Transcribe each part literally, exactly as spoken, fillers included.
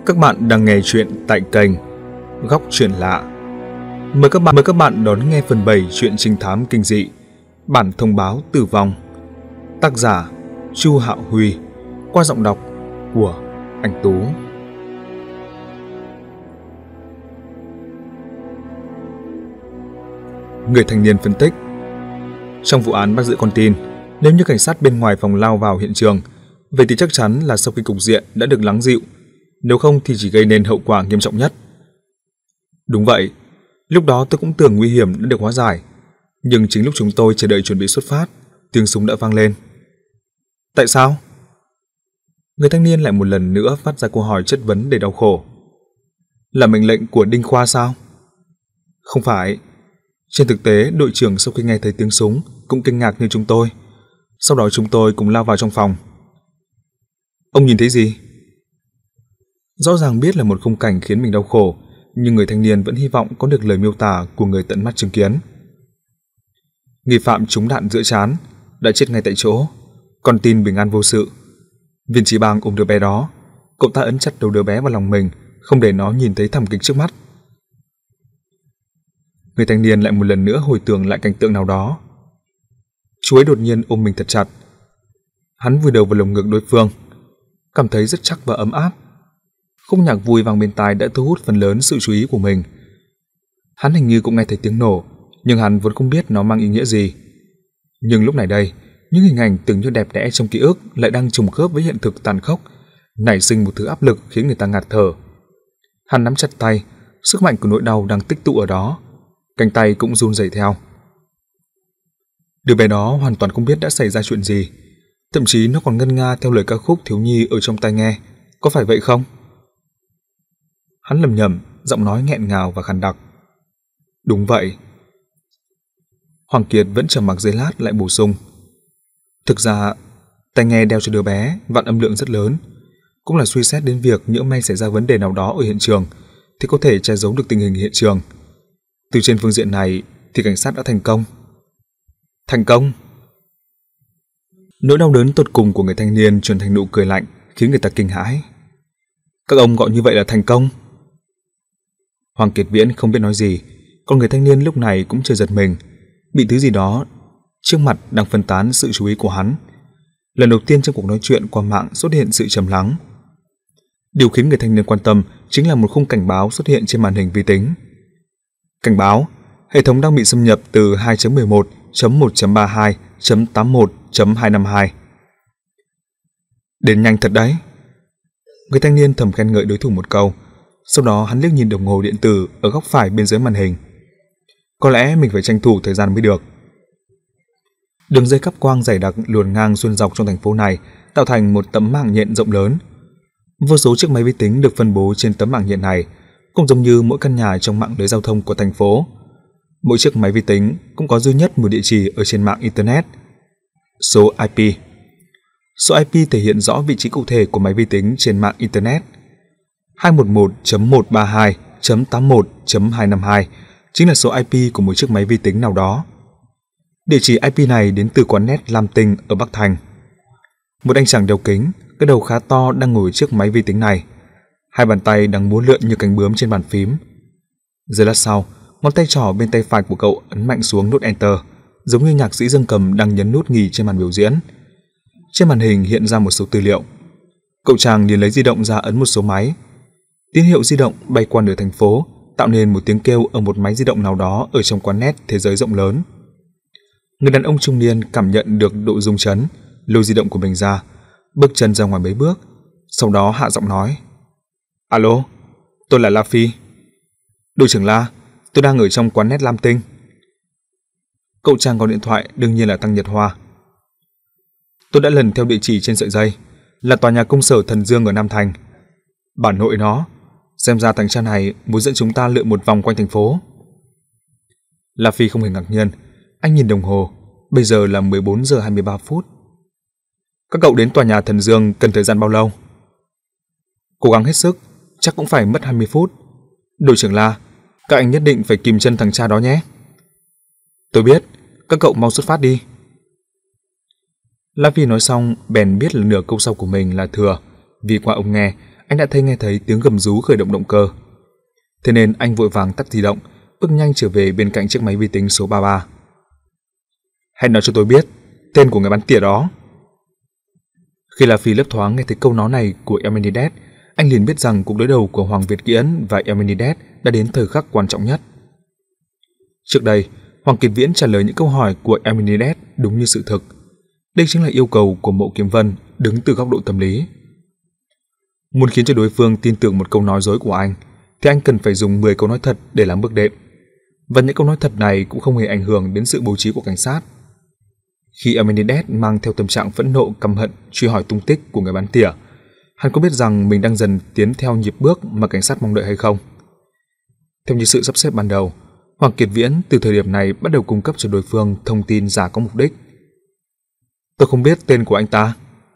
Các bạn đang nghe chuyện tại kênh Góc Chuyện Lạ. Mời các bạn mời các bạn đón nghe phần bảy truyện trinh thám kinh dị Bản thông báo tử vong. Tác giả Chu Hạo Huy, qua giọng đọc của anh Tú. Người thanh niên phân tích: trong vụ án bắt giữ con tin, nếu như cảnh sát bên ngoài phòng lao vào hiện trường, vậy thì chắc chắn là sau khi cục diện đã được lắng dịu, nếu không thì chỉ gây nên hậu quả nghiêm trọng nhất. Đúng vậy, lúc đó tôi cũng tưởng nguy hiểm đã được hóa giải, nhưng chính lúc chúng tôi chờ đợi chuẩn bị xuất phát, tiếng súng đã vang lên. Tại sao? Người thanh niên lại một lần nữa phát ra câu hỏi chất vấn đầy đau khổ. Là mệnh lệnh của Đinh Khoa sao? Không phải. Trên thực tế, đội trưởng sau khi nghe thấy tiếng súng cũng kinh ngạc như chúng tôi. Sau đó chúng tôi cùng lao vào trong phòng. Ông nhìn thấy gì? Rõ ràng biết là một khung cảnh khiến mình đau khổ, nhưng người thanh niên vẫn hy vọng có được lời miêu tả của người tận mắt chứng kiến. Nghi phạm trúng đạn giữa trán, đã chết ngay tại chỗ, con tin bình an vô sự. Viên Chí Bang ôm đứa bé đó, cậu ta ấn chặt đầu đứa bé vào lòng mình, không để nó nhìn thấy thảm kịch trước mắt. Người thanh niên lại một lần nữa hồi tưởng lại cảnh tượng nào đó. Chú ấy đột nhiên ôm mình thật chặt. Hắn vùi đầu vào lồng ngực đối phương, cảm thấy rất chắc và ấm áp. Khúc nhạc vui vang bên tai đã thu hút phần lớn sự chú ý của mình. Hắn hình như cũng nghe thấy tiếng nổ, nhưng hắn vốn không biết nó mang ý nghĩa gì. Nhưng lúc này đây, những hình ảnh tưởng như đẹp đẽ trong ký ức lại đang trùng khớp với hiện thực tàn khốc, nảy sinh một thứ áp lực khiến người ta ngạt thở. Hắn nắm chặt tay, sức mạnh của nỗi đau đang tích tụ ở đó, cánh tay cũng run rẩy theo. Đứa bé đó hoàn toàn không biết đã xảy ra chuyện gì, thậm chí nó còn ngân nga theo lời ca khúc thiếu nhi ở trong tai nghe, có phải vậy không? Hắn lẩm nhẩm, giọng nói nghẹn ngào và khàn đặc. Đúng vậy. Hoàng Kiệt vẫn trầm mặc giây lát lại bổ sung. Thực ra, tai nghe đeo cho đứa bé vặn âm lượng rất lớn, cũng là suy xét đến việc nhỡ may xảy ra vấn đề nào đó ở hiện trường thì có thể che giấu được tình hình hiện trường. Từ trên phương diện này thì cảnh sát đã thành công. Thành công? Nỗi đau đớn tột cùng của người thanh niên chuyển thành nụ cười lạnh khiến người ta kinh hãi. Các ông gọi như vậy là thành công? Hoàng Kiệt Viễn không biết nói gì, còn người thanh niên lúc này cũng chưa giật mình, bị thứ gì đó trước mặt đang phân tán sự chú ý của hắn. Lần đầu tiên trong cuộc nói chuyện qua mạng xuất hiện sự trầm lắng. Điều khiến người thanh niên quan tâm chính là một khung cảnh báo xuất hiện trên màn hình vi tính. Cảnh báo: hệ thống đang bị xâm nhập từ hai chấm mười một chấm một chấm ba mươi hai chấm tám mươi mốt chấm hai trăm năm mươi hai. Đến nhanh thật đấy. Người thanh niên thầm khen ngợi đối thủ một câu, sau đó hắn liếc nhìn đồng hồ điện tử ở góc phải bên dưới màn hình. Có lẽ mình phải tranh thủ thời gian mới được. Đường dây cáp quang dày đặc luồn ngang xuyên dọc trong thành phố này, tạo thành một tấm mạng nhện rộng lớn. Vô số chiếc máy vi tính được phân bố trên tấm mạng nhện này, cũng giống như mỗi căn nhà trong mạng lưới giao thông của thành phố. Mỗi chiếc máy vi tính cũng có duy nhất một địa chỉ ở trên mạng Internet, số i pê. Số i pê thể hiện rõ vị trí cụ thể của máy vi tính trên mạng Internet. hai một một chấm một ba hai chấm tám mươi mốt chấm hai trăm năm mươi hai chính là số i pê của một chiếc máy vi tính nào đó. Địa chỉ i pê này đến từ quán net Lam Tinh ở Bắc Thành. Một anh chàng đeo kính, cái đầu khá to đang ngồi trước máy vi tính này. Hai bàn tay đang múa lượn như cánh bướm trên bàn phím. Giây lát sau, ngón tay trỏ bên tay phải của cậu ấn mạnh xuống nút Enter, giống như nhạc sĩ dương cầm đang nhấn nút nghỉ trên màn biểu diễn. Trên màn hình hiện ra một số tư liệu. Cậu chàng liền lấy di động ra ấn một số máy. Tín hiệu di động bay qua nửa thành phố, tạo nên một tiếng kêu ở một máy di động nào đó ở trong quán net thế giới rộng lớn. Người đàn ông trung niên cảm nhận được độ rung chấn, lôi di động của mình ra, bước chân ra ngoài mấy bước, sau đó hạ giọng nói: Alo, tôi là La Phi. Đội trưởng La, tôi đang ở trong quán net Lam Tinh. Cậu chàng có điện thoại đương nhiên là Tăng Nhật Hoa. Tôi đã lần theo địa chỉ trên sợi dây, là tòa nhà công sở Thần Dương ở Nam Thành. Bản nội nó, xem ra thằng cha này muốn dẫn chúng ta lượn một vòng quanh thành phố. La Phi không hề ngạc nhiên, anh nhìn đồng hồ, bây giờ là mười bốn giờ hai mươi ba phút. Các cậu đến tòa nhà Thần Dương cần thời gian bao lâu? Cố gắng hết sức, chắc cũng phải mất hai mươi phút. Đội trưởng La, các anh nhất định phải kìm chân thằng cha đó nhé. Tôi biết, các cậu mau xuất phát đi. La Phi nói xong bèn biết là nửa câu sau của mình là thừa, vì qua ông nghe, anh đã thấy nghe thấy tiếng gầm rú khởi động động cơ. Thế nên anh vội vàng tắt di động, bước nhanh trở về bên cạnh chiếc máy vi tính số ba mươi ba. Hãy nói cho tôi biết tên của người bắn tỉa đó. Khi La Phi lấp thoáng nghe thấy câu nói này của Eminides, anh liền biết rằng cuộc đối đầu của Hoàng Việt Kiễn và Eminides đã đến thời khắc quan trọng nhất. Trước đây, Hoàng Kiệt Viễn trả lời những câu hỏi của Eminides đúng như sự thực. Đây chính là yêu cầu của Mộ Kiếm Vân đứng từ góc độ tâm lý. Muốn khiến cho đối phương tin tưởng một câu nói dối của anh, thì anh cần phải dùng mười câu nói thật để làm bước đệm. Và những câu nói thật này cũng không hề ảnh hưởng đến sự bố trí của cảnh sát. Khi Eminides mang theo tâm trạng phẫn nộ căm hận truy hỏi tung tích của người bắn tỉa, hắn có biết rằng mình đang dần tiến theo nhịp bước mà cảnh sát mong đợi hay không? Theo như sự sắp xếp ban đầu, Hoàng Kiệt Viễn từ thời điểm này bắt đầu cung cấp cho đối phương thông tin giả có mục đích. Tôi không biết tên của anh ta.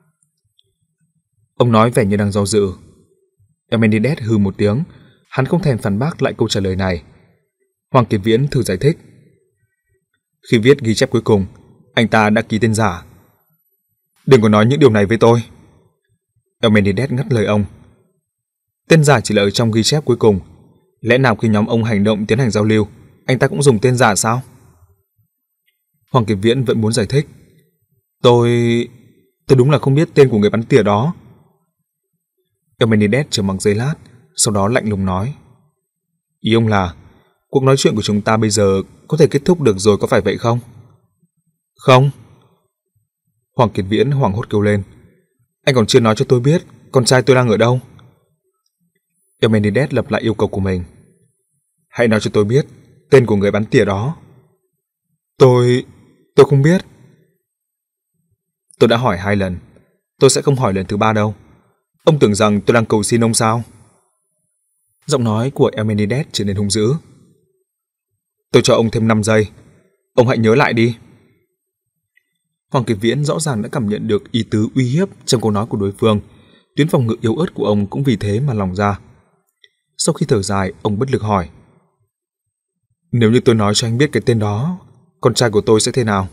Ông nói vẻ như đang do dự. Eminides hừ một tiếng, hắn không thèm phản bác lại câu trả lời này. Hoàng Kiệt Viễn thử giải thích. Khi viết ghi chép cuối cùng, anh ta đã ký tên giả. Đừng có nói những điều này với tôi. Eminides ngắt lời ông. Tên giả chỉ là ở trong ghi chép cuối cùng. Lẽ nào khi nhóm ông hành động tiến hành giao lưu, anh ta cũng dùng tên giả sao? Hoàng Kiệt Viễn vẫn muốn giải thích. Tôi... tôi đúng là không biết tên của người bắn tỉa đó. Eminides trầm mặc giây lát, sau đó lạnh lùng nói. Ý ông là, cuộc nói chuyện của chúng ta bây giờ có thể kết thúc được rồi có phải vậy không? Không. Hoàng Kiệt Viễn hoảng hốt kêu lên. Anh còn chưa nói cho tôi biết con trai tôi đang ở đâu. Eminides lặp lại yêu cầu của mình. Hãy nói cho tôi biết tên của người bắn tỉa đó. Tôi... tôi không biết. Tôi đã hỏi hai lần. Tôi sẽ không hỏi lần thứ ba đâu. Ông tưởng rằng tôi đang cầu xin ông sao? Giọng nói của Eminides trở nên hung dữ. Tôi cho ông thêm năm giây. Ông hãy nhớ lại đi. Hoàng Kiệt Viễn rõ ràng đã cảm nhận được ý tứ uy hiếp trong câu nói của đối phương. Tuyến phòng ngự yếu ớt của ông cũng vì thế mà lỏng ra. Sau khi thở dài, ông bất lực hỏi. Nếu như tôi nói cho anh biết cái tên đó, con trai của tôi sẽ thế nào?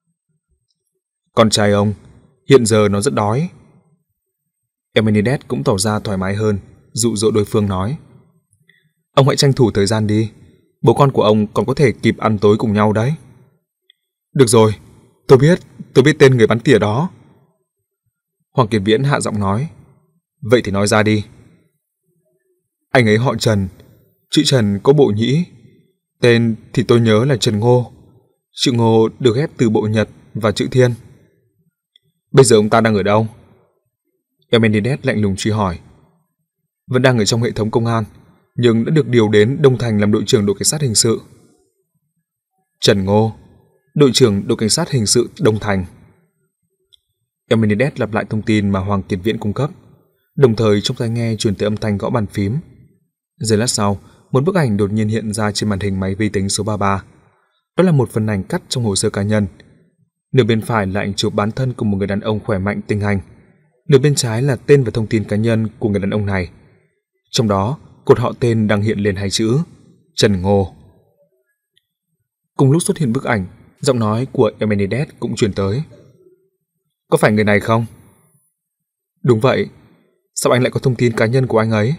Con trai ông, hiện giờ nó rất đói. Eminides cũng tỏ ra thoải mái hơn, dụ dỗ đối phương nói. Ông hãy tranh thủ thời gian đi, bố con của ông còn có thể kịp ăn tối cùng nhau đấy. Được rồi, tôi biết, tôi biết tên người bắn tỉa đó. Hoàng Kiệt Viễn hạ giọng nói. Vậy thì nói ra đi. Anh ấy họ Trần, chữ Trần có bộ nhĩ. Tên thì tôi nhớ là Trần Ngô. Chữ Ngô được ghép từ bộ Nhật và chữ Thiên. Bây giờ ông ta đang ở đâu? Eminides lạnh lùng truy hỏi. Vẫn đang ở trong hệ thống công an, nhưng đã được điều đến Đông Thành làm đội trưởng đội cảnh sát hình sự. Trần Ngô, đội trưởng đội cảnh sát hình sự Đông Thành. Eminides lặp lại thông tin mà Hoàng Kiệt Viễn cung cấp, đồng thời trong tai nghe truyền tới âm thanh gõ bàn phím. Giây lát sau, một bức ảnh đột nhiên hiện ra trên màn hình máy vi tính số ba mươi ba. Đó là một phần ảnh cắt trong hồ sơ cá nhân. Nửa bên phải là ảnh chụp bán thân của một người đàn ông khỏe mạnh tinh hành. Nửa bên trái là tên và thông tin cá nhân của người đàn ông này. Trong đó, cột họ tên đang hiện lên hai chữ Trần Ngô. Cùng lúc xuất hiện bức ảnh, giọng nói của Eminides cũng truyền tới. Có phải người này không? Đúng vậy. Sao anh lại có thông tin cá nhân của anh ấy?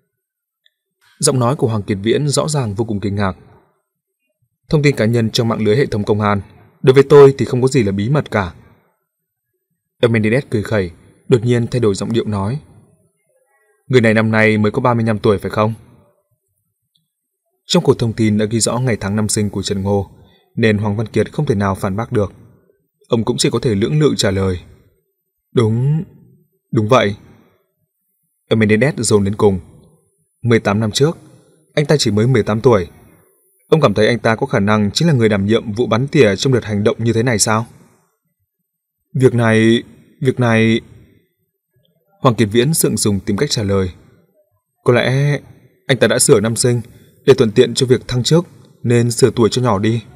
Giọng nói của Hoàng Kiệt Viễn rõ ràng vô cùng kinh ngạc. Thông tin cá nhân trong mạng lưới hệ thống công an, đối với tôi thì không có gì là bí mật cả. Eminides cười khẩy, đột nhiên thay đổi giọng điệu nói. Người này năm nay mới có ba mươi lăm tuổi phải không? Trong cột thông tin đã ghi rõ ngày tháng năm sinh của Trần Ngô, nên Hoàng Văn Kiệt không thể nào phản bác được. Ông cũng chỉ có thể lưỡng lự trả lời. Đúng... đúng vậy. Eminides dồn đến cùng. mười tám năm trước, anh ta chỉ mới mười tám tuổi. Ông cảm thấy anh ta có khả năng chính là người đảm nhiệm vụ bắn tỉa trong đợt hành động như thế này sao? Việc này... việc này... Hoàng Kiệt Viễn sượng sùng tìm cách trả lời. Có lẽ anh ta đã sửa năm sinh để thuận tiện cho việc thăng chức, nên sửa tuổi cho nhỏ đi.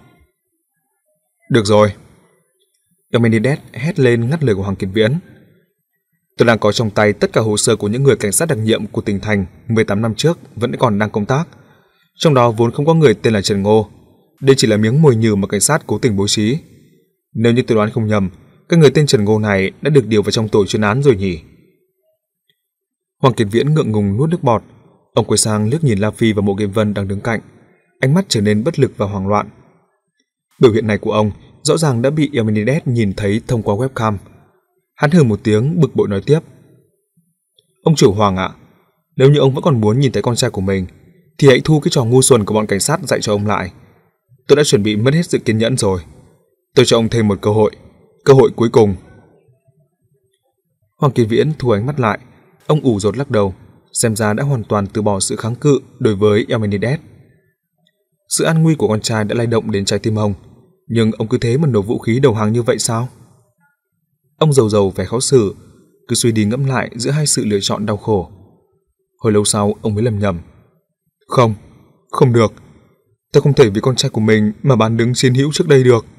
Được rồi. Eminides hét lên ngắt lời của Hoàng Kiệt Viễn. Tôi đang có trong tay tất cả hồ sơ của những người cảnh sát đặc nhiệm của tỉnh thành mười tám năm trước vẫn còn đang công tác. Trong đó vốn không có người tên là Trần Ngô. Đây chỉ là miếng mồi nhử mà cảnh sát cố tình bố trí. Nếu như tôi đoán không nhầm, cái người tên Trần Ngô này đã được điều vào trong tổ chuyên án rồi nhỉ? Hoàng Kiệt Viễn ngượng ngùng nuốt nước bọt. Ông quay sang liếc nhìn La Phi và Mộ Kiếm Vân đang đứng cạnh, ánh mắt trở nên bất lực và hoảng loạn. Biểu hiện này của ông rõ ràng đã bị Eumenides nhìn thấy thông qua webcam. Hắn hừ một tiếng, bực bội nói tiếp: "Ông chủ Hoàng ạ, nếu như ông vẫn còn muốn nhìn thấy con trai của mình, thì hãy thu cái trò ngu xuẩn của bọn cảnh sát dạy cho ông lại. Tôi đã chuẩn bị mất hết sự kiên nhẫn rồi. Tôi cho ông thêm một cơ hội, cơ hội cuối cùng." Hoàng Kiệt Viễn thu ánh mắt lại, ông ủ rột lắc đầu, xem ra đã hoàn toàn từ bỏ sự kháng cự đối với Eumenides. Sự an nguy của con trai đã lay động đến trái tim ông, nhưng ông cứ thế mà nổ vũ khí đầu hàng như vậy sao? Ông rầu rầu vẻ khó xử, cứ suy đi ngẫm lại giữa hai sự lựa chọn đau khổ. Hồi lâu sau ông mới lầm nhầm: Không, không được. Tôi không thể vì con trai của mình mà bán đứng chiến hữu trước đây được.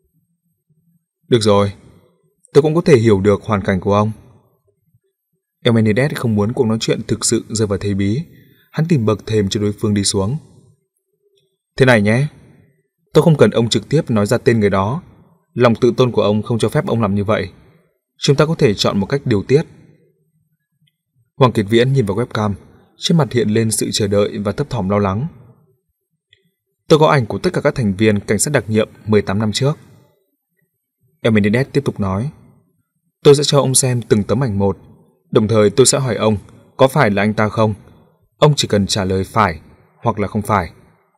Được rồi, tôi cũng có thể hiểu được hoàn cảnh của ông. Eumenides không muốn cuộc nói chuyện thực sự rơi vào thế bí. Hắn tìm bậc thềm cho đối phương đi xuống. Thế này nhé, tôi không cần ông trực tiếp nói ra tên người đó. Lòng tự tôn của ông không cho phép ông làm như vậy. Chúng ta có thể chọn một cách điều tiết. Hoàng Kiệt Viễn nhìn vào webcam, trên mặt hiện lên sự chờ đợi và thấp thỏm lo lắng. Tôi có ảnh của tất cả các thành viên cảnh sát đặc nhiệm mười tám năm trước. Eumenides tiếp tục nói: Tôi sẽ cho ông xem từng tấm ảnh một, đồng thời tôi sẽ hỏi ông có phải là anh ta không. Ông chỉ cần trả lời phải hoặc là không phải.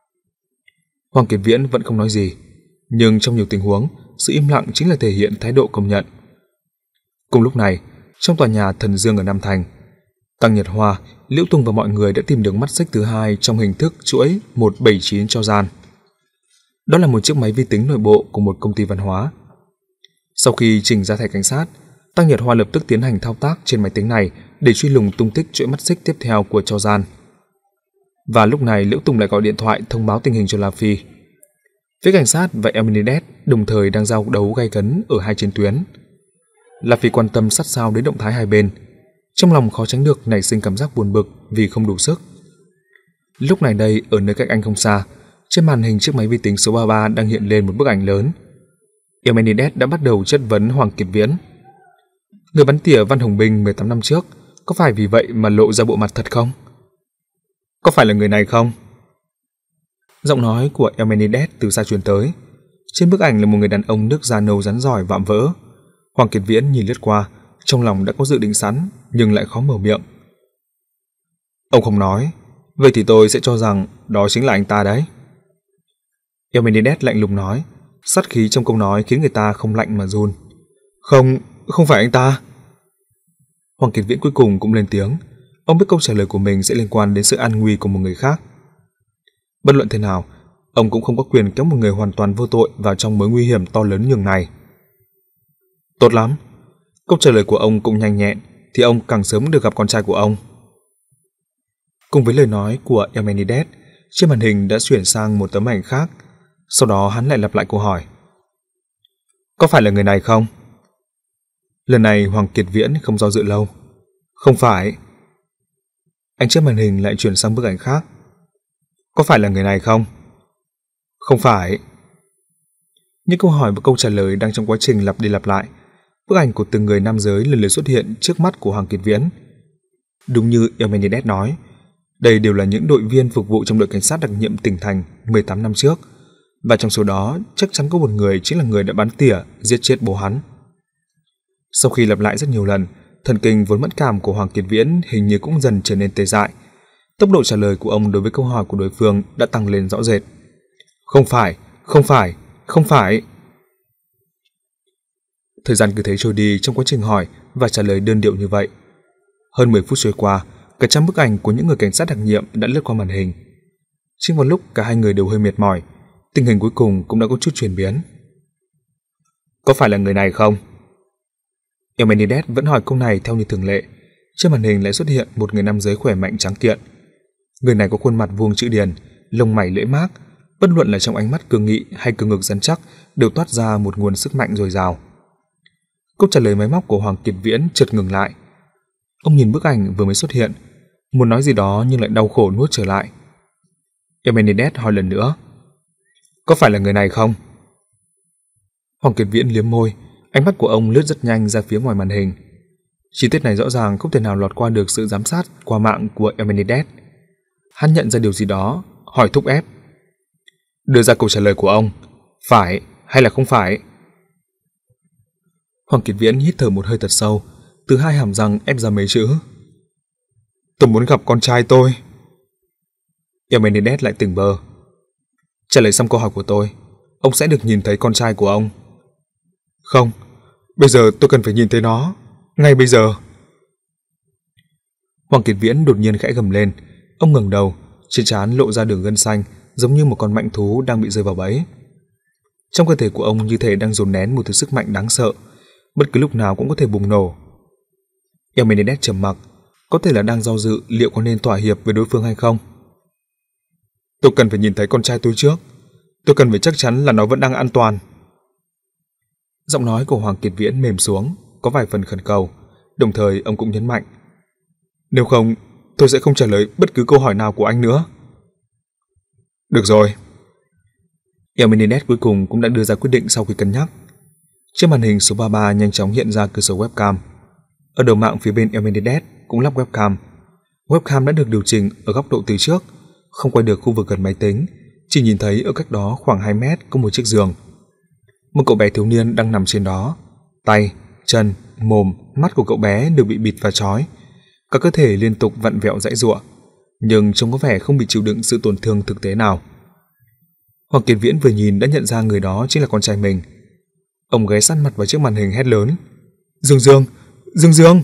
Hoàng Kiệt Viễn vẫn không nói gì, nhưng trong nhiều tình huống, sự im lặng chính là thể hiện thái độ công nhận. Cùng lúc này, trong tòa nhà Thần Dương ở Nam Thành, Tăng Nhật Hoa, Liễu Tùng và mọi người đã tìm được mắt xích thứ hai trong hình thức chuỗi một bảy chín cho gian. Đó là một chiếc máy vi tính nội bộ của một công ty văn hóa. Sau khi trình ra thẻ cảnh sát, Tăng Nhật Hoa lập tức tiến hành thao tác trên máy tính này để truy lùng tung tích chuỗi mắt xích tiếp theo của cho gian. Và lúc này Liễu Tùng lại gọi điện thoại thông báo tình hình cho La Phi. Phía cảnh sát và Eumenides đồng thời đang giao đấu gay cấn ở hai chiến tuyến. La Phi quan tâm sát sao đến động thái hai bên, trong lòng khó tránh được nảy sinh cảm giác buồn bực vì không đủ sức. Lúc này đây, ở nơi cách anh không xa, trên màn hình chiếc máy vi tính số ba mươi ba đang hiện lên một bức ảnh lớn. Eumenides đã bắt đầu chất vấn Hoàng Kiệt Viễn. Người bắn tỉa Văn Hồng Binh mười tám năm trước, có phải vì vậy mà lộ ra bộ mặt thật không? Có phải là người này không? Giọng nói của Eumenides từ xa truyền tới. Trên bức ảnh là một người đàn ông nước da nâu rắn giỏi vạm vỡ. Hoàng Kiệt Viễn nhìn lướt qua, trong lòng đã có dự định sẵn, nhưng lại khó mở miệng. Ông không nói, vậy thì tôi sẽ cho rằng đó chính là anh ta đấy. Eumenides lạnh lùng nói, sát khí trong câu nói khiến người ta không lạnh mà run. Không, không phải anh ta. Hoàng Kiệt Viễn cuối cùng cũng lên tiếng. Ông biết câu trả lời của mình sẽ liên quan đến sự an nguy của một người khác. Bất luận thế nào, ông cũng không có quyền kéo một người hoàn toàn vô tội vào trong mối nguy hiểm to lớn nhường này. Tốt lắm. Câu trả lời của ông cũng nhanh nhẹn, thì ông càng sớm được gặp con trai của ông. Cùng với lời nói của Eumenides, trên màn hình đã chuyển sang một tấm ảnh khác. Sau đó hắn lại lặp lại câu hỏi. Có phải là người này không? Lần này Hoàng Kiệt Viễn không do dự lâu. Không phải. Anh trên màn hình lại chuyển sang bức ảnh khác. Có phải là người này không? Không phải. Những câu hỏi và câu trả lời đang trong quá trình lặp đi lặp lại. Bức ảnh của từng người nam giới lần lượt xuất hiện trước mắt của Hoàng Kiệt Viễn. Đúng như Eumenides nói, đây đều là những đội viên phục vụ trong đội cảnh sát đặc nhiệm tỉnh thành mười tám năm trước, và trong số đó chắc chắn có một người chính là người đã bắn tỉa giết chết bố hắn. Sau khi lặp lại rất nhiều lần, thần kinh vốn mẫn cảm của Hoàng Kiệt Viễn hình như cũng dần trở nên tê dại. Tốc độ trả lời của ông đối với câu hỏi của đối phương đã tăng lên rõ rệt. Không phải, không phải, không phải. Thời gian cứ thế trôi đi trong quá trình hỏi và trả lời đơn điệu như vậy. Hơn mười phút trôi qua, cả trăm bức ảnh của những người cảnh sát đặc nhiệm đã lướt qua màn hình. Chính vào lúc cả hai người đều hơi mệt mỏi, tình hình cuối cùng cũng đã có chút chuyển biến. Có phải là người này không? Eumenides vẫn hỏi câu này theo như thường lệ. Trên màn hình lại xuất hiện một người nam giới khỏe mạnh trắng kiện. Người này có khuôn mặt vuông chữ điền, lông mày lưỡi mác, bất luận là trong ánh mắt cương nghị hay cơ ngực rắn chắc đều toát ra một nguồn sức mạnh dồi dào. Câu trả lời máy móc của Hoàng Kiệt Viễn chợt ngừng lại. Ông nhìn bức ảnh vừa mới xuất hiện, muốn nói gì đó nhưng lại đau khổ nuốt trở lại. Eumenides hỏi lần nữa. Có phải là người này không? Hoàng Kiệt Viễn liếm môi, ánh mắt của ông lướt rất nhanh ra phía ngoài màn hình. Chi tiết này rõ ràng không thể nào lọt qua được sự giám sát qua mạng của Emenides. Hắn nhận ra điều gì đó, hỏi thúc ép. Đưa ra câu trả lời của ông, phải hay là không phải? Hoàng Kiệt Viễn hít thở một hơi thật sâu, từ hai hàm răng ép ra mấy chữ. Tôi muốn gặp con trai tôi. Emenides lại tỉnh bơ. Trả lời xong câu hỏi của tôi, ông sẽ được nhìn thấy con trai của ông. Không, bây giờ tôi cần phải nhìn thấy nó, ngay bây giờ. Hoàng Kiệt Viễn đột nhiên khẽ gầm lên, ông ngẩng đầu, trên trán lộ ra đường gân xanh, giống như một con mạnh thú đang bị rơi vào bẫy. Trong cơ thể của ông như thể đang dồn nén một thứ sức mạnh đáng sợ, bất cứ lúc nào cũng có thể bùng nổ. Emenides trầm mặc, có thể là đang do dự liệu có nên thỏa hiệp với đối phương hay không. Tôi cần phải nhìn thấy con trai tôi trước, tôi cần phải chắc chắn là nó vẫn đang an toàn. Giọng nói của Hoàng Kiệt Viễn mềm xuống, có vài phần khẩn cầu, đồng thời ông cũng nhấn mạnh. Nếu không, tôi sẽ không trả lời bất cứ câu hỏi nào của anh nữa. Được rồi. Emenides cuối cùng cũng đã đưa ra quyết định sau khi cân nhắc. Trên màn hình số ba mươi ba nhanh chóng hiện ra cửa sổ webcam. Ở đầu mạng phía bên Emenides cũng lắp webcam. Webcam đã được điều chỉnh ở góc độ từ trước, không quay được khu vực gần máy tính, chỉ nhìn thấy ở cách đó khoảng hai mét có một chiếc giường. Một cậu bé thiếu niên đang nằm trên đó. Tay, chân, mồm, mắt của cậu bé đều bị bịt và trói. Cả cơ thể liên tục vặn vẹo giãy giụa, nhưng trông có vẻ không bị chịu đựng sự tổn thương thực tế nào. Hoàng Kiệt Viễn vừa nhìn đã nhận ra người đó chính là con trai mình. Ông ghé sát mặt vào chiếc màn hình hét lớn. Dương Dương! Dương Dương!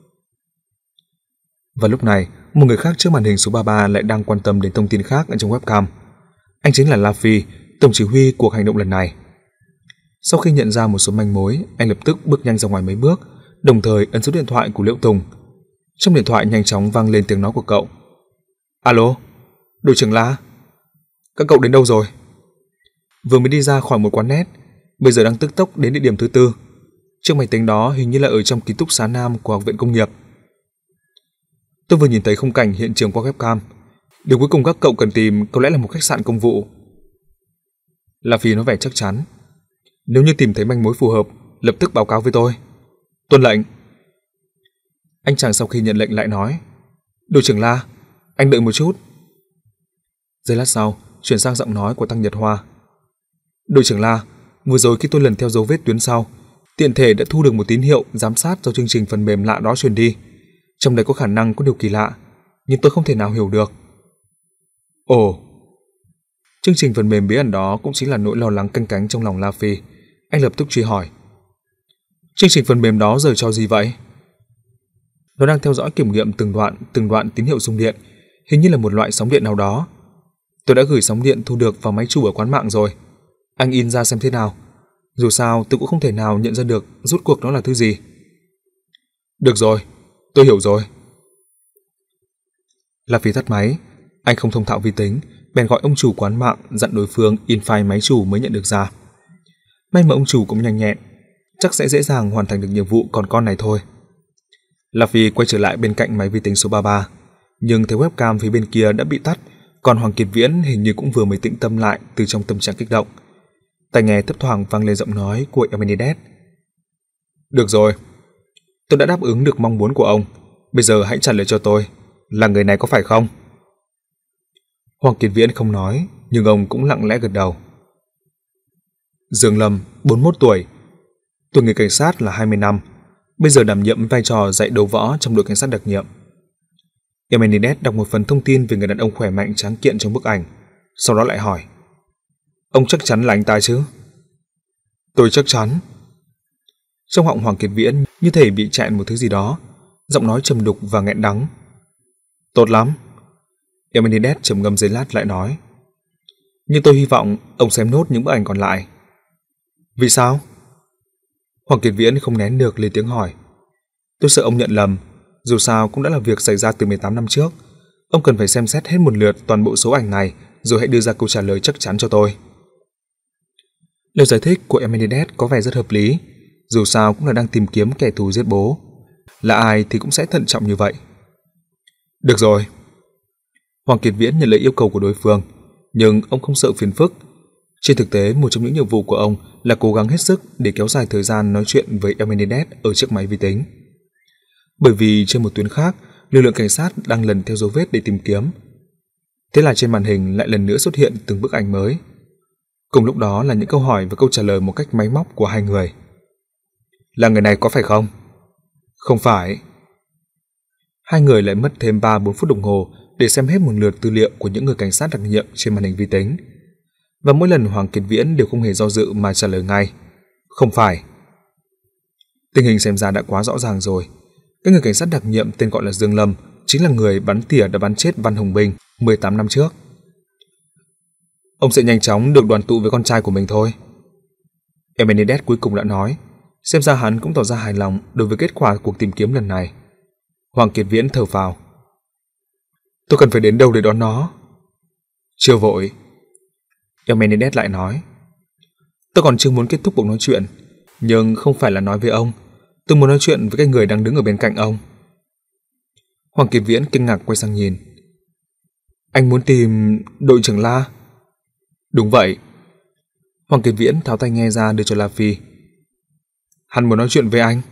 Và lúc này, một người khác trước màn hình số ba mươi ba lại đang quan tâm đến thông tin khác ở trong webcam. Anh chính là La Phi, tổng chỉ huy cuộc hành động lần này. Sau khi nhận ra một số manh mối, anh lập tức bước nhanh ra ngoài mấy bước, đồng thời ấn số điện thoại của Liễu Tùng. Trong điện thoại nhanh chóng vang lên tiếng nói của cậu. Alo, đội trưởng La, các cậu đến đâu rồi? Vừa mới đi ra khỏi một quán net, bây giờ đang tức tốc đến địa điểm thứ tư. Chiếc máy tính đó hình như là ở trong ký túc xá Nam của Học viện Công nghiệp. Tôi vừa nhìn thấy khung cảnh hiện trường qua webcam. Điều cuối cùng các cậu cần tìm có lẽ là một khách sạn công vụ. La Phi nói vẻ chắc chắn. Nếu như tìm thấy manh mối phù hợp, lập tức báo cáo với tôi. Tuân lệnh. Anh chàng sau khi nhận lệnh lại nói. Đội trưởng La, anh đợi một chút. Giây lát sau, chuyển sang giọng nói của Tăng Nhật Hoa. Đội trưởng La, vừa rồi khi tôi lần theo dấu vết tuyến sau, tiện thể đã thu được một tín hiệu giám sát do chương trình phần mềm lạ đó truyền đi. Trong đấy có khả năng có điều kỳ lạ, nhưng tôi không thể nào hiểu được. Ồ, chương trình phần mềm bí ẩn đó cũng chính là nỗi lo lắng canh cánh trong lòng La Phi. Anh lập tức truy hỏi. Chương trình phần mềm đó giờ cho gì vậy? Nó đang theo dõi kiểm nghiệm từng đoạn, từng đoạn tín hiệu xung điện, hình như là một loại sóng điện nào đó. Tôi đã gửi sóng điện thu được vào máy chủ ở quán mạng rồi. Anh in ra xem thế nào. Dù sao tôi cũng không thể nào nhận ra được rốt cuộc nó là thứ gì. Được rồi, tôi hiểu rồi. La Phi tắt máy. Anh không thông thạo vi tính, bèn gọi ông chủ quán mạng dặn đối phương in file máy chủ mới nhận được ra. May mà ông chủ cũng nhanh nhẹn, chắc sẽ dễ dàng hoàn thành được nhiệm vụ còn con này thôi. La Phi quay trở lại bên cạnh máy vi tính số ba mươi ba, nhưng thấy webcam phía bên kia đã bị tắt, còn Hoàng Kiệt Viễn hình như cũng vừa mới tĩnh tâm lại từ trong tâm trạng kích động. Tai nghe thấp thoảng vang lên giọng nói của Emenides. Được rồi, tôi đã đáp ứng được mong muốn của ông. Bây giờ hãy trả lời cho tôi, là người này có phải không? Hoàng Kiệt Viễn không nói, nhưng ông cũng lặng lẽ gật đầu. Dương Lâm, bốn mươi mốt tuổi, tuổi nghề cảnh sát là hai mươi năm, bây giờ đảm nhiệm vai trò dạy đấu võ trong đội cảnh sát đặc nhiệm. Emenides đọc một phần thông tin về người đàn ông khỏe mạnh tráng kiện trong bức ảnh, sau đó lại hỏi. Ông chắc chắn là anh ta chứ? Tôi chắc chắn. Trong họng Hoàng Kiệt Viễn như thể bị chẹn một thứ gì đó, giọng nói trầm đục và nghẹn đắng. Tốt lắm. Emenides trầm ngâm giây lát lại nói. Nhưng tôi hy vọng ông xem nốt những bức ảnh còn lại. Vì sao? Hoàng Kiệt Viễn không nén được lên tiếng hỏi. Tôi sợ ông nhận lầm, dù sao cũng đã là việc xảy ra từ mười tám năm trước. Ông cần phải xem xét hết một lượt toàn bộ số ảnh này, rồi hãy đưa ra câu trả lời chắc chắn cho tôi. Lời giải thích của Emenides có vẻ rất hợp lý, dù sao cũng là đang tìm kiếm kẻ thù giết bố. Là ai thì cũng sẽ thận trọng như vậy. Được rồi. Hoàng Kiệt Viễn nhận lời yêu cầu của đối phương, nhưng ông không sợ phiền phức. Trên thực tế, một trong những nhiệm vụ của ông là cố gắng hết sức để kéo dài thời gian nói chuyện với Emenides ở chiếc máy vi tính. bởi vì trên một tuyến khác, lực lượng cảnh sát đang lần theo dấu vết để tìm kiếm. Thế là trên màn hình lại lần nữa xuất hiện từng bức ảnh mới. Cùng lúc đó là những câu hỏi và câu trả lời một cách máy móc của hai người. Là người này có phải không? Không phải. Hai người lại mất thêm ba bốn phút đồng hồ để xem hết một lượt tư liệu của những người cảnh sát đặc nhiệm trên màn hình vi tính. Và mỗi lần Hoàng Kiệt Viễn đều không hề do dự mà trả lời ngay. Không phải. Tình hình xem ra đã quá rõ ràng rồi. Cái người cảnh sát đặc nhiệm tên gọi là Dương Lâm chính là người bắn tỉa đã bắn chết Văn Hồng Bình mười tám năm trước. Ông sẽ nhanh chóng được đoàn tụ với con trai của mình thôi. Emenides cuối cùng đã nói. Xem ra hắn cũng tỏ ra hài lòng đối với kết quả cuộc tìm kiếm lần này. Hoàng Kiệt Viễn thở phào. Tôi cần phải đến đâu để đón nó? Chưa vội. Emenides lại nói. Tôi còn chưa muốn kết thúc cuộc nói chuyện, nhưng không phải là nói với ông. Tôi muốn nói chuyện với cái người đang đứng ở bên cạnh ông. Hoàng Kiệt Viễn kinh ngạc quay sang nhìn. Anh muốn tìm đội trưởng La? Đúng vậy. Hoàng Kiệt Viễn tháo tai nghe ra đưa cho La Phi. Hắn muốn nói chuyện với anh.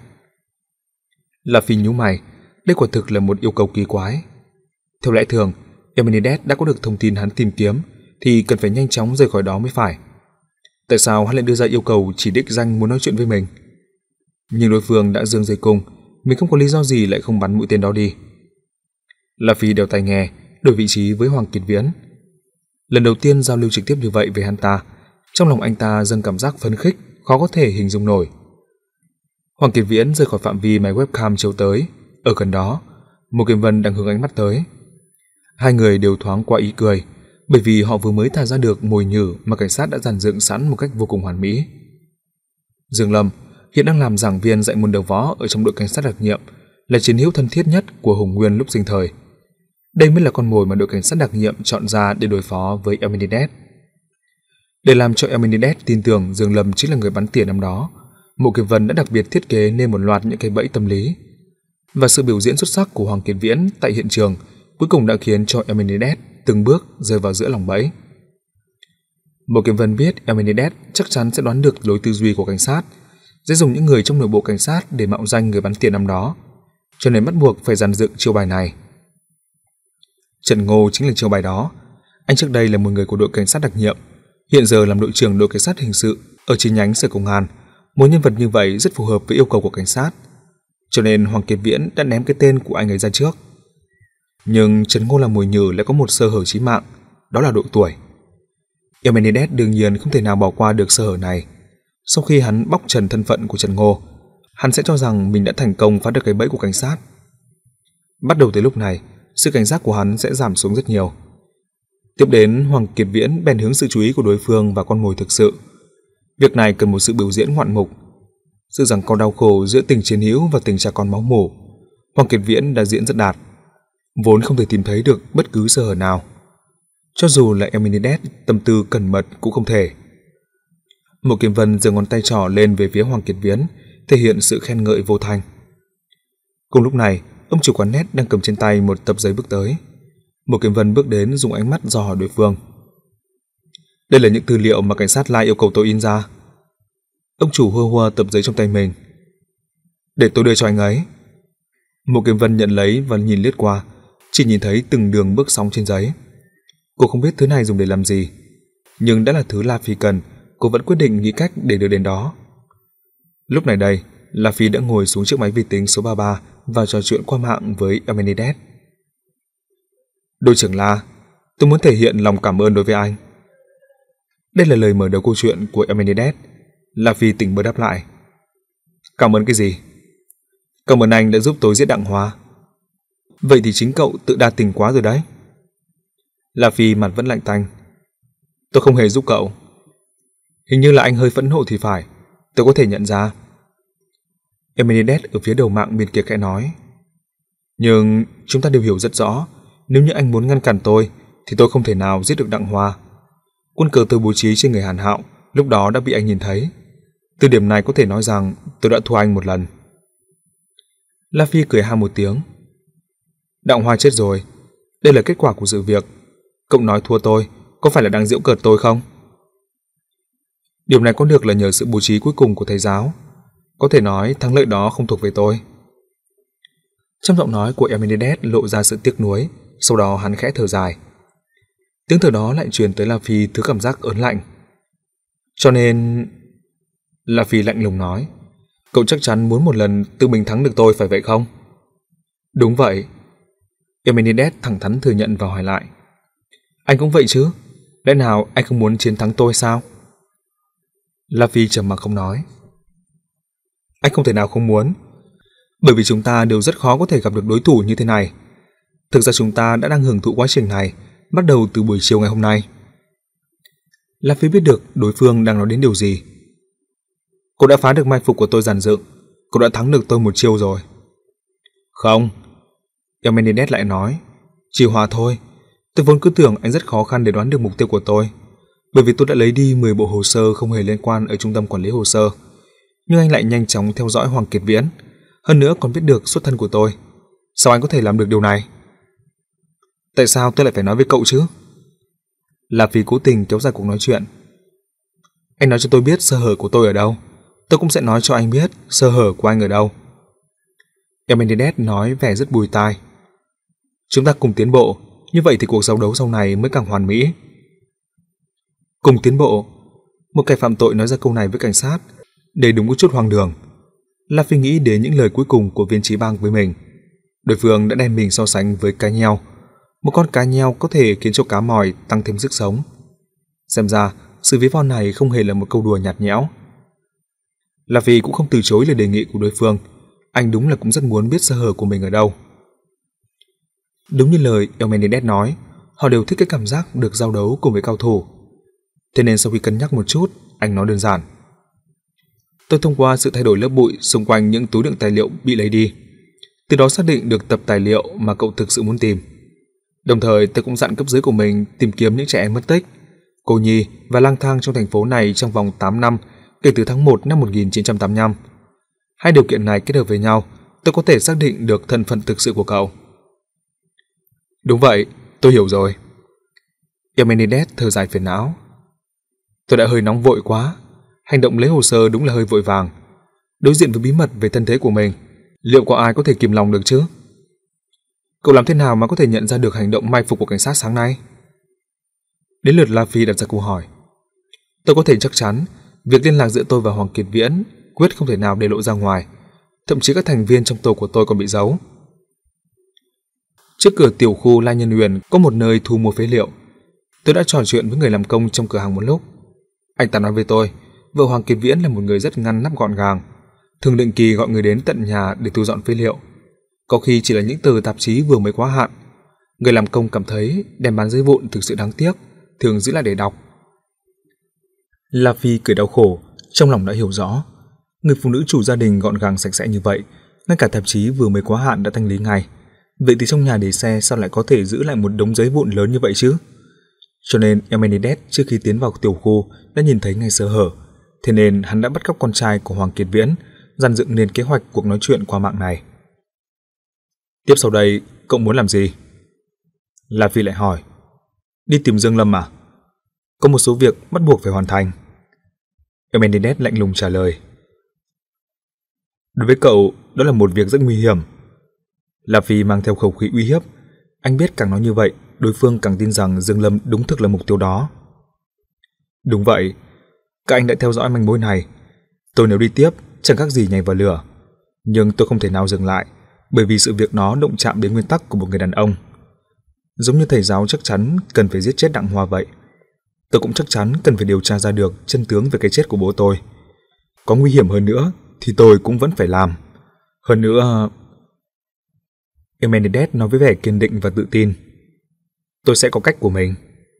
La Phi nhíu mày. Đây quả thực là một yêu cầu kỳ quái. Theo lẽ thường, Emenides đã có được thông tin hắn tìm kiếm thì cần phải nhanh chóng rời khỏi đó mới phải. Tại sao hắn lại đưa ra yêu cầu chỉ đích danh muốn nói chuyện với mình? Nhưng đối phương đã giương dây cung, mình không có lý do gì lại không bắn mũi tên đó đi. La Phi đeo tai nghe, đổi vị trí với Hoàng Kiệt Viễn. Lần đầu tiên giao lưu trực tiếp như vậy với hắn ta, trong lòng anh ta dâng cảm giác phấn khích, khó có thể hình dung nổi. Hoàng Kiệt Viễn rời khỏi phạm vi máy webcam chiếu tới. Ở gần đó, Một Kiều Vân đang hướng ánh mắt tới. Hai người đều thoáng qua ý cười, bởi vì họ vừa mới thả ra được mồi nhử mà cảnh sát đã dàn dựng sẵn một cách vô cùng hoàn mỹ. Dương Lâm hiện đang làm giảng viên dạy môn đấu võ ở trong đội cảnh sát đặc nhiệm, là chiến hữu thân thiết nhất của Hùng Nguyên lúc sinh thời. Đây mới là con mồi mà đội cảnh sát đặc nhiệm chọn ra để đối phó với Emenides. Để làm cho Emenides tin tưởng Dương Lâm chính là người bắn tỉa năm đó, Mộ Kiều Vân đã đặc biệt thiết kế nên một loạt những cái bẫy tâm lý. Và sự biểu diễn xuất sắc của Hoàng Kiệt Viễn tại hiện trường cuối cùng đã khiến cho Emenides từng bước rơi vào giữa lòng bẫy. Mộ Kiều Vân biết Emenides chắc chắn sẽ đoán được lối tư duy của cảnh sát, sẽ dùng những người trong nội bộ cảnh sát để mạo danh người bắn tỉa năm đó, cho nên bắt buộc phải dàn dựng chiêu bài này. Trần Ngô chính là chiêu bài đó. Anh trước đây là một người của đội cảnh sát đặc nhiệm, hiện giờ làm đội trưởng đội cảnh sát hình sự ở chi nhánh sở công an. Một nhân vật như vậy rất phù hợp với yêu cầu của cảnh sát, cho nên Hoàng Kiệt Viễn đã ném cái tên của anh ấy ra trước. Nhưng Trần Ngô là mồi nhử lại có một sơ hở chí mạng, đó là độ tuổi. Emenides đương nhiên không thể nào bỏ qua được sơ hở này. Sau khi hắn bóc trần thân phận của Trần Ngô, hắn sẽ cho rằng mình đã thành công phá được cái bẫy của cảnh sát. Bắt đầu từ lúc này, sự cảnh giác của hắn sẽ giảm xuống rất nhiều. Tiếp đến, Hoàng Kiệt Viễn bèn hướng sự chú ý của đối phương vào con mồi thực sự. Việc này cần một sự biểu diễn ngoạn mục. Sự giằng co đau khổ giữa tình chiến hữu và tình cha con máu mủ, Hoàng Kiệt Viễn đã diễn rất đạt, vốn không thể tìm thấy được bất cứ sơ hở nào. Cho dù là Emenides tâm tư cẩn mật cũng không thể. Mộ Kiều Vân giơ ngón tay trỏ lên về phía Hoàng Kiệt Viễn, thể hiện sự khen ngợi vô thanh. Cùng lúc này, ông chủ quán net đang cầm trên tay một tập giấy bước tới. Mộ Kiều Vân bước đến dùng ánh mắt dò hỏi đối phương. Đây là những tư liệu mà cảnh sát Lai yêu cầu tôi in ra. Ông chủ hua hua tập giấy trong tay mình. Để tôi đưa cho anh ấy. Mộ Kiều Vân nhận lấy và nhìn lướt qua, chỉ nhìn thấy từng đường bước sóng trên giấy. Cô không biết thứ này dùng để làm gì, nhưng đã là thứ La Phi cần, cô vẫn quyết định nghĩ cách để đưa đến đó. Lúc này đây, La Phi đã ngồi xuống chiếc máy vi tính số ba mươi ba và trò chuyện qua mạng với Emenides. Đội trưởng La, tôi muốn thể hiện lòng cảm ơn đối với anh. Đây là lời mở đầu câu chuyện của Emenides. La Phi tỉnh bơ đáp lại. Cảm ơn cái gì? Cảm ơn anh đã giúp tôi giết Đặng Hoa. Vậy thì chính cậu tự đa tình quá rồi đấy. La Phi mặt vẫn lạnh tanh. Tôi không hề giúp cậu. Hình như là anh hơi phẫn nộ thì phải, tôi có thể nhận ra. Emenides ở phía đầu mạng bên kia khẽ nói. Nhưng chúng ta đều hiểu rất rõ, nếu như anh muốn ngăn cản tôi thì tôi không thể nào giết được Đặng Hoa. Quân cờ tôi bố trí trên người Hàn Hạo lúc đó đã bị anh nhìn thấy. Từ điểm này có thể nói rằng tôi đã thua anh một lần. La Phi cười ha một tiếng. Đặng Hoa chết rồi, đây là kết quả của sự việc. Cậu nói thua tôi, có phải là đang giễu cợt tôi không? Điều này có được là nhờ sự bố trí cuối cùng của thầy giáo. Có thể nói thắng lợi đó không thuộc về tôi. Trong giọng nói của Eumenides lộ ra sự tiếc nuối, sau đó hắn khẽ thở dài. Tiếng thở đó lại truyền tới La Phi thứ cảm giác ớn lạnh. Cho nên... La Phi lạnh lùng nói, cậu chắc chắn muốn một lần tự mình thắng được tôi phải vậy không? Đúng vậy. Eumenides thẳng thắn thừa nhận và hỏi lại. Anh cũng vậy chứ? Lẽ nào anh không muốn chiến thắng tôi sao? La Phi trầm mặc không nói. Anh không thể nào không muốn, bởi vì chúng ta đều rất khó có thể gặp được đối thủ như thế này. Thực ra chúng ta đã đang hưởng thụ quá trình này, bắt đầu từ buổi chiều ngày hôm nay. La Phi biết được đối phương đang nói đến điều gì. Cô đã phá được mai phục của tôi dàn dựng, cô đã thắng được tôi một chiêu rồi. Không, Eumenides lại nói, chỉ hòa thôi. Tôi vốn cứ tưởng anh rất khó khăn để đoán được mục tiêu của tôi, bởi vì tôi đã lấy đi mười bộ hồ sơ không hề liên quan ở trung tâm quản lý hồ sơ. Nhưng anh lại nhanh chóng theo dõi Hoàng Kiệt Viễn, hơn nữa còn biết được xuất thân của tôi. Sao anh có thể làm được điều này? Tại sao tôi lại phải nói với cậu chứ? La Phi cố tình kéo dài cuộc nói chuyện. Anh nói cho tôi biết sơ hở của tôi ở đâu, tôi cũng sẽ nói cho anh biết sơ hở của anh ở đâu. Eumenides nói vẻ rất bùi tai. Chúng ta cùng tiến bộ, như vậy thì cuộc giao đấu sau này mới càng hoàn mỹ. Cùng tiến bộ? Một kẻ phạm tội nói ra câu này với cảnh sát, để đúng có chút hoang đường. La Phi nghĩ đến những lời cuối cùng của viên trí bang với mình. Đối phương đã đem mình so sánh với cá nheo. Một con cá nheo có thể khiến cho cá mòi tăng thêm sức sống. Xem ra, sự ví von này không hề là một câu đùa nhạt nhẽo. La Phi cũng không từ chối lời đề nghị của đối phương. Anh đúng là cũng rất muốn biết sơ hở của mình ở đâu. Đúng như lời Eumenides nói, họ đều thích cái cảm giác được giao đấu cùng với cao thủ. Thế nên sau khi cân nhắc một chút, anh nói đơn giản. Tôi thông qua sự thay đổi lớp bụi xung quanh những túi đựng tài liệu bị lấy đi, từ đó xác định được tập tài liệu mà cậu thực sự muốn tìm. Đồng thời tôi cũng dặn cấp dưới của mình tìm kiếm những trẻ em mất tích, cô nhi và lang thang trong thành phố này trong vòng tám năm kể từ tháng một năm một nghìn chín trăm tám mươi lăm. Hai điều kiện này kết hợp với nhau, tôi có thể xác định được thân phận thực sự của cậu. Đúng vậy, tôi hiểu rồi. Eumenides thở dài phiền não. Tôi đã hơi nóng vội quá, hành động lấy hồ sơ đúng là hơi vội vàng. Đối diện với bí mật về thân thế của mình, liệu có ai có thể kìm lòng được chứ? Cậu làm thế nào mà có thể nhận ra được hành động mai phục của cảnh sát sáng nay? Đến lượt La Phi đặt ra câu hỏi. Tôi có thể chắc chắn việc liên lạc giữa tôi và Hoàng Kiệt Viễn quyết không thể nào để lộ ra ngoài, thậm chí các thành viên trong tổ của tôi còn bị giấu. Trước cửa tiểu khu La Nhân Huyền có một nơi thu mua phế liệu. Tôi đã trò chuyện với người làm công trong cửa hàng một lúc. Anh ta nói với tôi, vợ Hoàng Kiệt Viễn là một người rất ngăn nắp gọn gàng, thường định kỳ gọi người đến tận nhà để thu dọn phế liệu. Có khi chỉ là những tờ tạp chí vừa mới quá hạn. Người làm công cảm thấy đem bán giấy vụn thực sự đáng tiếc, thường giữ lại để đọc. La Phi cười đau khổ, trong lòng đã hiểu rõ. Người phụ nữ chủ gia đình gọn gàng sạch sẽ như vậy, ngay cả tạp chí vừa mới quá hạn đã thanh lý ngay. Vậy thì trong nhà để xe sao lại có thể giữ lại một đống giấy vụn lớn như vậy chứ? Cho nên Eumenides trước khi tiến vào tiểu khu đã nhìn thấy ngay sơ hở, thế nên hắn đã bắt cóc con trai của Hoàng Kiệt Viễn, dàn dựng nên kế hoạch cuộc nói chuyện qua mạng này. Tiếp sau đây, cậu muốn làm gì? La Phi lại hỏi. Đi tìm Dương Lâm à? Có một số việc bắt buộc phải hoàn thành. Eumenides lạnh lùng trả lời. Đối với cậu, đó là một việc rất nguy hiểm. La Phi mang theo khẩu khí uy hiếp. Anh biết càng nói như vậy, đối phương càng tin rằng Dương Lâm đúng thực là mục tiêu đó. Đúng vậy, các anh đã theo dõi manh mối này. Tôi nếu đi tiếp, chẳng khác gì nhảy vào lửa. Nhưng tôi không thể nào dừng lại, bởi vì sự việc nó động chạm đến nguyên tắc của một người đàn ông. Giống như thầy giáo chắc chắn cần phải giết chết Đặng Hoa vậy, tôi cũng chắc chắn cần phải điều tra ra được chân tướng về cái chết của bố tôi. Có nguy hiểm hơn nữa thì tôi cũng vẫn phải làm. Hơn nữa... Eumenides nói với vẻ kiên định và tự tin. Tôi sẽ có cách của mình.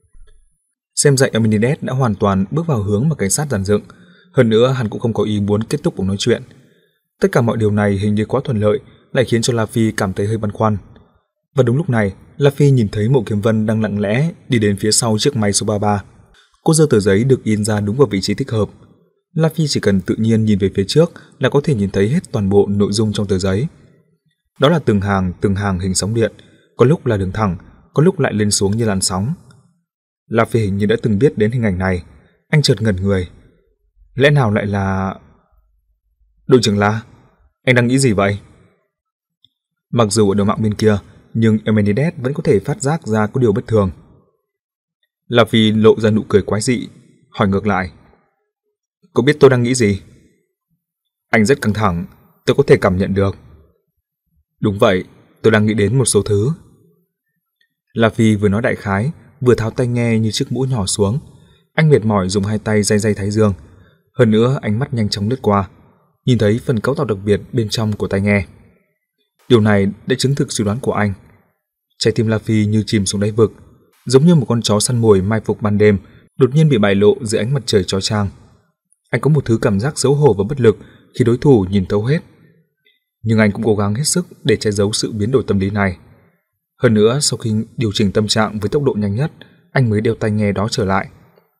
Xem ra Eumenides đã hoàn toàn bước vào hướng mà cảnh sát dàn dựng. Hơn nữa hắn cũng không có ý muốn kết thúc cuộc nói chuyện. Tất cả mọi điều này hình như quá thuận lợi, lại khiến cho La Phi cảm thấy hơi băn khoăn. Và đúng lúc này, La Phi nhìn thấy Mộ Kiếm Vân đang lặng lẽ đi đến phía sau chiếc máy số ba mươi ba. Cô giơ tờ giấy được in ra đúng vào vị trí thích hợp. La Phi chỉ cần tự nhiên nhìn về phía trước là có thể nhìn thấy hết toàn bộ nội dung trong tờ giấy. Đó là từng hàng từng hàng hình sóng điện, có lúc là đường thẳng, có lúc lại lên xuống như làn sóng. La Phi hình như đã từng biết đến hình ảnh này. Anh chợt ngẩn người. Lẽ nào lại là... Đội trưởng La, anh đang nghĩ gì vậy? Mặc dù ở đầu mạng bên kia, nhưng Emenides vẫn có thể phát giác ra có điều bất thường. La Phi lộ ra nụ cười quái dị, hỏi ngược lại. Cậu biết tôi đang nghĩ gì? Anh rất căng thẳng, tôi có thể cảm nhận được. Đúng vậy, tôi đang nghĩ đến một số thứ. La Phi vừa nói đại khái, vừa tháo tai nghe như chiếc mũ nhỏ xuống. Anh mệt mỏi dùng hai tay day day thái dương. Hơn nữa ánh mắt nhanh chóng lướt qua, nhìn thấy phần cấu tạo đặc biệt bên trong của tai nghe. Điều này đã chứng thực suy đoán của anh. Trái tim La Phi như chìm xuống đáy vực, giống như một con chó săn mồi mai phục ban đêm, đột nhiên bị bại lộ dưới ánh mặt trời chói chang. Anh có một thứ cảm giác xấu hổ và bất lực khi đối thủ nhìn thấu hết. Nhưng anh cũng cố gắng hết sức để che giấu sự biến đổi tâm lý này. Hơn nữa, sau khi điều chỉnh tâm trạng với tốc độ nhanh nhất, anh mới đeo tai nghe đó trở lại.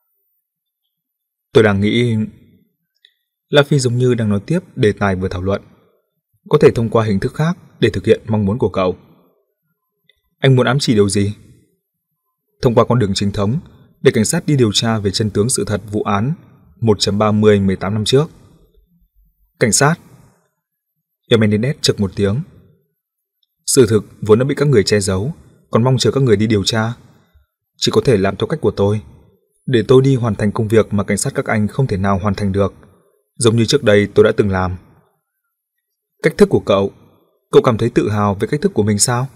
Tôi đang nghĩ... La Phi giống như đang nói tiếp đề tài vừa thảo luận. Có thể thông qua hình thức khác để thực hiện mong muốn của cậu. Anh muốn ám chỉ điều gì? Thông qua con đường chính thống, để cảnh sát đi điều tra về chân tướng sự thật vụ án một ba mươi mười tám năm trước. Cảnh sát? Emenides chực một tiếng. Sự thực vốn đã bị các người che giấu, còn mong chờ các người đi điều tra. Chỉ có thể làm theo cách của tôi, để tôi đi hoàn thành công việc mà cảnh sát các anh không thể nào hoàn thành được, giống như trước đây tôi đã từng làm. Cách thức của cậu, cậu cảm thấy tự hào về cách thức của mình sao?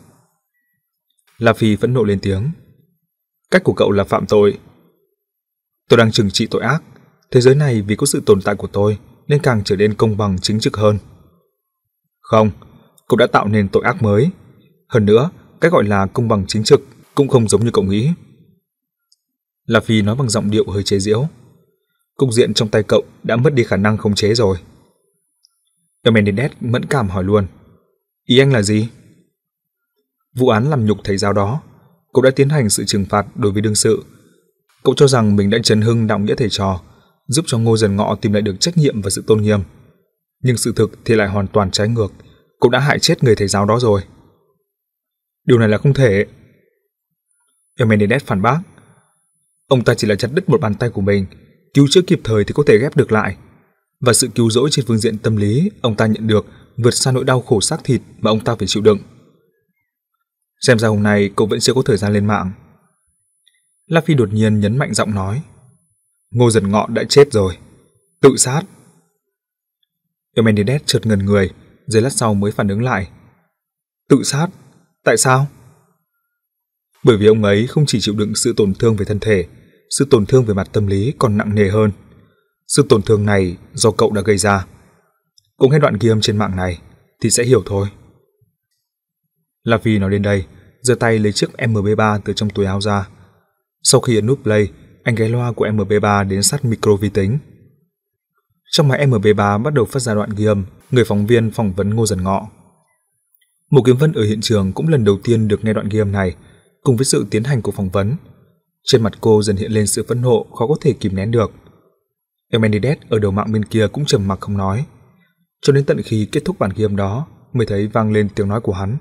La Phi phẫn nộ lên tiếng. Cách của cậu là phạm tội. Tôi đang trừng trị tội ác. Thế giới này vì có sự tồn tại của tôi nên càng trở nên công bằng chính trực hơn. Không, cậu đã tạo nên tội ác mới. Hơn nữa, cái gọi là công bằng chính trực cũng không giống như cậu nghĩ. La Phi nói bằng giọng điệu hơi chế giễu. Cục diện trong tay cậu đã mất đi khả năng khống chế rồi. Emenides mẫn cảm hỏi luôn. Ý anh là gì? Vụ án làm nhục thầy giáo đó, cậu đã tiến hành sự trừng phạt đối với đương sự. Cậu cho rằng mình đã trấn hưng đạo nghĩa thầy trò, giúp cho Ngô Dần Ngọ tìm lại được trách nhiệm và sự tôn nghiêm. Nhưng sự thực thì lại hoàn toàn trái ngược. Cậu đã hại chết người thầy giáo đó rồi. Điều này là không thể. Emenides phản bác. Ông ta chỉ là chặt đứt một bàn tay của mình, cứu chữa kịp thời thì có thể ghép được lại. Và sự cứu rỗi trên phương diện tâm lý ông ta nhận được vượt xa nỗi đau khổ xác thịt mà ông ta phải chịu đựng. Xem ra hôm nay cậu vẫn chưa có thời gian lên mạng. La Phi đột nhiên nhấn mạnh giọng nói. Ngô Dần Ngọ đã chết rồi. Tự sát. Emenides chợt ngần người, giây lát sau mới phản ứng lại. Tự sát? Tại sao? Bởi vì ông ấy không chỉ chịu đựng sự tổn thương về thân thể, sự tổn thương về mặt tâm lý còn nặng nề hơn. Sự tổn thương này do cậu đã gây ra. Cậu nghe đoạn ghi âm trên mạng này thì sẽ hiểu thôi. La Phi nói đến đây, giơ tay lấy chiếc M P ba từ trong túi áo ra. Sau khi ấn nút play, anh ghé loa của M P ba đến sát micro vi tính. Trong máy M P ba bắt đầu phát ra đoạn ghi âm người phóng viên phỏng vấn Ngô Dần Ngọ. Mục Kiếm Vân ở hiện trường cũng lần đầu tiên được nghe đoạn ghi âm này. Cùng với sự tiến hành của phỏng vấn, trên mặt cô dần hiện lên sự phẫn nộ khó có thể kìm nén được. Emenides ở đầu mạng bên kia cũng trầm mặc không nói, cho đến tận khi kết thúc bản ghi âm đó mới thấy vang lên tiếng nói của hắn.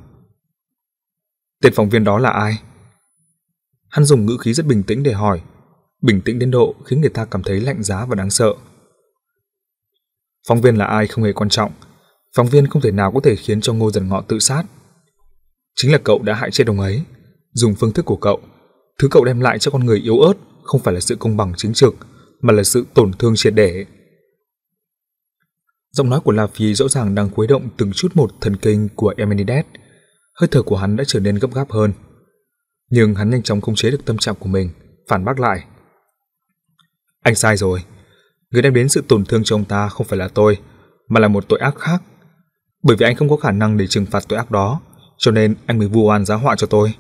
Tên phóng viên đó là ai? Hắn dùng ngữ khí rất bình tĩnh để hỏi, bình tĩnh đến độ khiến người ta cảm thấy lạnh giá và đáng sợ. Phóng viên là ai không hề quan trọng, phóng viên không thể nào có thể khiến cho Ngô Dần Ngọ tự sát. Chính là cậu đã hại chết ông ấy, dùng phương thức của cậu. Thứ cậu đem lại cho con người yếu ớt không phải là sự công bằng chính trực, mà là sự tổn thương triệt để. Giọng nói của La Phi rõ ràng đang khuấy động từng chút một thần kinh của Emenides. Hơi thở của hắn đã trở nên gấp gáp hơn. Nhưng hắn nhanh chóng khống chế được tâm trạng của mình, phản bác lại. Anh sai rồi. Người đem đến sự tổn thương cho ông ta không phải là tôi, mà là một tội ác khác. Bởi vì anh không có khả năng để trừng phạt tội ác đó, cho nên anh mới vu oan giá họa cho tôi.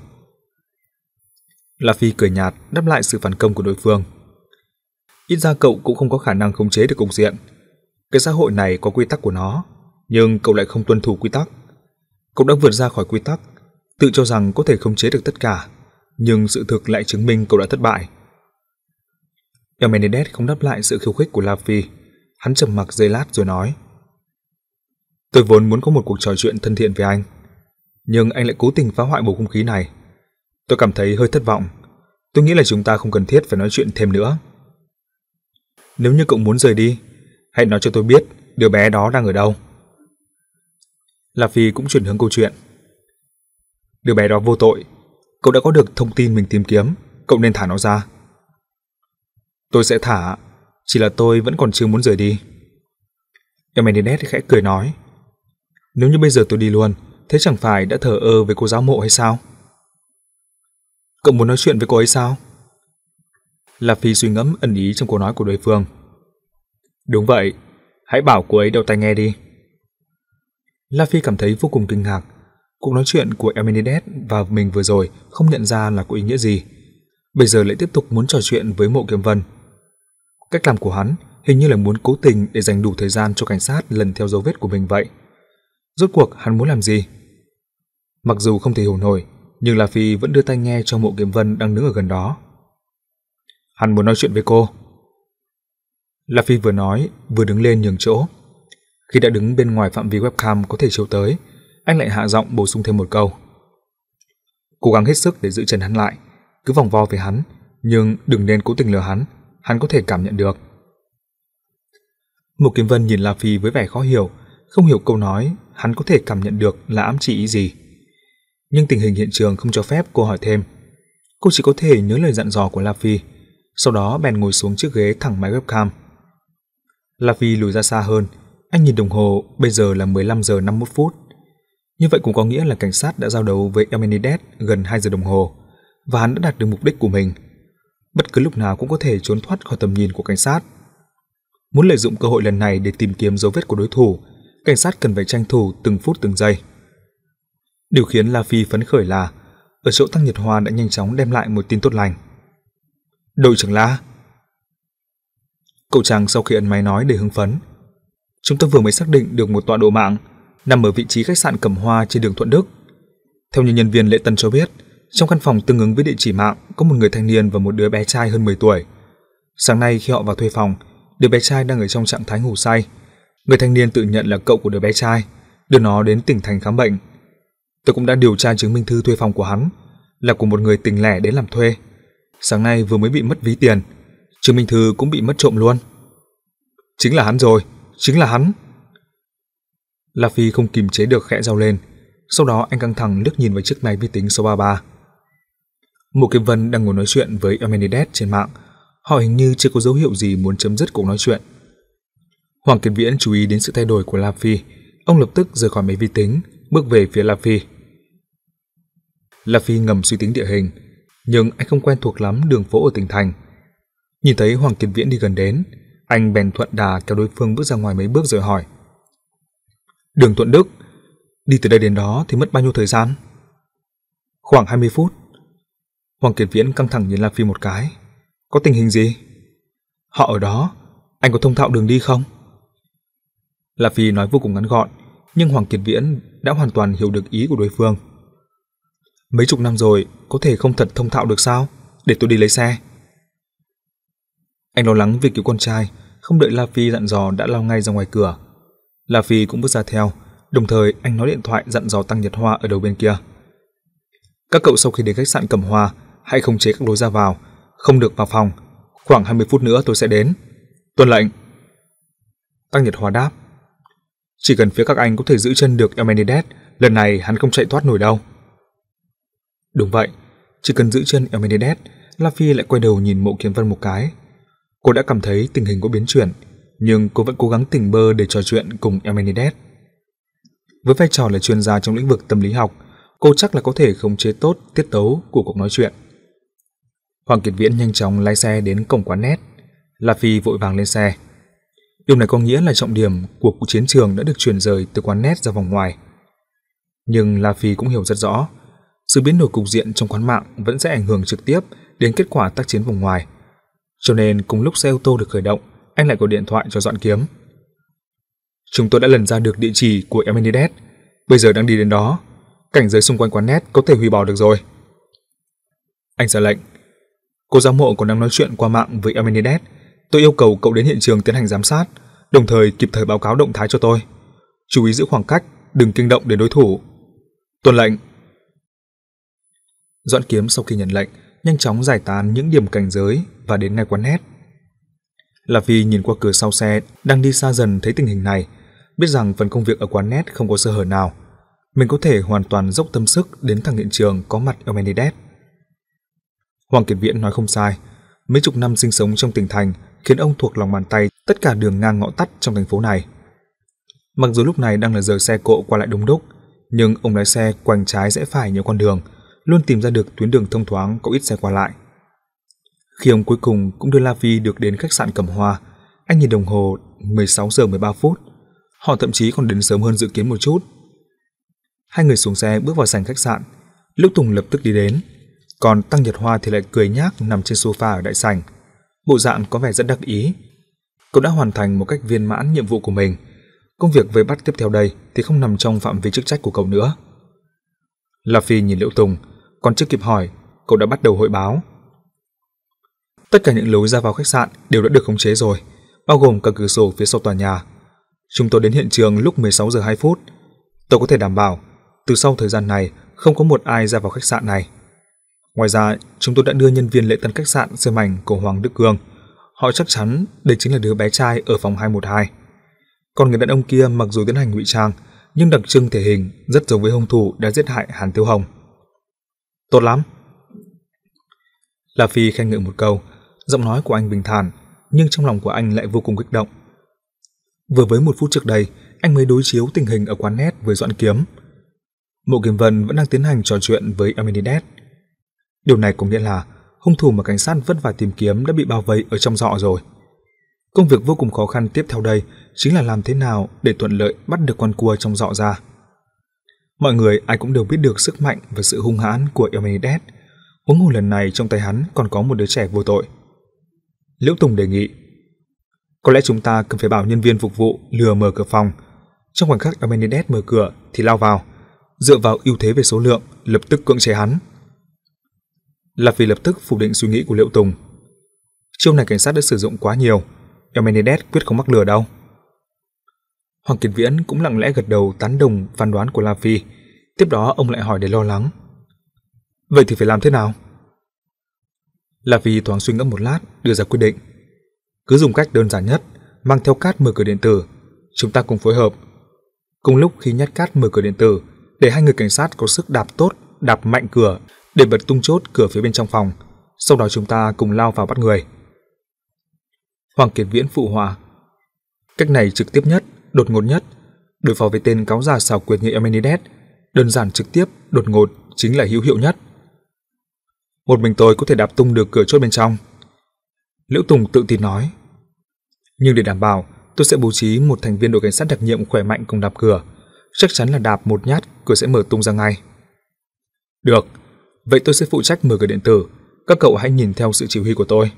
La Phi cười nhạt đáp lại sự phản công của đối phương. Ít ra cậu cũng không có khả năng khống chế được cục diện. Cái xã hội này có quy tắc của nó, nhưng cậu lại không tuân thủ quy tắc. Cậu đã vượt ra khỏi quy tắc, tự cho rằng có thể khống chế được tất cả, nhưng sự thực lại chứng minh cậu đã thất bại. Emenides không đáp lại sự khiêu khích của La Phi. Hắn trầm mặc giây lát rồi nói. Tôi vốn muốn có một cuộc trò chuyện thân thiện với anh, nhưng anh lại cố tình phá hoại bầu không khí này. Tôi cảm thấy hơi thất vọng. Tôi nghĩ là chúng ta không cần thiết phải nói chuyện thêm nữa. Nếu như cậu muốn rời đi, hãy nói cho tôi biết đứa bé đó đang ở đâu. La Phi cũng chuyển hướng câu chuyện. Đứa bé đó vô tội. Cậu đã có được thông tin mình tìm kiếm, cậu nên thả nó ra. Tôi sẽ thả, chỉ là tôi vẫn còn chưa muốn rời đi. Ermenondet khẽ cười nói. Nếu như bây giờ tôi đi luôn, thế chẳng phải đã thờ ơ với cô giáo mộ hay sao? Cậu muốn nói chuyện với cô ấy sao? La Phi suy ngẫm ẩn ý trong câu nói của đối phương. Đúng vậy, hãy bảo cô ấy đeo tai nghe đi. La Phi cảm thấy vô cùng kinh ngạc. Cuộc nói chuyện của Ermenondet và mình vừa rồi không nhận ra là có ý nghĩa gì. Bây giờ lại tiếp tục muốn trò chuyện với Mộ Kiếm Vân. Cách làm của hắn hình như là muốn cố tình để dành đủ thời gian cho cảnh sát lần theo dấu vết của mình vậy. Rốt cuộc hắn muốn làm gì? Mặc dù không thể hiểu nổi, nhưng La Phi vẫn đưa tai nghe cho Mộ Kiếm Vân đang đứng ở gần đó. Hắn muốn nói chuyện với cô. La Phi vừa nói vừa đứng lên nhường chỗ. Khi đã đứng bên ngoài phạm vi webcam có thể chiếu tới, anh lại hạ giọng bổ sung thêm một câu. Cố gắng hết sức để giữ chân hắn lại, cứ vòng vo với hắn, nhưng đừng nên cố tình lừa hắn, hắn có thể cảm nhận được. Mộ Kiếm Vân nhìn La Phi với vẻ khó hiểu, không hiểu câu nói hắn có thể cảm nhận được là ám chỉ ý gì. Nhưng tình hình hiện trường không cho phép cô hỏi thêm. Cô chỉ có thể nhớ lời dặn dò của La Phi, sau đó bèn ngồi xuống chiếc ghế thẳng máy webcam. La Phi lùi ra xa hơn, anh nhìn đồng hồ, bây giờ là mười lăm giờ năm mươi mốt phút. Như vậy cũng có nghĩa là cảnh sát đã giao đấu với Ermenondet gần hai giờ đồng hồ, và hắn đã đạt được mục đích của mình. Bất cứ lúc nào cũng có thể trốn thoát khỏi tầm nhìn của cảnh sát. Muốn lợi dụng cơ hội lần này để tìm kiếm dấu vết của đối thủ, cảnh sát cần phải tranh thủ từng phút từng giây. Điều khiến La Phi phấn khởi là ở chỗ Tăng Nhật Hoa đã nhanh chóng đem lại một tin tốt lành. Đội trưởng La. Cậu chàng sau khi ấn máy nói để hưng phấn. Chúng tôi vừa mới xác định được một tọa độ mạng nằm ở vị trí khách sạn Cẩm Hoa trên đường Thuận Đức. Theo như nhân viên lễ tân cho biết, trong căn phòng tương ứng với địa chỉ mạng có một người thanh niên và một đứa bé trai hơn mười tuổi. Sáng nay khi họ vào thuê phòng, đứa bé trai đang ở trong trạng thái ngủ say. Người thanh niên tự nhận là cậu của đứa bé trai, đưa nó đến tỉnh thành khám bệnh. Tôi cũng đã điều tra chứng minh thư thuê phòng của hắn là của một người tình lẻ đến làm thuê. Sáng nay vừa mới bị mất ví tiền, chứng minh thư cũng bị mất trộm luôn. Chính là hắn rồi, chính là hắn. La Phi không kìm chế được khẽ rao lên, sau đó anh căng thẳng liếc nhìn vào chiếc máy vi tính số ba mươi ba. Mộ Kiếm Vân đang ngồi nói chuyện với Ermenondet trên mạng, họ hình như chưa có dấu hiệu gì muốn chấm dứt cuộc nói chuyện. Hoàng Kiệt Viễn chú ý đến sự thay đổi của La Phi, ông lập tức rời khỏi máy vi tính, bước về phía La Phi. La Phi ngầm suy tính địa hình, nhưng anh không quen thuộc lắm đường phố ở tỉnh thành. Nhìn thấy Hoàng Kiệt Viễn đi gần đến, anh bèn thuận đà kéo đối phương bước ra ngoài mấy bước rồi hỏi. Đường Thuận Đức, đi từ đây đến đó thì mất bao nhiêu thời gian? Khoảng hai mươi phút. Hoàng Kiệt Viễn căng thẳng nhìn La Phi một cái. Có tình hình gì? Họ ở đó, anh có thông thạo đường đi không? La Phi nói vô cùng ngắn gọn, nhưng Hoàng Kiệt Viễn đã hoàn toàn hiểu được ý của đối phương. Mấy chục năm rồi, có thể không thật thông thạo được sao? Để tôi đi lấy xe. Anh lo lắng vì cứu con trai, không đợi La Phi dặn dò đã lao ngay ra ngoài cửa. La Phi cũng bước ra theo, đồng thời anh nói điện thoại dặn dò Tăng Nhật Hoa ở đầu bên kia. Các cậu sau khi đến khách sạn Cẩm Hoa, hãy khống chế các lối ra vào, không được vào phòng. Khoảng hai mươi phút nữa tôi sẽ đến. Tuân lệnh. Tăng Nhật Hoa đáp. Chỉ cần phía các anh có thể giữ chân được Ermenondet, lần này hắn không chạy thoát nổi đâu. Đúng vậy, chỉ cần giữ chân Ermenondet, La Phi lại quay đầu nhìn Mộ Kiếm Vân một cái. Cô đã cảm thấy tình hình có biến chuyển, nhưng cô vẫn cố gắng tỉnh bơ để trò chuyện cùng Ermenondet. Với vai trò là chuyên gia trong lĩnh vực tâm lý học, cô chắc là có thể khống chế tốt tiết tấu của cuộc nói chuyện. Hoàng Kiệt Viễn nhanh chóng lái xe đến cổng quán net. La Phi vội vàng lên xe. Điều này có nghĩa là trọng điểm của cuộc chiến trường đã được chuyển rời từ quán net ra vòng ngoài. Nhưng La Phi cũng hiểu rất rõ, sự biến đổi cục diện trong quán mạng vẫn sẽ ảnh hưởng trực tiếp đến kết quả tác chiến vòng ngoài. Cho nên cùng lúc xe ô tô được khởi động, anh lại gọi điện thoại cho Doãn Kiếm. Chúng tôi đã lần ra được địa chỉ của Ermenondet, bây giờ đang đi đến đó. Cảnh giới xung quanh quán net có thể hủy bỏ được rồi. Anh ra lệnh. Cô giáo mộ còn đang nói chuyện qua mạng với Ermenondet. Tôi yêu cầu cậu đến hiện trường tiến hành giám sát, đồng thời kịp thời báo cáo động thái cho tôi. Chú ý giữ khoảng cách, đừng kinh động đến đối thủ. Tuân lệnh. Doãn Kiếm sau khi nhận lệnh, nhanh chóng giải tán những điểm cảnh giới và đến ngay quán net. La Phi nhìn qua cửa sau xe đang đi xa dần thấy tình hình này, biết rằng phần công việc ở quán net không có sơ hở nào. mình có thể hoàn toàn dốc tâm sức đến thẳng hiện trường có mặt Eumenides. Hoàng Kiệt Viễn nói không sai, mấy chục năm sinh sống trong tỉnh thành khiến ông thuộc lòng bàn tay tất cả đường ngang ngõ tắt trong thành phố này. Mặc dù lúc này đang là giờ xe cộ qua lại đông đúc, nhưng ông lái xe quanh trái rẽ phải nhiều con đường, luôn tìm ra được tuyến đường thông thoáng có ít xe qua lại. Khi ông cuối cùng cũng đưa La Phi được đến khách sạn Cẩm Hoa, anh nhìn đồng hồ mười sáu giờ mười ba phút. Họ thậm chí còn đến sớm hơn dự kiến một chút. Hai người xuống xe bước vào sảnh khách sạn. Liễu Tùng lập tức đi đến, còn Tăng Nhật Hoa thì lại cười nhác nằm trên sofa ở đại sảnh, bộ dạng có vẻ rất đắc ý. Cậu đã hoàn thành một cách viên mãn nhiệm vụ của mình. Công việc vây bắt tiếp theo đây thì không nằm trong phạm vi chức trách của cậu nữa. La Phi nhìn Liễu Tùng, còn chưa kịp hỏi, cậu đã bắt đầu hội báo. Tất cả những lối ra vào khách sạn đều đã được khống chế rồi, bao gồm cả cửa sổ phía sau tòa nhà. Chúng tôi đến hiện trường lúc mười sáu giờ hai phút. Tôi có thể đảm bảo, từ sau thời gian này không có một ai ra vào khách sạn này. Ngoài ra, chúng tôi đã đưa nhân viên lễ tân khách sạn xem ảnh của Hoàng Đức Cương. Họ chắc chắn đây chính là đứa bé trai ở phòng hai một hai. Còn người đàn ông kia mặc dù tiến hành ngụy trang, nhưng đặc trưng thể hình rất giống với hung thủ đã giết hại Hàn Tiêu Hồng. Tốt lắm. La Phi khen ngợi một câu, giọng nói của anh bình thản, nhưng trong lòng của anh lại vô cùng kích động. Vừa với một phút trước đây, anh mới đối chiếu tình hình ở quán net với Doãn Kiếm. Mộ Kiếm Vân vẫn đang tiến hành trò chuyện với Eumenides. Điều này có nghĩa là hung thủ mà cảnh sát vất vả tìm kiếm đã bị bao vây ở trong giọ rồi. Công việc vô cùng khó khăn tiếp theo đây chính là làm thế nào để thuận lợi bắt được con cua trong giọ ra. Mọi người ai cũng đều biết được sức mạnh và sự hung hãn của Eumenides, huống hồ lần này trong tay hắn còn có một đứa trẻ vô tội. Liễu Tùng đề nghị, có lẽ chúng ta cần phải bảo nhân viên phục vụ lừa mở cửa phòng. Trong khoảnh khắc Eumenides mở cửa thì lao vào, dựa vào ưu thế về số lượng lập tức cưỡng chế hắn. La Phi lập tức phủ định suy nghĩ của Liễu Tùng. Chiêu này cảnh sát đã sử dụng quá nhiều, Eumenides quyết không mắc lừa đâu. Hoàng Kiệt Viễn cũng lặng lẽ gật đầu tán đồng phán đoán của La Phi. Tiếp đó ông lại hỏi để lo lắng, vậy thì phải làm thế nào? La Phi thoáng suy ngẫm một lát, đưa ra quyết định. Cứ dùng cách đơn giản nhất, mang theo cát mở cửa điện tử. Chúng ta cùng phối hợp. Cùng lúc khi nhét cát mở cửa điện tử, để hai người cảnh sát có sức đạp tốt, đạp mạnh cửa để bật tung chốt cửa phía bên trong phòng. Sau đó chúng ta cùng lao vào bắt người. Hoàng Kiệt Viễn phụ họa. Cách này trực tiếp nhất, đột ngột nhất. Đối phó với tên cáo già xảo quyệt như Eumenides, đơn giản trực tiếp, đột ngột chính là hữu hiệu nhất. Một mình tôi có thể đạp tung được cửa chốt bên trong. Liễu Tùng tự tin nói. Nhưng để đảm bảo, tôi sẽ bố trí một thành viên đội cảnh sát đặc nhiệm khỏe mạnh cùng đạp cửa. Chắc chắn là đạp một nhát, cửa sẽ mở tung ra ngay. Được, vậy tôi sẽ phụ trách mở cửa điện tử. Các cậu hãy nhìn theo sự chỉ huy của tôi.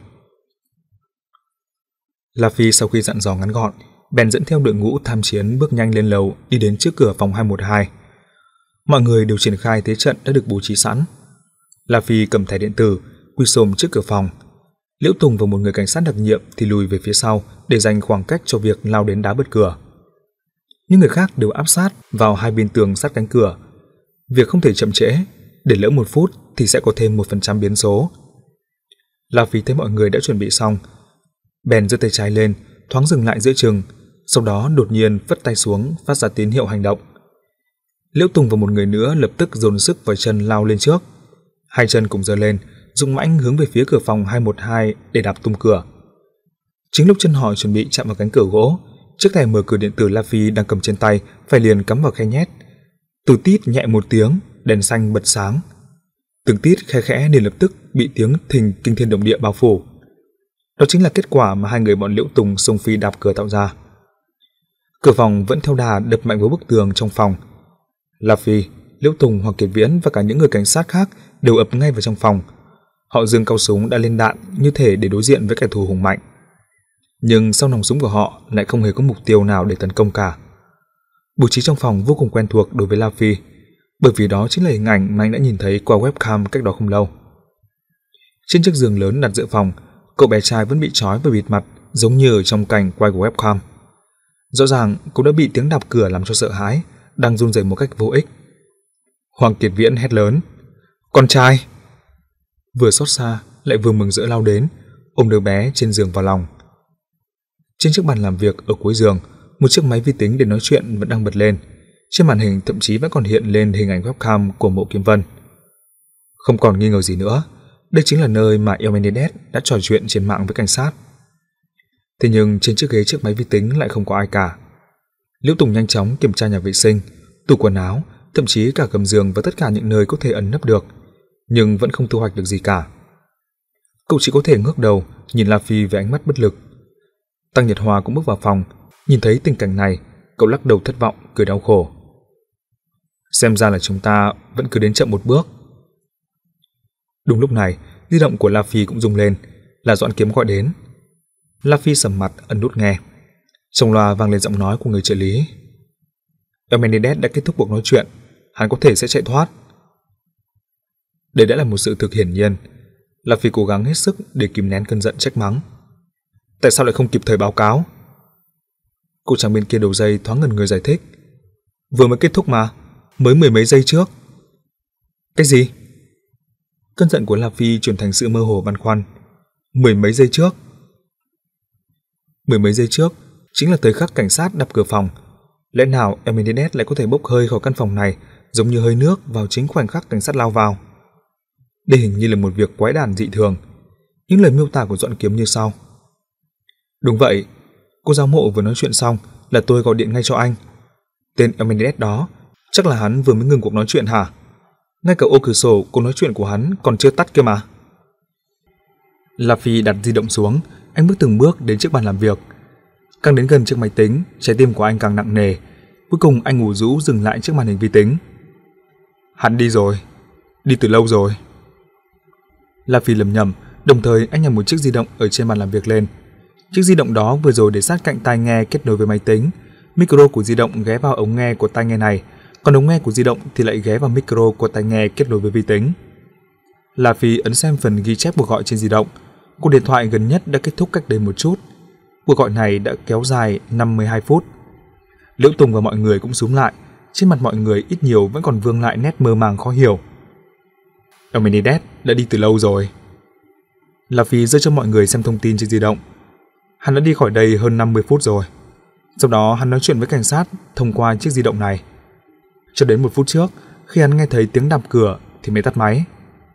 La Phi sau khi dặn dò ngắn gọn, bèn dẫn theo đội ngũ tham chiến bước nhanh lên lầu đi đến trước cửa phòng hai một hai. Mọi người đều triển khai thế trận đã được bố trí sẵn. La Phi cầm thẻ điện tử, quy xồm trước cửa phòng. Liễu Tùng và một người cảnh sát đặc nhiệm thì lùi về phía sau để dành khoảng cách cho việc lao đến đá bật cửa. Những người khác đều áp sát vào hai bên tường sát cánh cửa. Việc không thể chậm trễ, để lỡ một phút thì sẽ có thêm một phần trăm biến số. La Phi thấy mọi người đã chuẩn bị xong, bèn giơ tay trái lên, thoáng dừng lại giữa chừng, sau đó đột nhiên phất tay xuống phát ra tín hiệu hành động. Liễu Tùng và một người nữa lập tức dồn sức vào chân lao lên trước. Hai chân cùng giơ lên, dùng mãnh hướng về phía cửa phòng hai một hai để đạp tung cửa. Chính lúc chân họ chuẩn bị chạm vào cánh cửa gỗ, chiếc thẻ mở cửa điện tử La Phi đang cầm trên tay phải liền cắm vào khe nhét. Từ tít nhẹ một tiếng, đèn xanh bật sáng. Từng tít khe khẽ liền lập tức bị tiếng thình kinh thiên động địa bao phủ. Đó chính là kết quả mà hai người bọn Liễu Tùng xông phi đạp cửa tạo ra. Cửa phòng vẫn theo đà đập mạnh vào bức tường trong phòng. La Phi, Liễu Tùng, Hoàng Kiệt Viễn và cả những người cảnh sát khác đều ập ngay vào trong phòng. Họ giương cau súng đã lên đạn như thể để đối diện với kẻ thù hùng mạnh. Nhưng sau nòng súng của họ lại không hề có mục tiêu nào để tấn công cả. Bố trí trong phòng vô cùng quen thuộc đối với La Phi, bởi vì đó chính là hình ảnh mà anh đã nhìn thấy qua webcam cách đó không lâu. Trên chiếc giường lớn đặt giữa phòng, cậu bé trai vẫn bị trói và bịt mặt giống như ở trong cảnh quay của webcam. Rõ ràng cậu đã bị tiếng đạp cửa làm cho sợ hãi, đang run rẩy một cách vô ích. Hoàng Kiệt Viễn hét lớn, con trai! Vừa xót xa lại vừa mừng rỡ lao đến, ôm đứa bé trên giường vào lòng. Trên chiếc bàn làm việc ở cuối giường, một chiếc máy vi tính để nói chuyện vẫn đang bật lên. Trên màn hình thậm chí vẫn còn hiện lên hình ảnh webcam của Mộ Kiếm Vân. Không còn nghi ngờ gì nữa, đây chính là nơi mà Elmenidez đã trò chuyện trên mạng với cảnh sát. Thế nhưng trên chiếc ghế trước máy vi tính lại không có ai cả. Liễu Tùng nhanh chóng kiểm tra nhà vệ sinh, tủ quần áo, thậm chí cả gầm giường và tất cả những nơi có thể ẩn nấp được, nhưng vẫn không thu hoạch được gì cả. Cậu chỉ có thể ngước đầu nhìn La Phi với ánh mắt bất lực. Tăng Nhật Hoa cũng bước vào phòng, nhìn thấy tình cảnh này, cậu lắc đầu thất vọng, cười đau khổ. Xem ra là chúng ta vẫn cứ đến chậm một bước. Đúng lúc này, di động của La Phi cũng rung lên, là Doãn Kiếm gọi đến. La Phi sầm mặt ấn nút nghe. Trong loa vang lên giọng nói của người trợ lý. Elmenidez đã kết thúc cuộc nói chuyện, hắn có thể sẽ chạy thoát. Đây đã là một sự thực hiển nhiên. La Phi cố gắng hết sức để kìm nén cơn giận trách mắng. Tại sao lại không kịp thời báo cáo? Cô chàng bên kia đầu dây thoáng ngần người giải thích. Vừa mới kết thúc mà, mới mười mấy giây trước. Cái gì? Cơn giận của La Phi chuyển thành sự mơ hồ băn khoăn. Mười mấy giây trước? Mười mấy giây trước chính là thời khắc cảnh sát đập cửa phòng. Lẽ nào Elmenidez lại có thể bốc hơi khỏi căn phòng này giống như hơi nước vào chính khoảnh khắc cảnh sát lao vào? Đây hình như là một việc quái đản dị thường. Những lời miêu tả của Doãn Kiếm như sau. Đúng vậy, cô giáo Mộ vừa nói chuyện xong là tôi gọi điện ngay cho anh. Tên Elmenidez đó, chắc là hắn vừa mới ngừng cuộc nói chuyện hả? Ngay cả ô cửa sổ cuộc nói chuyện của hắn còn chưa tắt kia mà. La Phi đặt di động xuống, anh bước từng bước đến chiếc bàn làm việc. Càng đến gần chiếc máy tính, trái tim của anh càng nặng nề. Cuối cùng anh ngủ rũ dừng lại trước màn hình vi tính. Hắn đi rồi, đi từ lâu rồi. La Phi lầm nhầm, đồng thời anh nhặt một chiếc di động ở trên bàn làm việc lên. Chiếc di động đó vừa rồi để sát cạnh tai nghe kết nối với máy tính. Micro của di động ghé vào ống nghe của tai nghe này, còn ống nghe của di động thì lại ghé vào micro của tai nghe kết nối với vi tính. La Phi ấn xem phần ghi chép cuộc gọi trên di động. Cuộc điện thoại gần nhất đã kết thúc cách đây một chút. Cuộc gọi này đã kéo dài năm mươi hai phút. Liễu Tùng và mọi người cũng xúm lại, trên mặt mọi người ít nhiều vẫn còn vương lại nét mơ màng khó hiểu. Elmenidez đã đi từ lâu rồi. La Phi giơ cho mọi người xem thông tin trên di động. Hắn đã đi khỏi đây hơn năm mươi phút rồi. Sau đó hắn nói chuyện với cảnh sát thông qua chiếc di động này. Cho đến một phút trước, khi hắn nghe thấy tiếng đạp cửa thì mới tắt máy.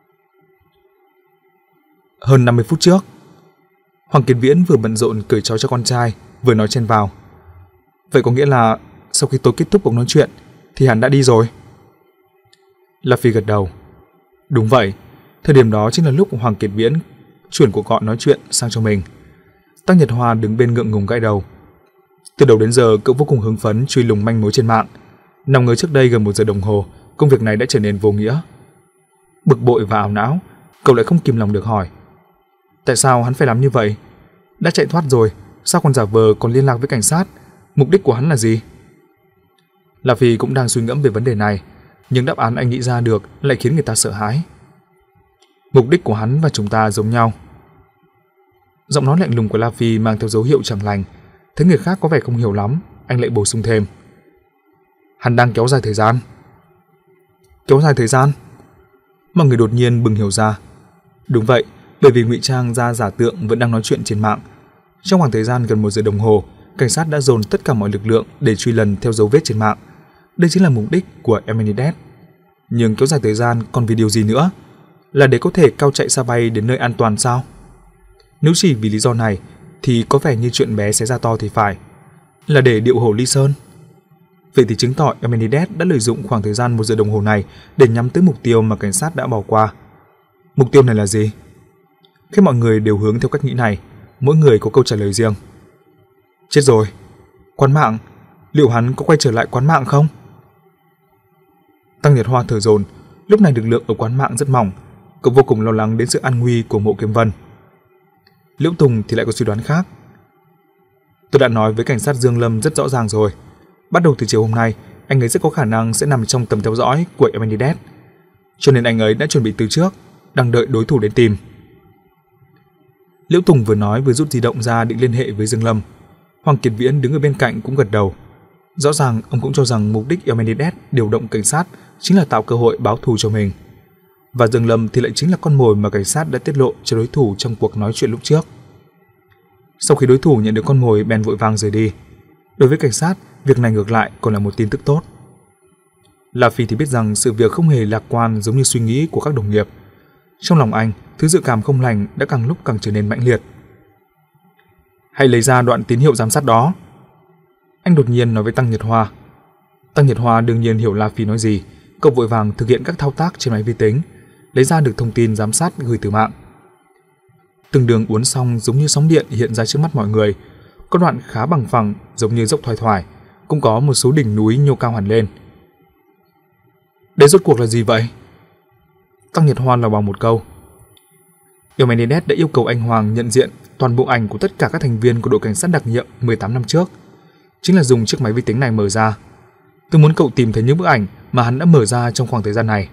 Hơn năm mươi phút trước, Hoàng Kiệt Viễn vừa bận rộn cởi trói cho con trai, vừa nói chen vào. Vậy có nghĩa là sau khi tôi kết thúc cuộc nói chuyện thì hắn đã đi rồi? La Phi gật đầu. Đúng vậy, thời điểm đó chính là lúc Hoàng Kiệt Viễn chuyển cuộc gọi nói chuyện sang cho mình. Tăng Nhật Hoa đứng bên ngượng ngùng gãi đầu. Từ đầu đến giờ cậu vô cùng hứng phấn truy lùng manh mối trên mạng. Nào ngờ trước đây gần một giờ đồng hồ, công việc này đã trở nên vô nghĩa. Bực bội và ảo não, cậu lại không kìm lòng được hỏi. Tại sao hắn phải làm như vậy? Đã chạy thoát rồi, sao còn giả vờ còn liên lạc với cảnh sát? Mục đích của hắn là gì? La Phi cũng đang suy ngẫm về vấn đề này, nhưng đáp án anh nghĩ ra được lại khiến người ta sợ hãi. Mục đích của hắn và chúng ta giống nhau. Giọng nói lạnh lùng của La Phi mang theo dấu hiệu chẳng lành. Thấy người khác có vẻ không hiểu lắm, anh lại bổ sung thêm. Hắn đang kéo dài thời gian. Kéo dài thời gian? Mọi người đột nhiên bừng hiểu ra. Đúng vậy, bởi vì ngụy trang ra giả tượng vẫn đang nói chuyện trên mạng. Trong khoảng thời gian gần một giờ đồng hồ, cảnh sát đã dồn tất cả mọi lực lượng để truy lần theo dấu vết trên mạng. Đây chính là mục đích của Elmenidez. Nhưng kéo dài thời gian còn vì điều gì nữa? Là để có thể cao chạy xa bay đến nơi an toàn sao? Nếu chỉ vì lý do này thì có vẻ như chuyện bé xé ra to thì phải. Là để điệu hổ ly sơn. Vậy thì chứng tỏ Elmenidez đã lợi dụng khoảng thời gian một giờ đồng hồ này để nhắm tới mục tiêu mà cảnh sát đã bỏ qua. Mục tiêu này là gì? Khi mọi người đều hướng theo cách nghĩ này, mỗi người có câu trả lời riêng. Chết rồi, quán mạng, liệu hắn có quay trở lại quán mạng không? Tăng Nhật Hoa thở dồn, lúc này lực lượng ở quán mạng rất mỏng, cậu vô cùng lo lắng đến sự an nguy của Mộ Kiếm Vân. Liễu Tùng thì lại có suy đoán khác. Tôi đã nói với cảnh sát Dương Lâm rất rõ ràng rồi, bắt đầu từ chiều hôm nay, anh ấy rất có khả năng sẽ nằm trong tầm theo dõi của Elmenidez, cho nên anh ấy đã chuẩn bị từ trước, đang đợi đối thủ đến tìm. Liễu Tùng vừa nói vừa rút di động ra định liên hệ với Dương Lâm. Hoàng Kiệt Viễn đứng ở bên cạnh cũng gật đầu. Rõ ràng ông cũng cho rằng mục đích Elmenidez điều động cảnh sát chính là tạo cơ hội báo thù cho mình. Và Dương Lâm thì lại chính là con mồi mà cảnh sát đã tiết lộ cho đối thủ trong cuộc nói chuyện lúc trước. Sau khi đối thủ nhận được con mồi bèn vội vàng rời đi. Đối với cảnh sát, việc này ngược lại còn là một tin tức tốt. La Phi thì biết rằng sự việc không hề lạc quan giống như suy nghĩ của các đồng nghiệp. Trong lòng anh, thứ dự cảm không lành đã càng lúc càng trở nên mãnh liệt. Hãy lấy ra đoạn tín hiệu giám sát đó. Anh đột nhiên nói với Tăng Nhật Hoa. Tăng Nhật Hoa đương nhiên hiểu La Phi nói gì, cậu vội vàng thực hiện các thao tác trên máy vi tính, lấy ra được thông tin giám sát gửi từ mạng. Từng đường uốn xong giống như sóng điện hiện ra trước mắt mọi người, có đoạn khá bằng phẳng giống như dốc thoải thoải, cũng có một số đỉnh núi nhô cao hẳn lên. Đây rốt cuộc là gì vậy? Tăng Nhật Hoa lào bào một câu. Eumenes đã yêu cầu anh Hoàng nhận diện toàn bộ ảnh của tất cả các thành viên của đội cảnh sát đặc nhiệm mười tám năm trước, chính là dùng chiếc máy vi tính này mở ra. Tôi muốn cậu tìm thấy những bức ảnh mà hắn đã mở ra trong khoảng thời gian này.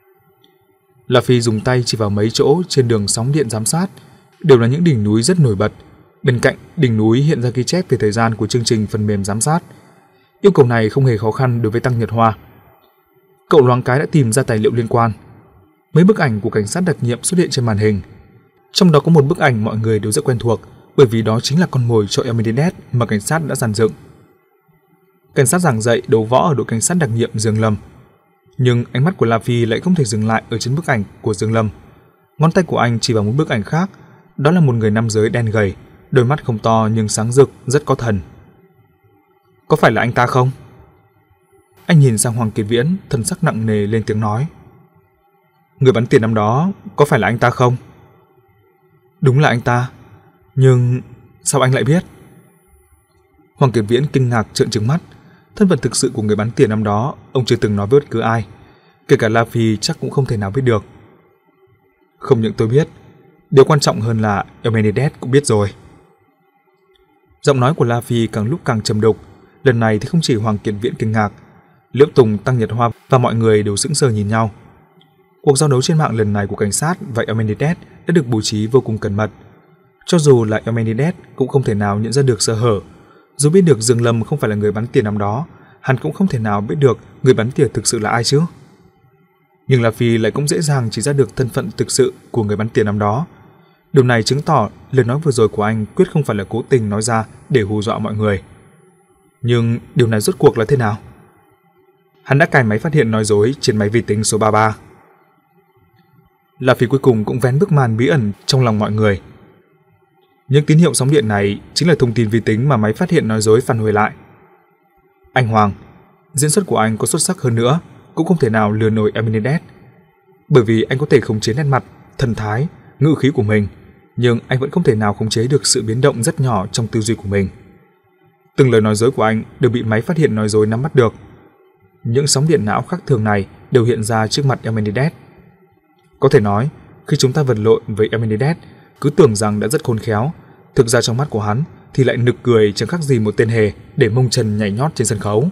La Phi dùng tay chỉ vào mấy chỗ trên đường sóng điện giám sát, đều là những đỉnh núi rất nổi bật. Bên cạnh đỉnh núi hiện ra ghi chép về thời gian của chương trình phần mềm giám sát. Yêu cầu này không hề khó khăn đối với Tăng Nhật Hoa. Cậu loáng cái đã tìm ra tài liệu liên quan. Mấy bức ảnh của cảnh sát đặc nhiệm xuất hiện trên màn hình. Trong đó có một bức ảnh mọi người đều rất quen thuộc, bởi vì đó chính là con mồi cho Eumenes mà cảnh sát đã dàn dựng. Cảnh sát giảng dạy đấu võ ở đội cảnh sát đặc nhiệm Dương Lâm. Nhưng ánh mắt của La Phi lại không thể dừng lại ở trên bức ảnh của Dương Lâm. Ngón tay của anh chỉ vào một bức ảnh khác, đó là một người nam giới đen gầy, đôi mắt không to nhưng sáng rực, rất có thần. Có phải là anh ta không? Anh nhìn sang Hoàng Kiệt Viễn, thần sắc nặng nề lên tiếng nói. Người bắn tiền năm đó, có phải là anh ta không? Đúng là anh ta, nhưng sao anh lại biết? Hoàng Kiệt Viễn kinh ngạc trợn trừng mắt. Thân phận thực sự của người bắn tiền năm đó, ông chưa từng nói với bất cứ ai, kể cả La Phi chắc cũng không thể nào biết được. Không những tôi biết, điều quan trọng hơn là Eumenes cũng biết rồi. Giọng nói của La Phi càng lúc càng trầm đục. Lần này thì không chỉ Hoàng Kiệt Viễn kinh ngạc, Liễu Tùng, Tăng Nhật Hoa và mọi người đều sững sờ nhìn nhau. Cuộc giao đấu trên mạng lần này của cảnh sát và Eumenes đã được bố trí vô cùng cẩn mật. Cho dù là Eumenes cũng không thể nào nhận ra được sơ hở. Dù biết được Dương Lâm không phải là người bắn tiền năm đó, hắn cũng không thể nào biết được người bắn tiền thực sự là ai chứ. Nhưng La Phi lại cũng dễ dàng chỉ ra được thân phận thực sự của người bắn tiền năm đó. Điều này chứng tỏ lời nói vừa rồi của anh quyết không phải là cố tình nói ra để hù dọa mọi người. Nhưng điều này rốt cuộc là thế nào? Hắn đã cài máy phát hiện nói dối trên máy vi tính số ba mươi ba. La Phi cuối cùng cũng vén bức màn bí ẩn trong lòng mọi người. Những tín hiệu sóng điện này chính là thông tin vi tính mà máy phát hiện nói dối phản hồi lại. Anh Hoàng, diễn xuất của anh có xuất sắc hơn nữa cũng không thể nào lừa nổi Eumenes, bởi vì anh có thể khống chế nét mặt, thần thái, ngữ khí của mình, nhưng anh vẫn không thể nào khống chế được sự biến động rất nhỏ trong tư duy của mình. Từng lời nói dối của anh đều bị máy phát hiện nói dối nắm bắt được. Những sóng điện não khác thường này đều hiện ra trước mặt Eumenes. Có thể nói, khi chúng ta vật lộn với Eumenes, cứ tưởng rằng đã rất khôn khéo, thực ra trong mắt của hắn thì lại nực cười chẳng khác gì một tên hề để mông trần nhảy nhót trên sân khấu.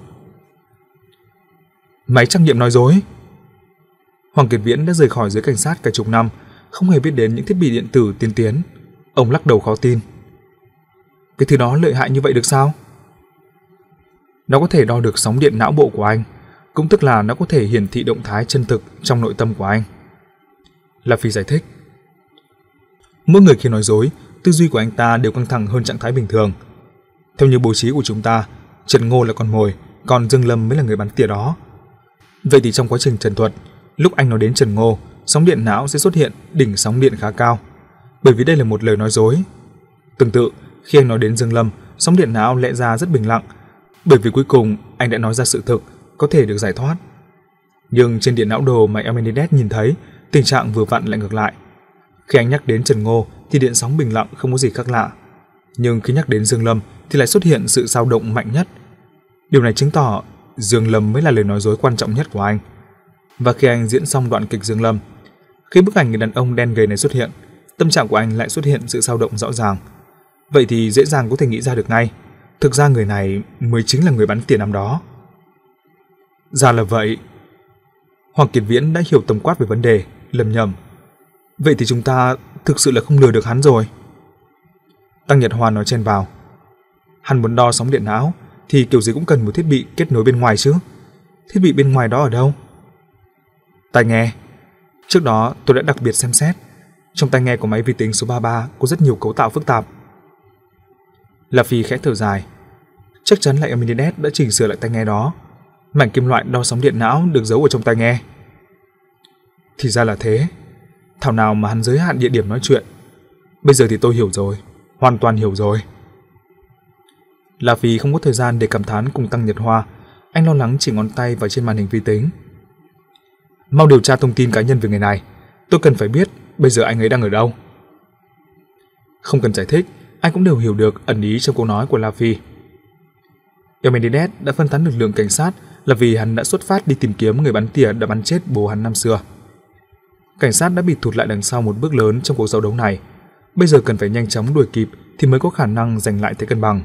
Máy trắc nghiệm nói dối. Hoàng Kiệt Viễn đã rời khỏi giới cảnh sát cả chục năm, không hề biết đến những thiết bị điện tử tiên tiến. Ông lắc đầu khó tin. Cái thứ đó lợi hại như vậy được sao? Nó có thể đo được sóng điện não bộ của anh, cũng tức là nó có thể hiển thị động thái chân thực trong nội tâm của anh. La Phi giải thích. Mỗi người khi nói dối, tư duy của anh ta đều căng thẳng hơn trạng thái bình thường. Theo như bố trí của chúng ta, Trần Ngô là con mồi, còn Dương Lâm mới là người bắn tỉa đó. Vậy thì trong quá trình trần thuật, lúc anh nói đến Trần Ngô, sóng điện não sẽ xuất hiện đỉnh sóng điện khá cao, bởi vì đây là một lời nói dối. Tương tự, khi anh nói đến Dương Lâm, sóng điện não lẽ ra rất bình lặng, bởi vì cuối cùng anh đã nói ra sự thực, có thể được giải thoát. Nhưng trên điện não đồ mà Eumenes nhìn thấy, tình trạng vừa vặn lại ngược lại. Khi anh nhắc đến Trần Ngô thì điện sóng bình lặng không có gì khác lạ, nhưng khi nhắc đến Dương Lâm thì lại xuất hiện sự dao động mạnh nhất. Điều này chứng tỏ Dương Lâm mới là lời nói dối quan trọng nhất của anh. Và khi anh diễn xong đoạn kịch Dương Lâm, khi bức ảnh người đàn ông đen gầy này xuất hiện, tâm trạng của anh lại xuất hiện sự dao động rõ ràng. Vậy thì dễ dàng có thể nghĩ ra được ngay, thực ra người này mới chính là người bắn tiền năm đó. Ra là vậy. Hoàng Kiệt Viễn đã hiểu tổng quát về vấn đề, lầm nhầm. Vậy thì chúng ta thực sự là không lừa được hắn rồi. Tăng Nhật Hoa nói chen vào. Hắn muốn đo sóng điện não thì kiểu gì cũng cần một thiết bị kết nối bên ngoài chứ. Thiết bị bên ngoài đó ở đâu? Tai nghe. Trước đó tôi đã đặc biệt xem xét. Trong tai nghe của máy vi tính số ba mươi ba có rất nhiều cấu tạo phức tạp. La Phi khẽ thở dài. Chắc chắn là Eumenes đã chỉnh sửa lại tai nghe đó. Mảnh kim loại đo sóng điện não được giấu ở trong tai nghe. Thì ra là thế. Thảo nào mà hắn giới hạn địa điểm nói chuyện. Bây giờ thì tôi hiểu rồi, hoàn toàn hiểu rồi. La Phi không có thời gian để cảm thán cùng Tăng Nhật Hoa, anh lo lắng chỉ ngón tay vào trên màn hình vi tính. Mau điều tra thông tin cá nhân về người này, tôi cần phải biết bây giờ anh ấy đang ở đâu. Không cần giải thích, anh cũng đều hiểu được ẩn ý trong câu nói của La Phi. Eumenides đã phân tán lực lượng cảnh sát là vì hắn đã xuất phát đi tìm kiếm người bắn tỉa đã bắn chết bố hắn năm xưa. Cảnh sát đã bị thụt lại đằng sau một bước lớn trong cuộc giao đấu này, bây giờ cần phải nhanh chóng đuổi kịp thì mới có khả năng giành lại thế cân bằng.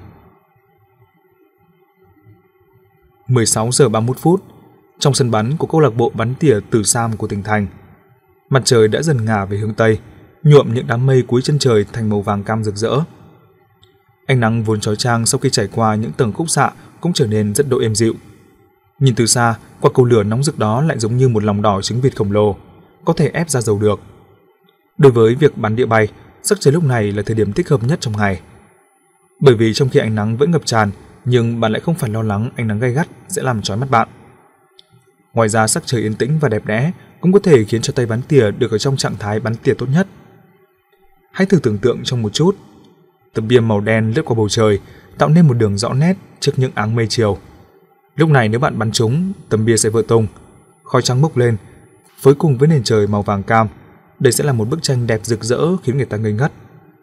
mười sáu giờ ba mươi mốt phút, trong sân bắn của câu lạc bộ bắn tỉa Từ Sam của tỉnh thành, mặt trời đã dần ngả về hướng tây, nhuộm những đám mây cuối chân trời thành màu vàng cam rực rỡ. Ánh nắng vốn chói chang sau khi trải qua những tầng khúc xạ cũng trở nên rất độ êm dịu. Nhìn từ xa, quả cầu lửa nóng rực đó lại giống như một lòng đỏ trứng vịt khổng lồ, có thể ép ra dầu được. Đối với việc bắn đĩa bay, sắc trời lúc này là thời điểm thích hợp nhất trong ngày. Bởi vì trong khi ánh nắng vẫn ngập tràn, nhưng bạn lại không phải lo lắng ánh nắng gay gắt sẽ làm chói mắt bạn. Ngoài ra, sắc trời yên tĩnh và đẹp đẽ cũng có thể khiến cho tay bắn tỉa được ở trong trạng thái bắn tỉa tốt nhất. Hãy thử tưởng tượng trong một chút, tấm bia màu đen lướt qua bầu trời, tạo nên một đường rõ nét trước những áng mây chiều. Lúc này nếu bạn bắn trúng, tấm bia sẽ vỡ tung, khói trắng bốc lên, phối cùng với nền trời màu vàng cam. Đây sẽ là một bức tranh đẹp rực rỡ khiến người ta ngây ngất.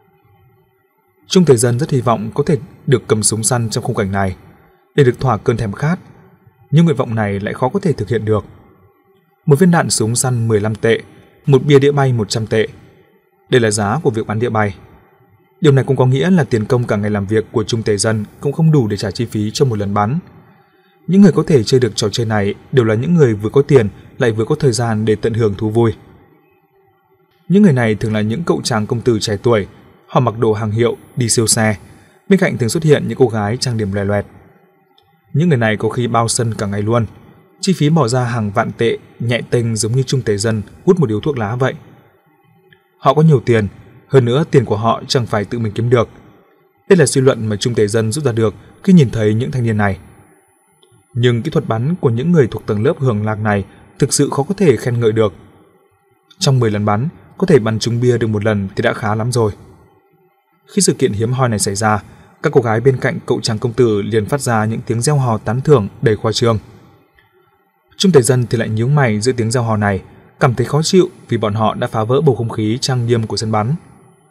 Trung Thể Dân rất hy vọng có thể được cầm súng săn trong khung cảnh này để được thỏa cơn thèm khát, nhưng nguyện vọng này lại khó có thể thực hiện được. Một viên đạn súng săn mười lăm tệ, một bia đĩa bay một trăm tệ. Đây là giá của việc bắn đĩa bay. Điều này cũng có nghĩa là tiền công cả ngày làm việc của Trung Thể Dân cũng không đủ để trả chi phí cho một lần bắn. Những người có thể chơi được trò chơi này đều là những người vừa có tiền lại vừa có thời gian để tận hưởng thú vui. Những người này thường là những cậu chàng công tử trẻ tuổi, họ mặc đồ hàng hiệu, đi siêu xe, bên cạnh thường xuất hiện những cô gái trang điểm loè loẹt. Những người này có khi bao sân cả ngày luôn, chi phí bỏ ra hàng vạn tệ, nhẹ tênh giống như Trung Thể Dân hút một điếu thuốc lá vậy. Họ có nhiều tiền, hơn nữa tiền của họ chẳng phải tự mình kiếm được. Đây là suy luận mà Trung Thể Dân rút ra được khi nhìn thấy những thanh niên này. Nhưng kỹ thuật bắn của những người thuộc tầng lớp hưởng lạc này thực sự khó có thể khen ngợi được. Trong mười lần bắn, có thể bắn trúng bia được một lần thì đã khá lắm rồi. Khi sự kiện hiếm hoi này xảy ra, các cô gái bên cạnh cậu chàng công tử liền phát ra những tiếng reo hò tán thưởng đầy khoa trương. Trung Thể Dân thì lại nhíu mày giữa tiếng reo hò này, cảm thấy khó chịu vì bọn họ đã phá vỡ bầu không khí trang nghiêm của sân bắn.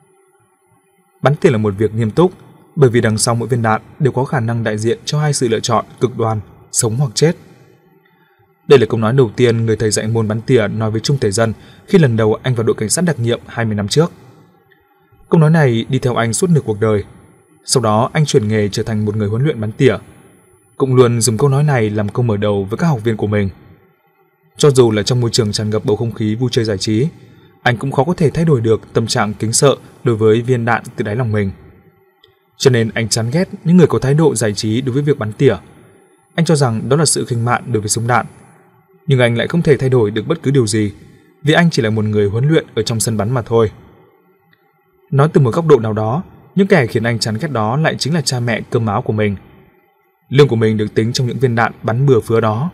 Bắn tỉa là một việc nghiêm túc, bởi vì đằng sau mỗi viên đạn đều có khả năng đại diện cho hai sự lựa chọn cực đoan, sống hoặc chết. Đây là câu nói đầu tiên người thầy dạy môn bắn tỉa nói với Trung Thể Dân khi lần đầu anh vào đội cảnh sát đặc nhiệm hai mươi năm trước. Câu nói này đi theo anh suốt nửa cuộc đời. Sau đó anh chuyển nghề trở thành một người huấn luyện bắn tỉa, cũng luôn dùng câu nói này làm câu mở đầu với các học viên của mình. Cho dù là trong môi trường tràn ngập bầu không khí vui chơi giải trí, anh cũng khó có thể thay đổi được tâm trạng kính sợ đối với viên đạn từ đáy lòng mình. Cho nên anh chán ghét những người có thái độ giải trí đối với việc bắn tỉa. Anh cho rằng đó là sự khinh mạn đối với súng đạn. Nhưng anh lại không thể thay đổi được bất cứ điều gì, vì anh chỉ là một người huấn luyện ở trong sân bắn mà thôi. Nói từ một góc độ nào đó, những kẻ khiến anh chán ghét đó lại chính là cha mẹ cơm áo của mình. Lương của mình được tính trong những viên đạn bắn bừa phứa đó.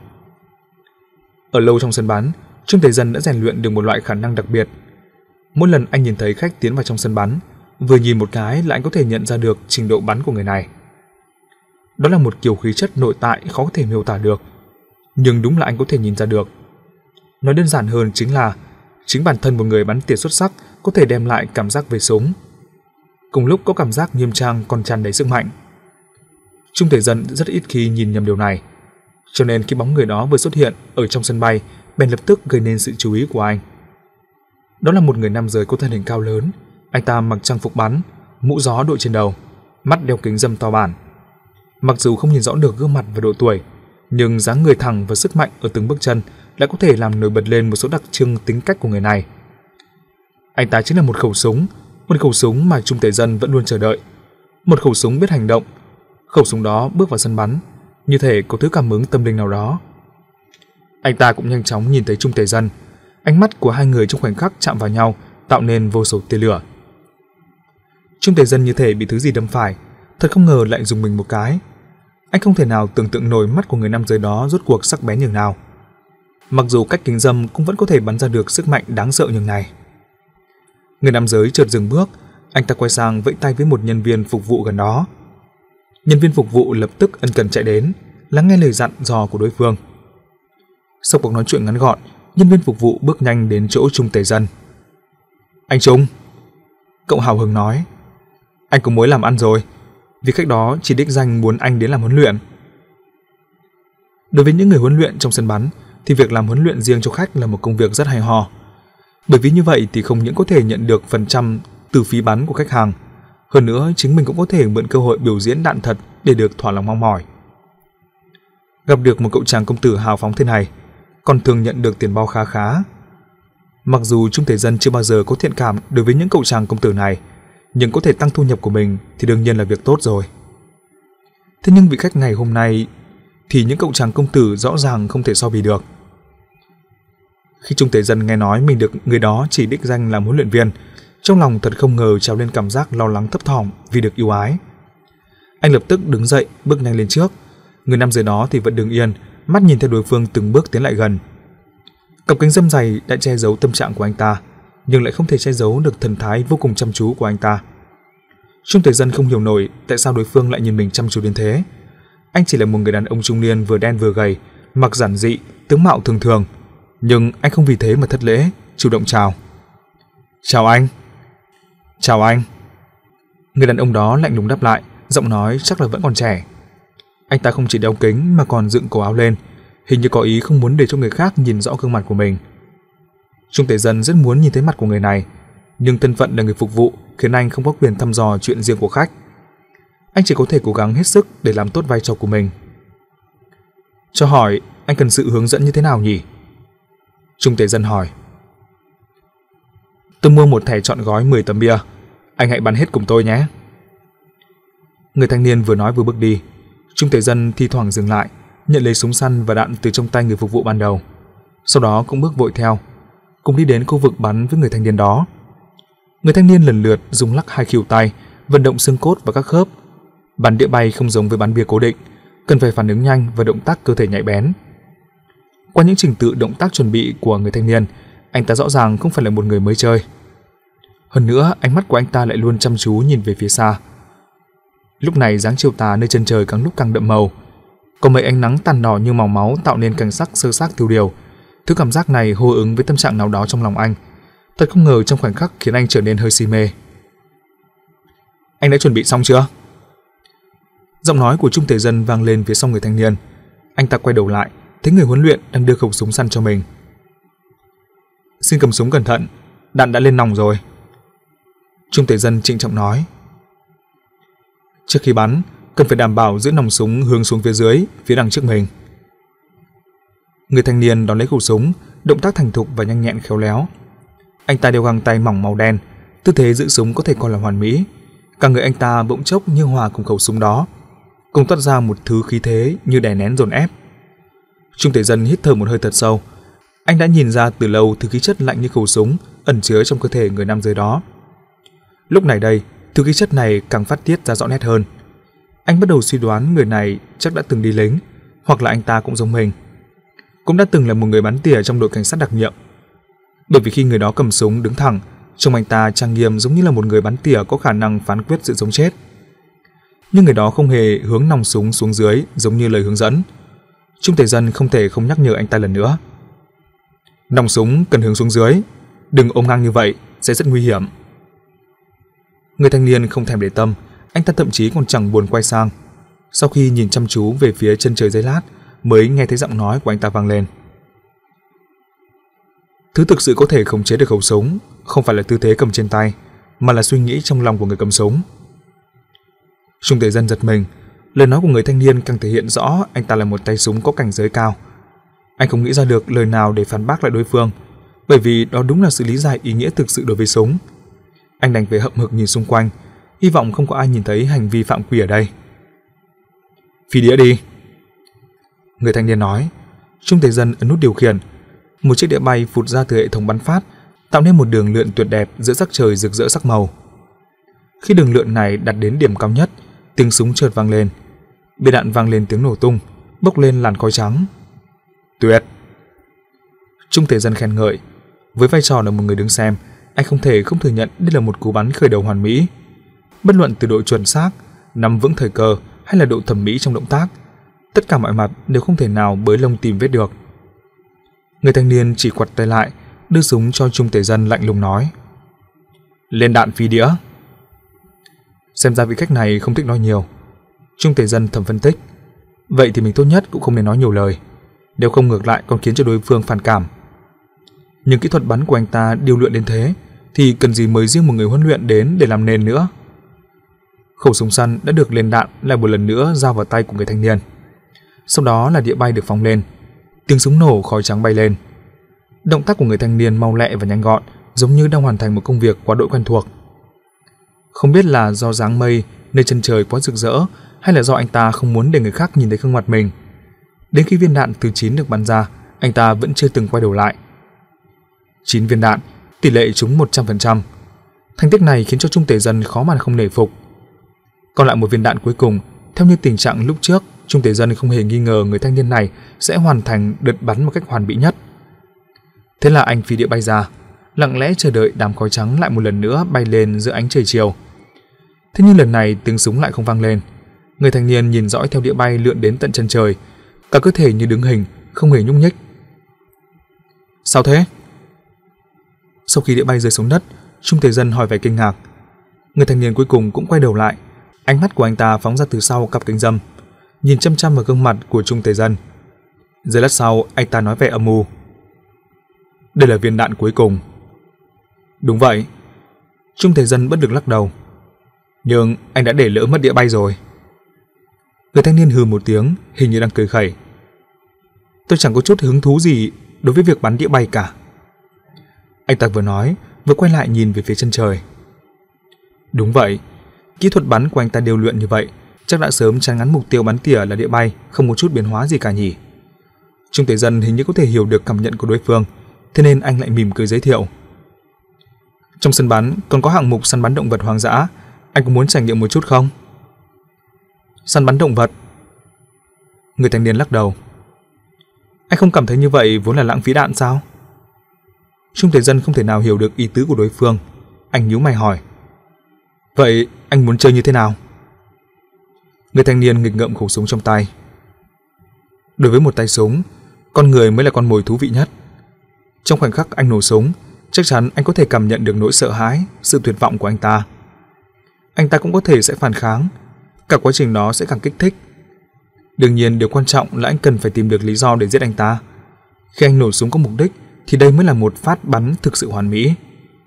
Ở lâu trong sân bắn, Trung Thể Dân đã rèn luyện được một loại khả năng đặc biệt. Mỗi lần anh nhìn thấy khách tiến vào trong sân bắn, vừa nhìn một cái là anh có thể nhận ra được trình độ bắn của người này. Đó là một kiểu khí chất nội tại khó có thể miêu tả được, nhưng đúng là anh có thể nhìn ra được. Nói đơn giản hơn chính là chính bản thân một người bắn tỉa xuất sắc có thể đem lại cảm giác về súng, cùng lúc có cảm giác nghiêm trang còn tràn đầy sức mạnh. Trung Thể Dân rất ít khi nhìn nhầm điều này, cho nên khi bóng người đó vừa xuất hiện ở trong sân bay, bèn lập tức gây nên sự chú ý của anh. Đó là một người nam giới có thân hình cao lớn, anh ta mặc trang phục bắn, mũ gió đội trên đầu, mắt đeo kính râm to bản. Mặc dù không nhìn rõ được gương mặt và độ tuổi, nhưng dáng người thẳng và sức mạnh ở từng bước chân lại có thể làm nổi bật lên một số đặc trưng tính cách của người này. Anh ta chính là một khẩu súng, một khẩu súng mà Trung Thể Dân vẫn luôn chờ đợi. Một khẩu súng biết hành động. Khẩu súng đó bước vào sân bắn, như thể có thứ cảm ứng tâm linh nào đó. Anh ta cũng nhanh chóng nhìn thấy Trung Thể Dân. Ánh mắt của hai người trong khoảnh khắc chạm vào nhau, tạo nên vô số tia lửa. Trung Thể Dân như thể bị thứ gì đâm phải, thật không ngờ lại dùng mình một cái. Anh không thể nào tưởng tượng nổi mắt của người nam giới đó rốt cuộc sắc bén nhường nào. Mặc dù cách kính râm cũng vẫn có thể bắn ra được sức mạnh đáng sợ nhường này. Người nam giới chợt dừng bước, anh ta quay sang vẫy tay với một nhân viên phục vụ gần đó. Nhân viên phục vụ lập tức ân cần chạy đến, lắng nghe lời dặn dò của đối phương. Sau cuộc nói chuyện ngắn gọn, nhân viên phục vụ bước nhanh đến chỗ Trung Tề Dân. Anh Trung, cậu hào hứng nói, anh có mối làm ăn rồi, vì khách đó chỉ đích danh muốn anh đến làm huấn luyện. Đối với những người huấn luyện trong sân bắn thì việc làm huấn luyện riêng cho khách là một công việc rất hay ho. Bởi vì như vậy thì không những có thể nhận được phần trăm từ phí bắn của khách hàng, hơn nữa chính mình cũng có thể mượn cơ hội biểu diễn đạn thật để được thỏa lòng mong mỏi. Gặp được một cậu chàng công tử hào phóng thế này, còn thường nhận được tiền bao khá khá. Mặc dù Trung Tề Dân chưa bao giờ có thiện cảm đối với những cậu chàng công tử này, nhưng có thể tăng thu nhập của mình thì đương nhiên là việc tốt rồi. Thế nhưng vị khách ngày hôm nay thì những cậu chàng công tử rõ ràng không thể so bì được. Khi Trung Tề Dân nghe nói mình được người đó chỉ đích danh làm huấn luyện viên, trong lòng thật không ngờ trào lên cảm giác lo lắng thấp thỏm vì được yêu ái. Anh lập tức đứng dậy bước nhanh lên trước. Người nam giới đó thì vẫn đứng yên, mắt nhìn theo đối phương từng bước tiến lại gần. Cặp kính râm dày đã che giấu tâm trạng của anh ta, nhưng lại không thể che giấu được thần thái vô cùng chăm chú của anh ta. Trung Tề Dân không hiểu nổi tại sao đối phương lại nhìn mình chăm chú đến thế. Anh chỉ là một người đàn ông trung niên vừa đen vừa gầy, mặc giản dị, tướng mạo thường thường, nhưng anh không vì thế mà thất lễ, chủ động chào. Chào anh. Chào anh. Người đàn ông đó lạnh lùng đáp lại, giọng nói chắc là vẫn còn trẻ. Anh ta không chỉ đeo kính mà còn dựng cổ áo lên, hình như có ý không muốn để cho người khác nhìn rõ gương mặt của mình. Trung Tề Dân rất muốn nhìn thấy mặt của người này, nhưng thân phận là người phục vụ khiến anh không có quyền thăm dò chuyện riêng của khách. Anh chỉ có thể cố gắng hết sức để làm tốt vai trò của mình. Cho hỏi, anh cần sự hướng dẫn như thế nào nhỉ? Trung Tề Dân hỏi. Tôi mua một thẻ trọn gói mười tấm bia, anh hãy bắn hết cùng tôi nhé. Người thanh niên vừa nói vừa bước đi. Trung Tề Dân thi thoảng dừng lại, nhận lấy súng săn và đạn từ trong tay người phục vụ ban đầu. Sau đó cũng bước vội theo, cùng đi đến khu vực bắn với người thanh niên đó. Người thanh niên lần lượt dùng lắc hai khuỷu tay, vận động xương cốt và các khớp. Bắn đĩa bay không giống với bắn bia cố định, cần phải phản ứng nhanh và động tác cơ thể nhạy bén. Qua những trình tự động tác chuẩn bị của người thanh niên, anh ta rõ ràng không phải là một người mới chơi. Hơn nữa, ánh mắt của anh ta lại luôn chăm chú nhìn về phía xa. Lúc này dáng chiều tà nơi chân trời càng lúc càng đậm màu, có mấy ánh nắng tàn đỏ như màu máu tạo nên cảnh sắc sơ xác tiêu điều. Thứ cảm giác này hô ứng với tâm trạng nào đó trong lòng anh. Thật không ngờ trong khoảnh khắc khiến anh trở nên hơi si mê. Anh đã chuẩn bị xong chưa? Giọng nói của Trung Tề Dân vang lên phía sau người thanh niên. Anh ta quay đầu lại, thấy người huấn luyện đang đưa khẩu súng săn cho mình. Xin cầm súng cẩn thận, đạn đã lên nòng rồi. Trung Tề Dân trịnh trọng nói. Trước khi bắn, cần phải đảm bảo giữ nòng súng hướng xuống phía dưới, phía đằng trước mình. Người thanh niên đón lấy khẩu súng, động tác thành thục và nhanh nhẹn khéo léo. Anh ta đeo găng tay mỏng màu đen, tư thế giữ súng có thể coi là hoàn mỹ. Cả người anh ta bỗng chốc như hòa cùng khẩu súng đó, cùng toát ra một thứ khí thế như đè nén dồn ép. Trung Tề Dân hít thở một hơi thật sâu. Anh đã nhìn ra từ lâu thứ khí chất lạnh như khẩu súng ẩn chứa trong cơ thể người nam giới đó. Lúc này đây, thứ khí chất này càng phát tiết ra rõ nét hơn. Anh bắt đầu suy đoán người này chắc đã từng đi lính, hoặc là anh ta cũng giống mình, cũng đã từng là một người bắn tỉa trong đội cảnh sát đặc nhiệm. Bởi vì khi người đó cầm súng đứng thẳng, trông anh ta trang nghiêm giống như là một người bắn tỉa có khả năng phán quyết sự sống chết. Nhưng người đó không hề hướng nòng súng xuống dưới giống như lời hướng dẫn. Trung Tề Dân không thể không nhắc nhở anh ta lần nữa. Nòng súng cần hướng xuống dưới, đừng ôm ngang như vậy, sẽ rất nguy hiểm. Người thanh niên không thèm để tâm, anh ta thậm chí còn chẳng buồn quay sang. Sau khi nhìn chăm chú về phía chân trời giây lát, mới nghe thấy giọng nói của anh ta vang lên. Thứ thực sự có thể khống chế được khẩu súng không phải là tư thế cầm trên tay, mà là suy nghĩ trong lòng của người cầm súng. Trung Tề Dân giật mình, lời nói của người thanh niên càng thể hiện rõ anh ta là một tay súng có cảnh giới cao. Anh không nghĩ ra được lời nào để phản bác lại đối phương, bởi vì đó đúng là sự lý giải ý nghĩa thực sự đối với súng. Anh đành phải hậm hực nhìn xung quanh, hy vọng không có ai nhìn thấy hành vi phạm quy ở đây. Phi đĩa đi. Người thanh niên nói. Trung Tề Dân ấn nút điều khiển. Một chiếc đĩa bay phụt ra từ hệ thống bắn phát, tạo nên một đường lượn tuyệt đẹp giữa sắc trời rực rỡ sắc màu. Khi đường lượn này đạt đến điểm cao nhất, tiếng súng chợt vang lên. Viên đạn vang lên tiếng nổ tung, bốc lên làn khói trắng. Tuyệt! Trung Tề Dân khen ngợi. Với vai trò là một người đứng xem, anh không thể không thừa nhận đây là một cú bắn khởi đầu hoàn mỹ. Bất luận từ độ chuẩn xác, nắm vững thời cơ hay là độ thẩm mỹ trong động tác, tất cả mọi mặt đều không thể nào bới lông tìm vết được. Người thanh niên chỉ quặt tay lại, đưa súng cho Trung Tề Dân lạnh lùng nói: Lên đạn phi đĩa. Xem ra vị khách này không thích nói nhiều. Trung Tề Dân thầm phân tích, vậy thì mình tốt nhất cũng không nên nói nhiều lời, nếu không ngược lại còn khiến cho đối phương phản cảm. Nhưng kỹ thuật bắn của anh ta điêu luyện đến thế thì cần gì mời riêng một người huấn luyện đến để làm nền nữa. Khẩu súng săn đã được lên đạn lại một lần nữa giao vào tay của người thanh niên. Sau đó là đĩa bay được phóng lên, tiếng súng nổ, khói trắng bay lên. Động tác của người thanh niên mau lẹ và nhanh gọn, giống như đang hoàn thành một công việc quá đỗi quen thuộc. Không biết là do dáng mây nơi chân trời quá rực rỡ, hay là do anh ta không muốn để người khác nhìn thấy gương mặt mình. Đến khi viên đạn thứ chín được bắn ra, anh ta vẫn chưa từng quay đầu lại. chín viên đạn, tỷ lệ trúng một trăm phần trăm. Thành tích này khiến cho Trung Tề Dân khó mà không nể phục. Còn lại một viên đạn cuối cùng, theo như tình trạng lúc trước, Trung Tề Dân không hề nghi ngờ người thanh niên này sẽ hoàn thành đợt bắn một cách hoàn mỹ nhất. Thế là anh phi đĩa bay ra, lặng lẽ chờ đợi đám khói trắng lại một lần nữa bay lên giữa ánh trời chiều. Thế nhưng lần này tiếng súng lại không vang lên. Người thanh niên nhìn dõi theo đĩa bay lượn đến tận chân trời, cả cơ thể như đứng hình, không hề nhúc nhích. Sao thế? Sau khi đĩa bay rơi xuống đất, Trung Tề Dân hỏi vẻ kinh ngạc. Người thanh niên cuối cùng cũng quay đầu lại, ánh mắt của anh ta phóng ra từ sau cặp kính râm, nhìn chăm chăm vào gương mặt của Trung Tề Dân. Giây lát sau, anh ta nói vẻ âm u: Đây là viên đạn cuối cùng. Đúng vậy. Trung Tề Dân bất lực lắc đầu. Nhưng anh đã để lỡ mất đĩa bay rồi. Người thanh niên hừ một tiếng, hình như đang cười khẩy. Tôi chẳng có chút hứng thú gì đối với việc bắn đĩa bay cả. Anh ta vừa nói, vừa quay lại nhìn về phía chân trời. Đúng vậy, kỹ thuật bắn của anh ta điêu luyện như vậy, chắc đã sớm chắn ngắn mục tiêu bắn tỉa là đĩa bay, không có chút biến hóa gì cả nhỉ. Trung Tề Dân hình như có thể hiểu được cảm nhận của đối phương, thế nên anh lại mỉm cười giới thiệu. Trong sân bắn còn có hạng mục săn bắn động vật hoang dã, anh có muốn trải nghiệm một chút không? Săn bắn động vật? Người thanh niên lắc đầu. Anh không cảm thấy như vậy vốn là lãng phí đạn sao? Trung Tề Dân không thể nào hiểu được ý tứ của đối phương, anh nhíu mày hỏi. Vậy anh muốn chơi như thế nào? Người thanh niên nghịch ngợm khẩu súng trong tay. Đối với một tay súng, con người mới là con mồi thú vị nhất. Trong khoảnh khắc anh nổ súng, chắc chắn anh có thể cảm nhận được nỗi sợ hãi, sự tuyệt vọng của anh ta. Anh ta cũng có thể sẽ phản kháng, cả quá trình đó sẽ càng kích thích. Đương nhiên điều quan trọng là anh cần phải tìm được lý do để giết anh ta. Khi anh nổ súng có mục đích thì đây mới là một phát bắn thực sự hoàn mỹ.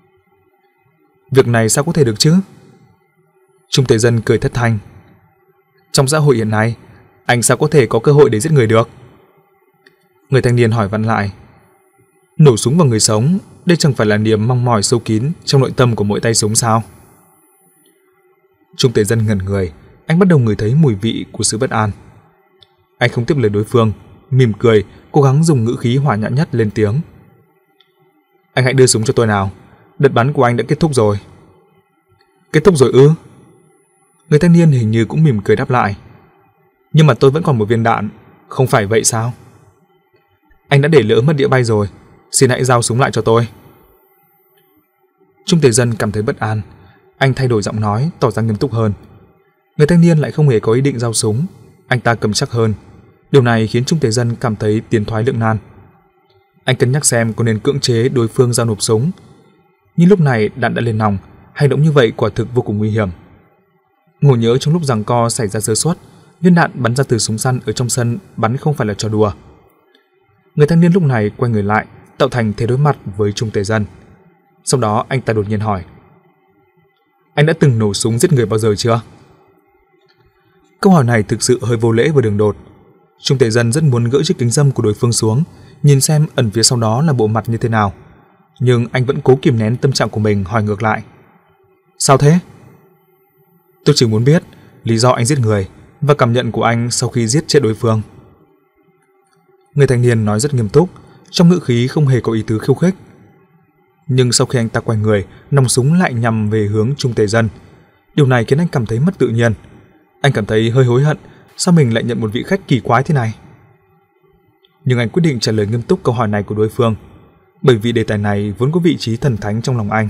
Việc này sao có thể được chứ? Trung Tề Dân cười thất thanh. Trong xã hội hiện nay, anh sao có thể có cơ hội để giết người được? Người thanh niên hỏi vặn lại. Nổ súng vào người sống, đây chẳng phải là niềm mong mỏi sâu kín trong nội tâm của mỗi tay súng sao? Trung Tề Dân ngẩn người, anh bắt đầu ngửi thấy mùi vị của sự bất an. Anh không tiếp lời đối phương, mỉm cười, cố gắng dùng ngữ khí hòa nhã nhất lên tiếng. Anh hãy đưa súng cho tôi nào, đợt bắn của anh đã kết thúc rồi. Kết thúc rồi ư? Người thanh niên hình như cũng mỉm cười đáp lại. Nhưng mà tôi vẫn còn một viên đạn, không phải vậy sao? Anh đã để lỡ mất đĩa bay rồi, xin hãy giao súng lại cho tôi. Trung Tề Dân cảm thấy bất an, anh thay đổi giọng nói, tỏ ra nghiêm túc hơn. Người thanh niên lại không hề có ý định giao súng, anh ta cầm chắc hơn. Điều này khiến Trung Tề Dân cảm thấy tiến thoái lưỡng nan. Anh cân nhắc xem có nên cưỡng chế đối phương giao nộp súng. Nhưng lúc này đạn đã lên nòng, hành động như vậy quả thực vô cùng nguy hiểm. Ngộ nhỡ trong lúc giằng co xảy ra sơ suất, viên đạn bắn ra từ súng săn ở trong sân bắn không phải là trò đùa. Người thanh niên lúc này quay người lại, tạo thành thế đối mặt với Trung Tề Dân. Sau đó anh ta đột nhiên hỏi. Anh đã từng nổ súng giết người bao giờ chưa? Câu hỏi này thực sự hơi vô lễ và đường đột. Trung Tề Dân rất muốn gỡ chiếc kính râm của đối phương xuống, nhìn xem ẩn phía sau đó là bộ mặt như thế nào. Nhưng anh vẫn cố kìm nén tâm trạng của mình, hỏi ngược lại. Sao thế? Tôi chỉ muốn biết lý do anh giết người và cảm nhận của anh sau khi giết chết đối phương. Người thanh niên nói rất nghiêm túc, trong ngữ khí không hề có ý tứ khiêu khích. Nhưng sau khi anh ta quay người, nòng súng lại nhằm về hướng Trung Tề Dân. Điều này khiến anh cảm thấy mất tự nhiên. Anh cảm thấy hơi hối hận sao mình lại nhận một vị khách kỳ quái thế này? Nhưng anh quyết định trả lời nghiêm túc câu hỏi này của đối phương, bởi vì đề tài này vốn có vị trí thần thánh trong lòng anh.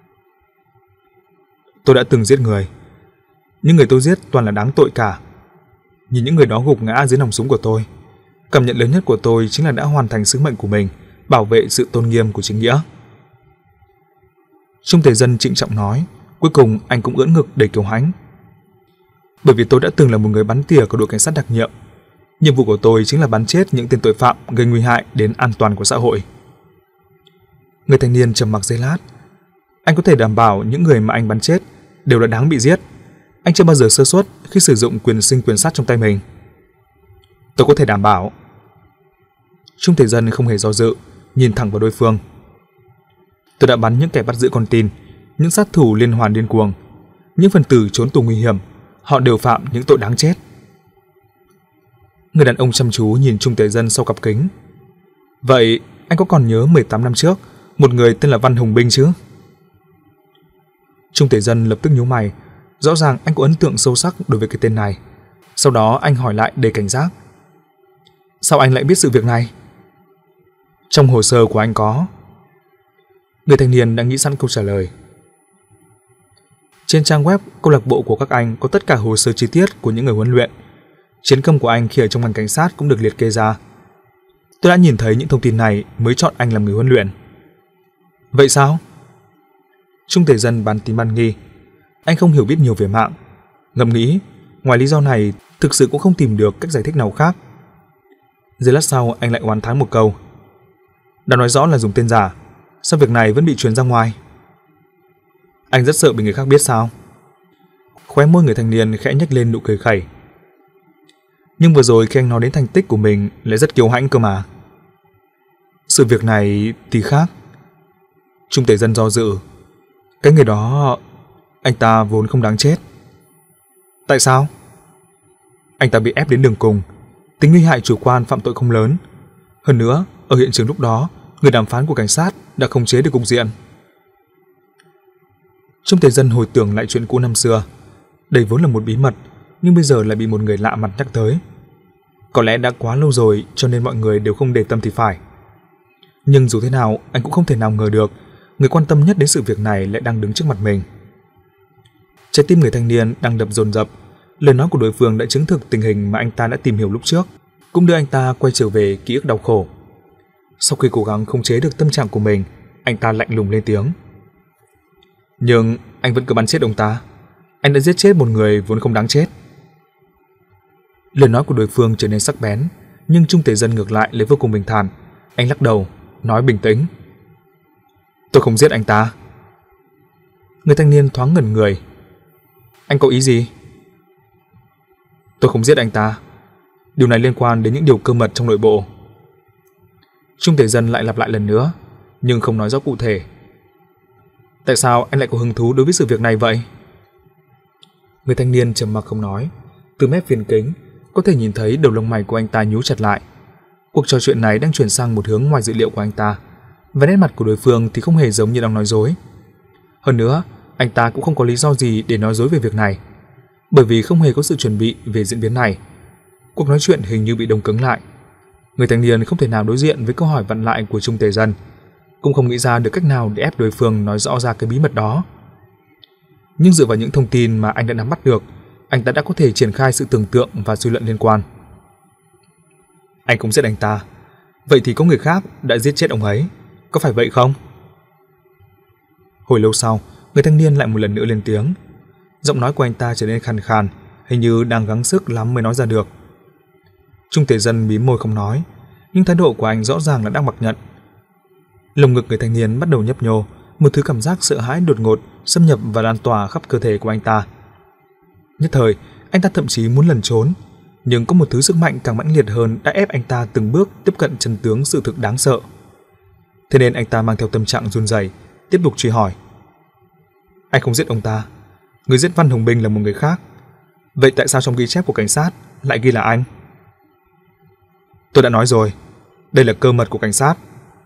Tôi đã từng giết người. Những người tôi giết toàn là đáng tội cả. Nhìn những người đó gục ngã dưới nòng súng của tôi, cảm nhận lớn nhất của tôi chính là đã hoàn thành sứ mệnh của mình, bảo vệ sự tôn nghiêm của chính nghĩa. Trung Tề Dân trịnh trọng nói, cuối cùng anh cũng ưỡn ngực đầy kiêu hãnh. Bởi vì tôi đã từng là một người bắn tỉa của đội cảnh sát đặc nhiệm. Nhiệm vụ của tôi chính là bắn chết những tên tội phạm gây nguy hại đến an toàn của xã hội. Người thanh niên trầm mặc giây lát. Anh có thể đảm bảo những người mà anh bắn chết đều là đáng bị giết. Anh chưa bao giờ sơ suất khi sử dụng quyền sinh quyền sát trong tay mình. Tôi có thể đảm bảo. Trung Tề Dân không hề do dự, nhìn thẳng vào đối phương. Tôi đã bắn những kẻ bắt giữ con tin, những sát thủ liên hoàn điên cuồng, những phần tử trốn tù nguy hiểm, họ đều phạm những tội đáng chết. Người đàn ông chăm chú nhìn Trung Tề Dân sau cặp kính. Vậy anh có còn nhớ mười tám năm trước một người tên là Văn Hồng Binh chứ? Trung Tề Dân lập tức nhíu mày, rõ ràng anh có ấn tượng sâu sắc đối với cái tên này. Sau đó anh hỏi lại đầy cảnh giác. Sao anh lại biết sự việc này? Trong hồ sơ của anh có. Người thanh niên đã nghĩ sẵn câu trả lời. Trên trang web câu lạc bộ của các anh có tất cả hồ sơ chi tiết của những người huấn luyện. Chiến công của anh khi ở trong ngành cảnh sát cũng được liệt kê ra. Tôi đã nhìn thấy những thông tin này mới chọn anh làm người huấn luyện. Vậy sao? Trung Tề Dân bán tín bán nghi. Anh không hiểu biết nhiều về mạng. Ngẫm nghĩ, ngoài lý do này thực sự cũng không tìm được cách giải thích nào khác. Giây lát sau anh lại oán thán một câu. Đã nói rõ là dùng tên giả, sao việc này vẫn bị truyền ra ngoài? Anh rất sợ bị người khác biết sao? Khóe môi người thanh niên khẽ nhếch lên nụ cười khẩy. Nhưng vừa rồi khi anh nói đến thành tích của mình lại rất kiêu hãnh cơ mà. Sự việc này thì khác. Trung Tề Dân do dự. Cái người đó, anh ta vốn không đáng chết. Tại sao? Anh ta bị ép đến đường cùng. Tính nguy hại chủ quan phạm tội không lớn. Hơn nữa, ở hiện trường lúc đó, người đàm phán của cảnh sát đã khống chế được cục diện. Trung Tề Dân hồi tưởng lại chuyện cũ năm xưa. Đây vốn là một bí mật, nhưng bây giờ lại bị một người lạ mặt nhắc tới. Có lẽ đã quá lâu rồi cho nên mọi người đều không để tâm thì phải. Nhưng dù thế nào, anh cũng không thể nào ngờ được người quan tâm nhất đến sự việc này lại đang đứng trước mặt mình. Trái tim người thanh niên đang đập dồn dập. Lời nói của đối phương đã chứng thực tình hình mà anh ta đã tìm hiểu lúc trước, cũng đưa anh ta quay trở về ký ức đau khổ. Sau khi cố gắng khống chế được tâm trạng của mình, anh ta lạnh lùng lên tiếng. Nhưng anh vẫn cứ bắn chết ông ta. Anh đã giết chết một người vốn không đáng chết. Lời nói của đối phương trở nên sắc bén, nhưng Trung Tề Dân ngược lại lấy vô cùng bình thản. Anh lắc đầu, nói bình tĩnh. Tôi không giết anh ta. Người thanh niên thoáng ngẩn người. Anh có ý gì? Tôi không giết anh ta. Điều này liên quan đến những điều cơ mật trong nội bộ. Trung Tề Dân lại lặp lại lần nữa, nhưng không nói rõ cụ thể. Tại sao anh lại có hứng thú đối với sự việc này vậy? Người thanh niên trầm mặc không nói. Từ mép phiến kính có thể nhìn thấy đầu lông mày của anh ta nhíu chặt lại. Cuộc trò chuyện này đang chuyển sang một hướng ngoài dự liệu của anh ta, và nét mặt của đối phương thì không hề giống như đang nói dối. Hơn nữa, anh ta cũng không có lý do gì để nói dối về việc này, bởi vì không hề có sự chuẩn bị về diễn biến này. Cuộc nói chuyện hình như bị đông cứng lại. Người thanh niên không thể nào đối diện với câu hỏi vặn lại của Trung Tề Dân, cũng không nghĩ ra được cách nào để ép đối phương nói rõ ra cái bí mật đó. Nhưng dựa vào những thông tin mà anh đã nắm bắt được, anh ta đã có thể triển khai sự tưởng tượng và suy luận liên quan. Anh không giết anh ta, vậy thì có người khác đã giết chết ông ấy, có phải vậy không? Hồi lâu sau, người thanh niên lại một lần nữa lên tiếng. Giọng nói của anh ta trở nên khàn khàn, hình như đang gắng sức lắm mới nói ra được. Trung Tề Dân mím môi không nói, nhưng thái độ của anh rõ ràng là đang mặc nhận. Lồng ngực người thanh niên bắt đầu nhấp nhô, một thứ cảm giác sợ hãi đột ngột xâm nhập và lan tỏa khắp cơ thể của anh ta. Nhất thời, anh ta thậm chí muốn lẩn trốn, nhưng có một thứ sức mạnh càng mãnh liệt hơn đã ép anh ta từng bước tiếp cận chân tướng sự thực đáng sợ. Thế nên anh ta mang theo tâm trạng run rẩy, tiếp tục truy hỏi. Anh không giết ông ta, người giết Văn Hồng Binh là một người khác. Vậy tại sao trong ghi chép của cảnh sát lại ghi là anh? Tôi đã nói rồi, đây là cơ mật của cảnh sát.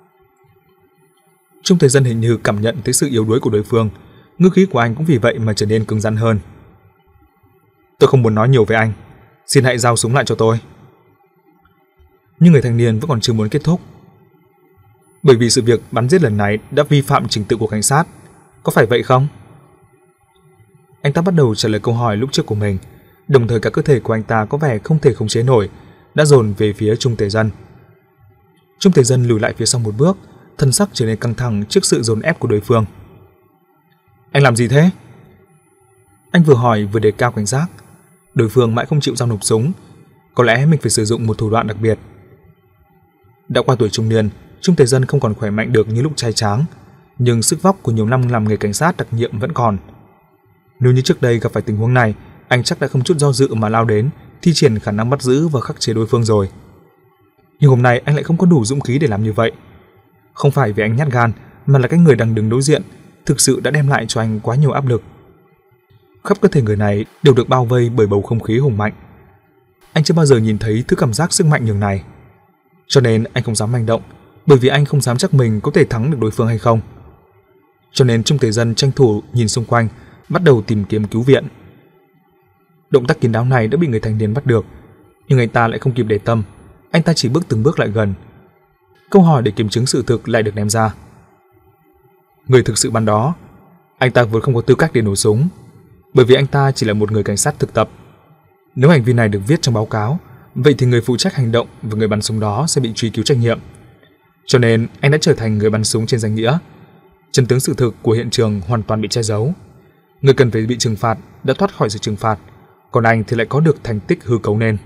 Trung Tề Dân hình như cảm nhận thấy sự yếu đuối của đối phương, ngữ khí của anh cũng vì vậy mà trở nên cứng rắn hơn. Tôi không muốn nói nhiều với anh, Xin hãy giao súng lại cho tôi. Nhưng người thanh niên vẫn còn chưa muốn kết thúc. Bởi vì sự việc bắn giết lần này đã vi phạm trình tự của cảnh sát, có phải vậy không? Anh ta bắt đầu trả lời câu hỏi lúc trước của mình, đồng thời cả cơ thể của anh ta có vẻ không thể khống chế nổi, đã dồn về phía Trung Tề Dân. Trung Tề Dân lùi lại phía sau một bước, thân sắc trở nên căng thẳng trước sự dồn ép của đối phương. Anh làm gì thế? Anh vừa hỏi vừa đề cao cảnh giác. Đối phương mãi không chịu giao nộp súng, có lẽ mình phải sử dụng một thủ đoạn đặc biệt. Đã qua tuổi trung niên, Trung Tề Dân không còn khỏe mạnh được như lúc trai tráng, nhưng sức vóc của nhiều năm làm nghề cảnh sát đặc nhiệm vẫn còn. Nếu như trước đây gặp phải tình huống này, anh chắc đã không chút do dự mà lao đến, thi triển khả năng bắt giữ và khắc chế đối phương rồi. Nhưng hôm nay anh lại không có đủ dũng khí để làm như vậy. Không phải vì anh nhát gan, mà là cái người đang đứng đối diện thực sự đã đem lại cho anh quá nhiều áp lực. Khắp cơ thể người này đều được bao vây bởi bầu không khí hùng mạnh. Anh chưa bao giờ nhìn thấy thứ cảm giác sức mạnh nhường này. Cho nên anh không dám hành động, bởi vì anh không dám chắc mình có thể thắng được đối phương hay không. Cho nên Trung Tề Dân tranh thủ nhìn xung quanh, bắt đầu tìm kiếm cứu viện. Động tác kín đáo này đã bị người thanh niên bắt được, nhưng anh ta lại không kịp để tâm. Anh ta chỉ bước từng bước lại gần. Câu hỏi để kiểm chứng sự thực lại được ném ra. Người thực sự bắn đó, anh ta vốn không có tư cách để nổ súng, bởi vì anh ta chỉ là một người cảnh sát thực tập. Nếu hành vi này được viết trong báo cáo, vậy thì người phụ trách hành động và người bắn súng đó sẽ bị truy cứu trách nhiệm. Cho nên anh đã trở thành người bắn súng trên danh nghĩa. Chân tướng sự thực của hiện trường hoàn toàn bị che giấu. Người cần phải bị trừng phạt đã thoát khỏi sự trừng phạt, còn anh thì lại có được thành tích hư cấu nên.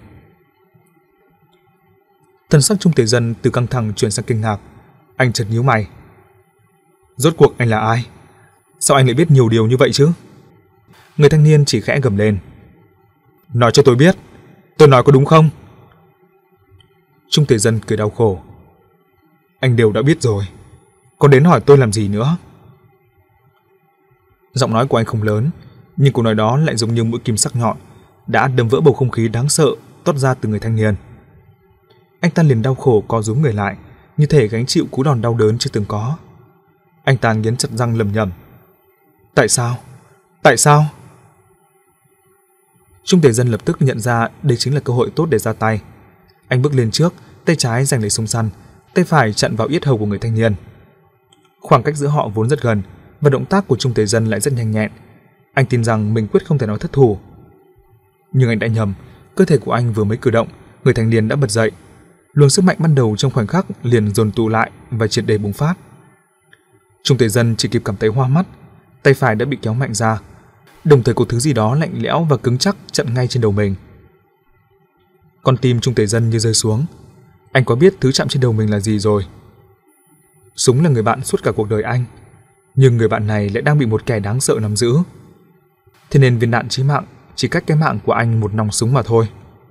Thần sắc Trung Tề Dân từ căng thẳng chuyển sang kinh ngạc. Anh chợt nhíu mày. Rốt cuộc anh là ai? Sao anh lại biết nhiều điều như vậy chứ? Người thanh niên chỉ khẽ gầm lên. Nói cho tôi biết, tôi nói có đúng không? Trung Tề Dân cười đau khổ. Anh đều đã biết rồi, còn đến hỏi tôi làm gì nữa? Giọng nói của anh không lớn, nhưng câu nói đó lại giống như mũi kim sắc nhọn, đã đâm vỡ bầu không khí đáng sợ toát ra từ người thanh niên. Anh ta liền đau khổ co rúm người lại, như thể gánh chịu cú đòn đau đớn chưa từng có. Anh ta nghiến chặt răng lầm nhầm. Tại sao? Tại sao? Trung Tề Dân lập tức nhận ra đây chính là cơ hội tốt để ra tay. Anh bước lên trước, tay trái giành lấy súng săn, tay phải chặn vào yết hầu của người thanh niên. Khoảng cách giữa họ vốn rất gần, và động tác của Trung Tề Dân lại rất nhanh nhẹn. Anh tin rằng mình quyết không thể nói thất thủ. Nhưng anh đã nhầm, cơ thể của anh vừa mới cử động, người thanh niên đã bật dậy. Luồng sức mạnh ban đầu trong khoảnh khắc liền dồn tụ lại và triệt để bùng phát. Trung Tề Dân chỉ kịp cảm thấy hoa mắt, tay phải đã bị kéo mạnh ra, đồng thời có thứ gì đó lạnh lẽo và cứng chắc chặn ngay trên đầu mình. Con tim Trung Tề Dân như rơi xuống. Anh có biết thứ chạm trên đầu mình là gì rồi. Súng là người bạn suốt cả cuộc đời anh, nhưng người bạn này lại đang bị một kẻ đáng sợ nắm giữ. Thế nên viên đạn chí mạng chỉ cách cái mạng của anh một nòng súng mà thôi.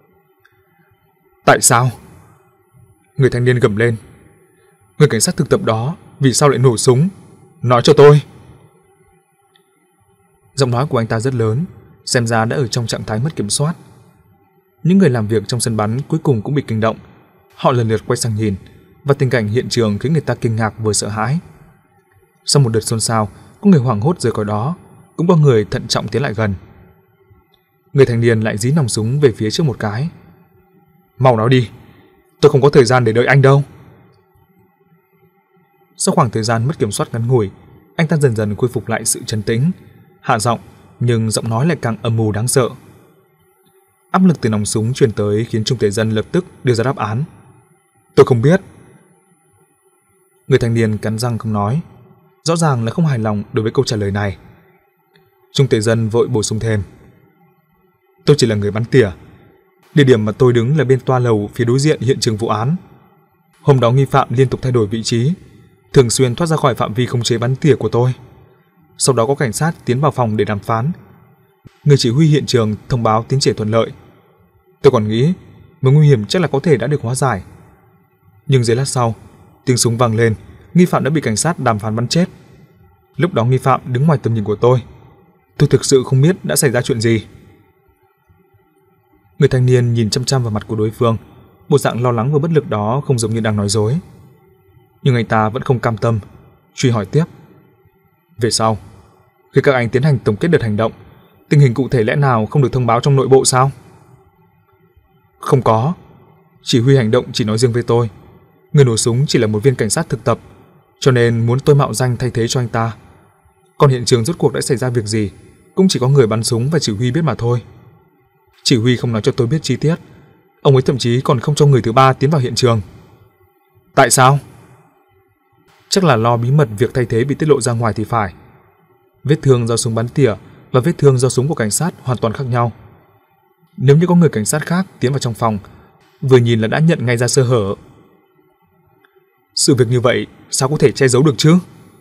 Tại sao? Người thanh niên gầm lên. Người cảnh sát thực tập đó vì sao lại nổ súng? Nói cho tôi. Giọng nói của anh ta rất lớn, xem ra đã ở trong trạng thái mất kiểm soát. Những người làm việc trong sân bắn cuối cùng cũng bị kinh động. Họ lần lượt quay sang nhìn, và tình cảnh hiện trường khiến người ta kinh ngạc vừa sợ hãi. Sau một đợt xôn xao, có người hoảng hốt rời khỏi đó, cũng có người thận trọng tiến lại gần. Người thanh niên lại dí nòng súng về phía trước một cái. Mau nói đi, tôi không có thời gian để đợi anh đâu. Sau khoảng thời gian mất kiểm soát ngắn ngủi, anh ta dần dần khôi phục lại sự trấn tĩnh, hạ giọng, nhưng giọng nói lại càng âm mưu đáng sợ. Áp lực từ nòng súng truyền tới khiến Trung Tề Dân lập tức đưa ra đáp án. Tôi không biết. Người thanh niên cắn răng không nói, rõ ràng là không hài lòng đối với câu trả lời này. Trung Tề Dân vội bổ sung thêm. Tôi chỉ là người bắn tỉa. Địa điểm mà tôi đứng là bên toa lầu phía đối diện hiện trường vụ án. Hôm đó nghi phạm liên tục thay đổi vị trí, thường xuyên thoát ra khỏi phạm vi khống chế bắn tỉa của tôi. Sau đó có cảnh sát tiến vào phòng để đàm phán. Người chỉ huy hiện trường thông báo tiến triển thuận lợi. Tôi còn nghĩ mối nguy hiểm chắc là có thể đã được hóa giải. Nhưng giây lát sau, tiếng súng vang lên, nghi phạm đã bị cảnh sát đàm phán bắn chết. Lúc đó nghi phạm đứng ngoài tầm nhìn của tôi. Tôi thực sự không biết đã xảy ra chuyện gì. Người thanh niên nhìn chăm chăm vào mặt của đối phương, bộ dạng lo lắng và bất lực đó không giống như đang nói dối. Nhưng anh ta vẫn không cam tâm, truy hỏi tiếp. Về sau, khi các anh tiến hành tổng kết đợt hành động, tình hình cụ thể lẽ nào không được thông báo trong nội bộ sao? Không có. Chỉ huy hành động chỉ nói riêng với tôi. Người nổ súng chỉ là một viên cảnh sát thực tập, cho nên muốn tôi mạo danh thay thế cho anh ta. Còn hiện trường rốt cuộc đã xảy ra việc gì, cũng chỉ có người bắn súng và chỉ huy biết mà thôi. Chỉ huy không nói cho tôi biết chi tiết. Ông ấy thậm chí còn không cho người thứ ba tiến vào hiện trường. Tại sao? Chắc là lo bí mật việc thay thế bị tiết lộ ra ngoài thì phải. Vết thương do súng bắn tỉa và vết thương do súng của cảnh sát hoàn toàn khác nhau. Nếu như có người cảnh sát khác tiến vào trong phòng, vừa nhìn là đã nhận ngay ra sơ hở. Sự việc như vậy sao có thể che giấu được chứ?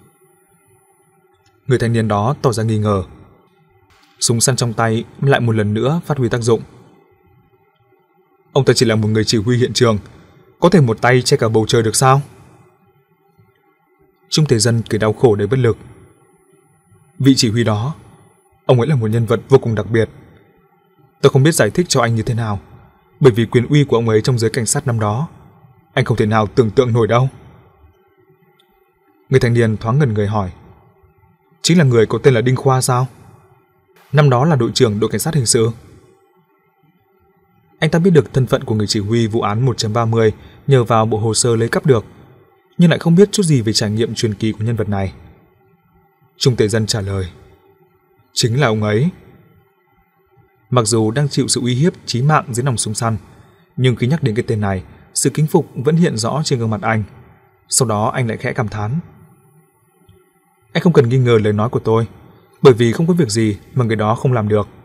Người thanh niên đó tỏ ra nghi ngờ. Súng săn trong tay lại một lần nữa phát huy tác dụng. Ông ta chỉ là một người chỉ huy hiện trường, có thể một tay che cả bầu trời được sao? Trung Thế Dân cười đau khổ đầy bất lực. Vị chỉ huy đó, ông ấy là một nhân vật vô cùng đặc biệt. Tôi không biết giải thích cho anh như thế nào, bởi vì quyền uy của ông ấy trong giới cảnh sát năm đó, anh không thể nào tưởng tượng nổi đâu. Người thanh niên thoáng ngẩn người hỏi. Chính là người có tên là Đinh Khoa sao? Năm đó là đội trưởng đội cảnh sát hình sự. Anh ta biết được thân phận của người chỉ huy vụ án một chấm ba mươi nhờ vào bộ hồ sơ lấy cắp được, nhưng lại không biết chút gì về trải nghiệm truyền kỳ của nhân vật này. Trung Thế Dân trả lời. Chính là ông ấy. Mặc dù đang chịu sự uy hiếp chí mạng dưới nòng súng săn, nhưng khi nhắc đến cái tên này, sự kính phục vẫn hiện rõ trên gương mặt anh. Sau đó anh lại khẽ cảm thán. Anh không cần nghi ngờ lời nói của tôi, bởi vì không có việc gì mà người đó không làm được.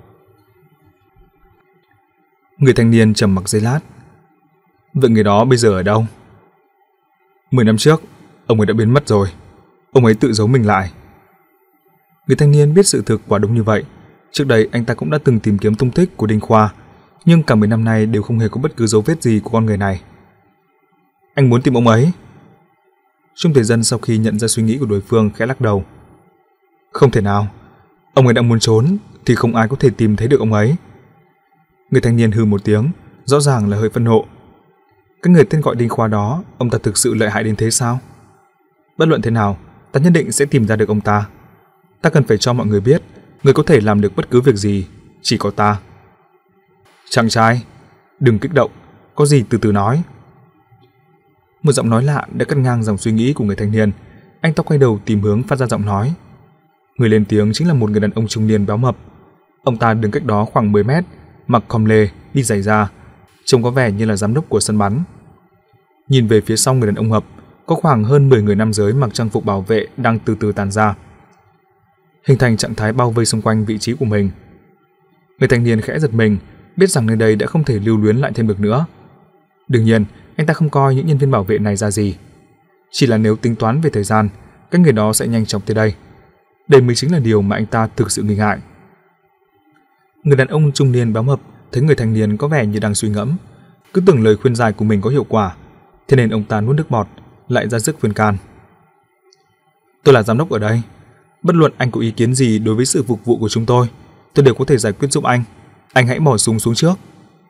Người thanh niên trầm mặc giây lát. Vậy người đó bây giờ ở đâu? Mười năm trước, ông ấy đã biến mất rồi. Ông ấy tự giấu mình lại. Người thanh niên biết sự thực quả đúng như vậy. Trước đây anh ta cũng đã từng tìm kiếm tung tích của Đinh Khoa, nhưng cả mười năm nay đều không hề có bất cứ dấu vết gì của con người này. Anh muốn tìm ông ấy? Trung Thế Dân sau khi nhận ra suy nghĩ của đối phương khẽ lắc đầu. Không thể nào. Ông ấy đã muốn trốn thì không ai có thể tìm thấy được ông ấy. Người thanh niên hừ một tiếng, rõ ràng là hơi phẫn nộ. Cái người tên gọi Đinh Khoa đó, ông ta thực sự lợi hại đến thế sao? Bất luận thế nào, ta nhất định sẽ tìm ra được ông ta. Ta cần phải cho mọi người biết, người có thể làm được bất cứ việc gì, chỉ có ta. Chàng trai, đừng kích động, có gì từ từ nói. Một giọng nói lạ đã cắt ngang dòng suy nghĩ của người thanh niên. Anh ta quay đầu tìm hướng phát ra giọng nói. Người lên tiếng chính là một người đàn ông trung niên béo mập. Ông ta đứng cách đó khoảng mười mét, mặc com lê, đi giày da, trông có vẻ như là giám đốc của sân bắn. Nhìn về phía sau người đàn ông mập, có khoảng hơn mười người nam giới mặc trang phục bảo vệ đang từ từ tàn ra, hình thành trạng thái bao vây xung quanh vị trí của mình. Người thanh niên khẽ giật mình, biết rằng nơi đây đã không thể lưu luyến lại thêm được nữa. Đương nhiên, anh ta không coi những nhân viên bảo vệ này ra gì. Chỉ là nếu tính toán về thời gian, các người đó sẽ nhanh chóng tới đây. Đây mới chính là điều mà anh ta thực sự nghi ngại. Người đàn ông trung niên béo mập thấy người thanh niên có vẻ như đang suy ngẫm, cứ tưởng lời khuyên giải của mình có hiệu quả, thế nên ông ta nuốt nước bọt, lại ra sức khuyên can. Tôi là giám đốc ở đây, bất luận anh có ý kiến gì đối với sự phục vụ của chúng tôi, tôi đều có thể giải quyết giúp anh. Anh hãy bỏ súng xuống trước.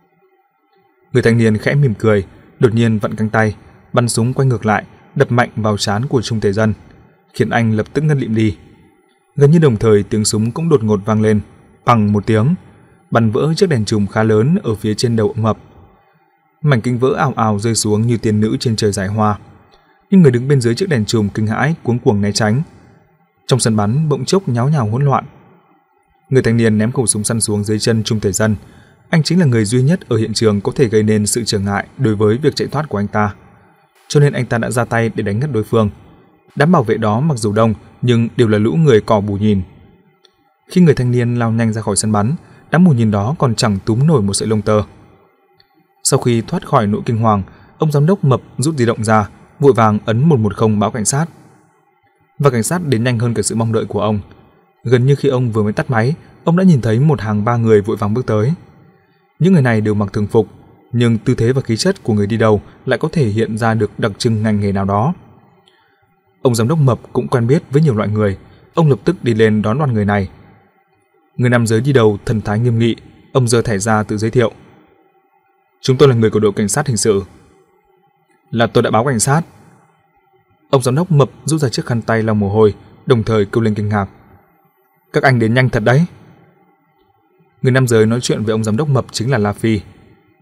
Người thanh niên khẽ mỉm cười, đột nhiên vặn cánh tay, bắn súng quay ngược lại, đập mạnh vào trán của Trung Thế Dân, khiến anh lập tức ngất lịm đi. Gần như đồng thời tiếng súng cũng đột ngột vang lên, bằng một tiếng, bắn vỡ chiếc đèn chùm khá lớn ở phía trên đầu ông mập. Mảnh kính vỡ ào ào rơi xuống như tiên nữ trên trời giải hoa. Nhưng người đứng bên dưới chiếc đèn chùm kinh hãi cuống cuồng né tránh. Trong sân bắn bỗng chốc nháo nhào hỗn loạn. Người thanh niên ném khẩu súng săn xuống dưới chân Trung Thế Dân. Anh chính là người duy nhất ở hiện trường có thể gây nên sự trở ngại đối với việc chạy thoát của anh ta, cho nên anh ta đã ra tay để đánh ngất đối phương. Đám bảo vệ đó mặc dù đông nhưng đều là lũ người cỏ bù nhìn. Khi người thanh niên lao nhanh ra khỏi sân bắn, đám mù nhìn đó còn chẳng túm nổi một sợi lông tơ. Sau khi thoát khỏi nỗi kinh hoàng, ông giám đốc mập rút di động ra, vội vàng ấn một một không báo cảnh sát. Và cảnh sát đến nhanh hơn cả sự mong đợi của ông. Gần như khi ông vừa mới tắt máy, ông đã nhìn thấy một hàng ba người vội vàng bước tới. Những người này đều mặc thường phục, nhưng tư thế và khí chất của người đi đầu lại có thể hiện ra được đặc trưng ngành nghề nào đó. Ông giám đốc mập cũng quen biết với nhiều loại người, ông lập tức đi lên đón đoàn người này. Người nam giới đi đầu thần thái nghiêm nghị, ông giơ thẻ ra tự giới thiệu. Chúng tôi là người của đội cảnh sát hình sự. Là tôi đã báo cảnh sát. Ông giám đốc mập rút ra chiếc khăn tay lau mồ hôi, đồng thời kêu lên kinh ngạc. Các anh đến nhanh thật đấy. Người nam giới nói chuyện với ông giám đốc mập chính là La Phi.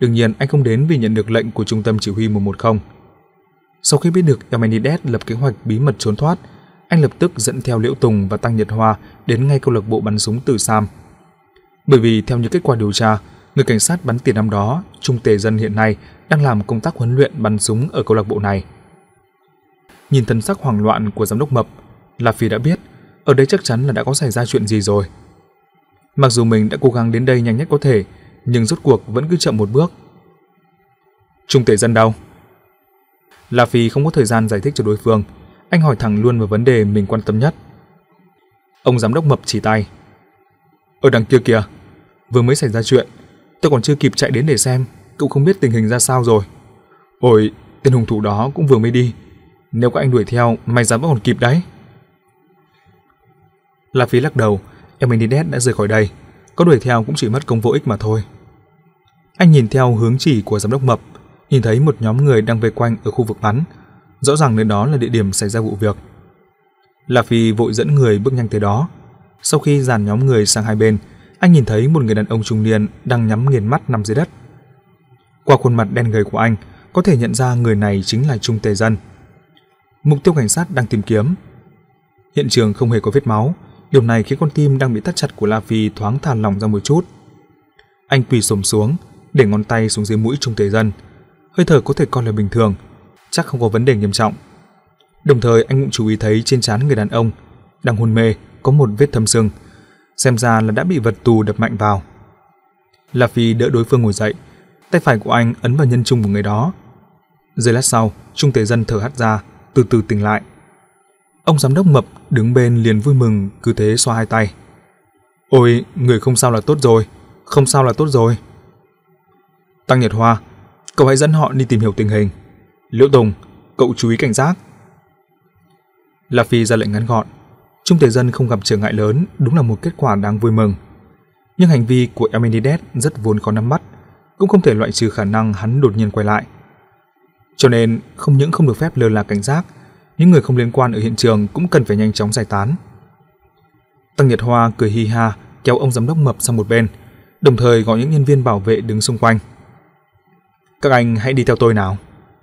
Đương nhiên anh không đến vì nhận được lệnh của trung tâm chỉ huy một một không. Sau khi biết được Emmenides lập kế hoạch bí mật trốn thoát, anh lập tức dẫn theo Liễu Tùng và Tăng Nhật Hoa đến ngay câu lạc bộ bắn súng Từ Sam. Bởi vì theo những kết quả điều tra, người cảnh sát bắn tiền năm đó, Trung Tề Dân hiện nay đang làm công tác huấn luyện bắn súng ở câu lạc bộ này. Nhìn thần sắc hoảng loạn của giám đốc Mập, La Phi đã biết ở đây chắc chắn là đã có xảy ra chuyện gì rồi. Mặc dù mình đã cố gắng đến đây nhanh nhất có thể, nhưng rốt cuộc vẫn cứ chậm một bước. Trung Tề Dân đâu? La Phi không có thời gian giải thích cho đối phương, anh hỏi thẳng luôn vào vấn đề mình quan tâm nhất. Ông giám đốc Mập chỉ tay. Ở đằng kia kìa, vừa mới xảy ra chuyện, tôi còn chưa kịp chạy đến để xem, cũng không biết tình hình ra sao rồi. Ôi, tên hung thủ đó cũng vừa mới đi, nếu các anh đuổi theo, may ra vẫn còn kịp đấy. La Phi lắc đầu, Emmenides đã rời khỏi đây, có đuổi theo cũng chỉ mất công vô ích mà thôi. Anh nhìn theo hướng chỉ của giám đốc Mập, nhìn thấy một nhóm người đang vây quanh ở khu vực bắn, rõ ràng nơi đó là địa điểm xảy ra vụ việc. La Phi vội dẫn người bước nhanh tới đó. Sau khi dàn nhóm người sang hai bên, anh nhìn thấy một người đàn ông trung niên đang nhắm nghiền mắt nằm dưới đất. Qua khuôn mặt đen gầy của anh, có thể nhận ra người này chính là Trung Tề Dân, mục tiêu cảnh sát đang tìm kiếm. Hiện trường không hề có vết máu, điều này khiến con tim đang bị thắt chặt của La Phi thoáng thả lỏng ra một chút. Anh quỳ xổm xuống, để ngón tay xuống dưới mũi Trung Tề Dân. Hơi thở có thể coi là bình thường, chắc không có vấn đề nghiêm trọng. Đồng thời anh cũng chú ý thấy trên trán người đàn ông đang hôn mê có một vết thâm sưng, xem ra là đã bị vật tù đập mạnh vào. La Phi đỡ đối phương ngồi dậy, tay phải của anh ấn vào nhân trung của người đó. Giây lát sau, Trung Tề Dân thở hắt ra, từ từ tỉnh lại. Ông giám đốc Mập đứng bên liền vui mừng, cứ thế xoa hai tay. Ôi, người không sao là tốt rồi, không sao là tốt rồi. Tăng Nhật Hoa, cậu hãy dẫn họ đi tìm hiểu tình hình. Liễu Tùng, cậu chú ý cảnh giác. La Phi ra lệnh ngắn gọn. Trung Tề Dân không gặp trở ngại lớn, đúng là một kết quả đáng vui mừng. Nhưng hành vi của Emmenides rất vốn khó nắm bắt, cũng không thể loại trừ khả năng hắn đột nhiên quay lại. Cho nên không những không được phép lơ là cảnh giác, những người không liên quan ở hiện trường cũng cần phải nhanh chóng giải tán. Tăng Nhật Hoa cười hi ha kéo ông giám đốc Mập sang một bên, đồng thời gọi những nhân viên bảo vệ đứng xung quanh. Các anh hãy đi theo tôi nào.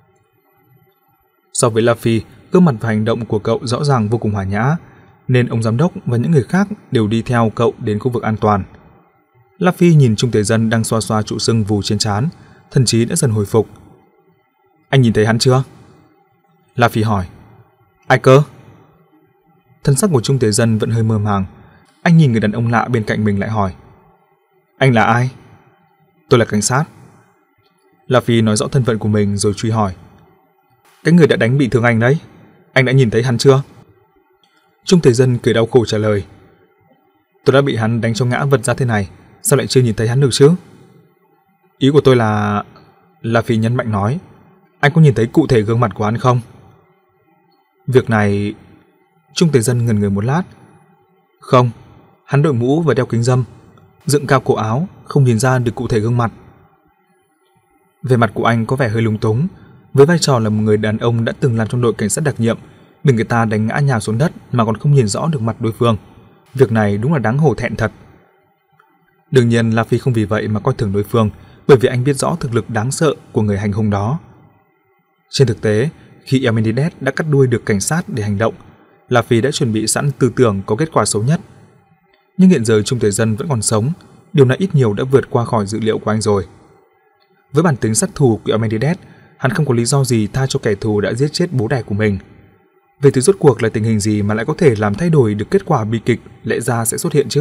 So với La Phi, gương mặt và hành động của cậu rõ ràng vô cùng hòa nhã, nên ông giám đốc và những người khác đều đi theo cậu đến khu vực an toàn. La Phi nhìn Trung Tề Dân đang xoa xoa trụ sưng vù trên trán, thần trí đã dần hồi phục. Anh nhìn thấy hắn chưa? La Phi hỏi. Ai cơ? Thân sắc của Trung Tề Dân vẫn hơi mơ màng. Anh nhìn người đàn ông lạ bên cạnh mình lại hỏi. Anh là ai? Tôi là cảnh sát. La Phi nói rõ thân phận của mình rồi truy hỏi. Cái người đã đánh bị thương anh đấy, anh đã nhìn thấy hắn chưa? Trung Tề Dân cười đau khổ trả lời. Tôi đã bị hắn đánh cho ngã vật ra thế này, sao lại chưa nhìn thấy hắn được chứ? Ý của tôi là... La Phi nhấn mạnh nói. Anh có nhìn thấy cụ thể gương mặt của hắn không? Việc này... Trung Tề Dân ngần người một lát. Không, hắn đội mũ và đeo kính râm, dựng cao cổ áo, không nhìn ra được cụ thể gương mặt. Về mặt của anh có vẻ hơi lúng túng, với vai trò là một người đàn ông đã từng làm trong đội cảnh sát đặc nhiệm, bị người ta đánh ngã nhào xuống đất mà còn không nhìn rõ được mặt đối phương. Việc này đúng là đáng hổ thẹn thật. Đương nhiên La Phi không vì vậy mà coi thường đối phương, bởi vì anh biết rõ thực lực đáng sợ của người hành hung đó. Trên thực tế, khi Emmenides đã cắt đuôi được cảnh sát để hành động, La Phi đã chuẩn bị sẵn tư tưởng có kết quả xấu nhất. Nhưng hiện giờ Trung Tề Dân vẫn còn sống, điều này ít nhiều đã vượt qua khỏi dự liệu của anh rồi. Với bản tính sát thủ của Emmenides, hắn không có lý do gì tha cho kẻ thù đã giết chết bố đẻ của mình. Vậy thì rốt cuộc là tình hình gì mà lại có thể làm thay đổi được kết quả bi kịch lẽ ra sẽ xuất hiện chứ?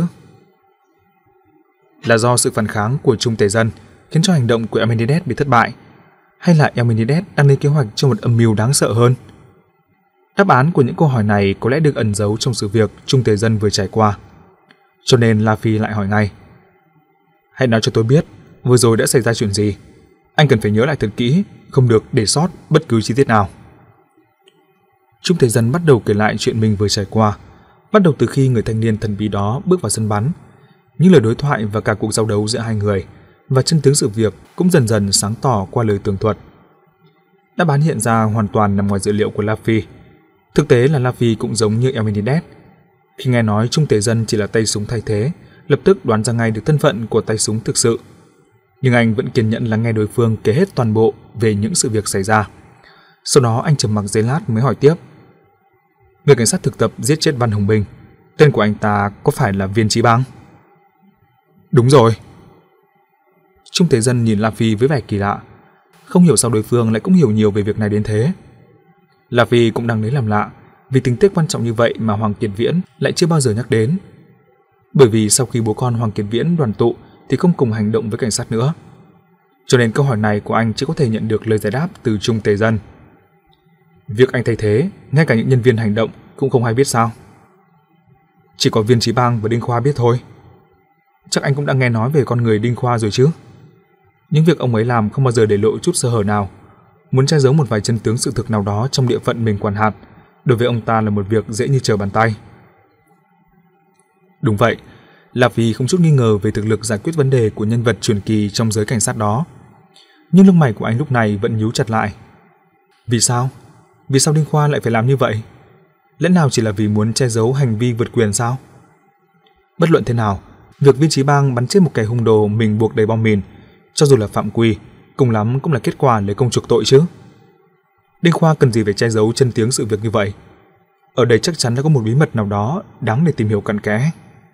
Là do sự phản kháng của Trung Tề Dân khiến cho hành động của Emmenides bị thất bại, hay là Emmenides đang lên kế hoạch cho một âm mưu đáng sợ hơn? Đáp án của những câu hỏi này có lẽ được ẩn giấu trong sự việc Trung Tề Dân vừa trải qua. Cho nên La Phi lại hỏi ngay. Hãy nói cho tôi biết, vừa rồi đã xảy ra chuyện gì? Anh cần phải nhớ lại thật kỹ, không được để sót bất cứ chi tiết nào. Trung Tề Dân bắt đầu kể lại chuyện mình vừa trải qua, bắt đầu từ khi người thanh niên thần bí đó bước vào sân bắn. Những lời đối thoại và cả cuộc giao đấu giữa hai người, và chân tướng sự việc cũng dần dần sáng tỏ qua lời tường thuật. Đáp án hiện ra hoàn toàn nằm ngoài dự liệu của La Phi. Thực tế là La Phi cũng giống như Emmenides. Khi nghe nói Trung Tề Dân chỉ là tay súng thay thế, lập tức đoán ra ngay được thân phận của tay súng thực sự. Nhưng anh vẫn kiên nhẫn lắng nghe đối phương kể hết toàn bộ về những sự việc xảy ra. Sau đó anh trầm mặc giây lát mới hỏi tiếp. Người cảnh sát thực tập giết chết Văn Hồng Bình, tên của anh ta có phải là Viên Chí Bang? Đúng rồi. Trung Thế Dân nhìn La Phi với vẻ kỳ lạ. Không hiểu sao đối phương lại cũng hiểu nhiều về việc này đến thế. La Phi cũng đang lấy làm lạ, vì tình tiết quan trọng như vậy mà Hoàng Kiệt Viễn lại chưa bao giờ nhắc đến. Bởi vì sau khi bố con Hoàng Kiệt Viễn đoàn tụ thì không cùng hành động với cảnh sát nữa. Cho nên câu hỏi này của anh chỉ có thể nhận được lời giải đáp từ Trung Tề Dân. Việc anh thay thế, ngay cả những nhân viên hành động cũng không hay biết sao? Chỉ có Viên Chí Bang và Đinh Khoa biết thôi. Chắc anh cũng đã nghe nói về con người Đinh Khoa rồi chứ? Những việc ông ấy làm không bao giờ để lộ chút sơ hở nào. Muốn che giấu một vài chân tướng sự thực nào đó trong địa phận mình quản hạt, đối với ông ta là một việc dễ như trở bàn tay. Đúng vậy, là vì không chút nghi ngờ về thực lực giải quyết vấn đề của nhân vật truyền kỳ trong giới cảnh sát đó. Nhưng lông mày của anh lúc này vẫn nhíu chặt lại. Vì sao? Vì sao Đinh Khoa lại phải làm như vậy? Lẽ nào chỉ là vì muốn che giấu hành vi vượt quyền sao? Bất luận thế nào, việc Viên Chí Bang bắn chết một kẻ hung đồ mình buộc đầy bom mìn, cho dù là phạm quy, cùng lắm cũng là kết quả lấy công chuộc tội chứ. Đinh Khoa cần gì phải che giấu chân tướng sự việc như vậy? Ở đây chắc chắn đã có một bí mật nào đó đáng để tìm hiểu cặn kẽ.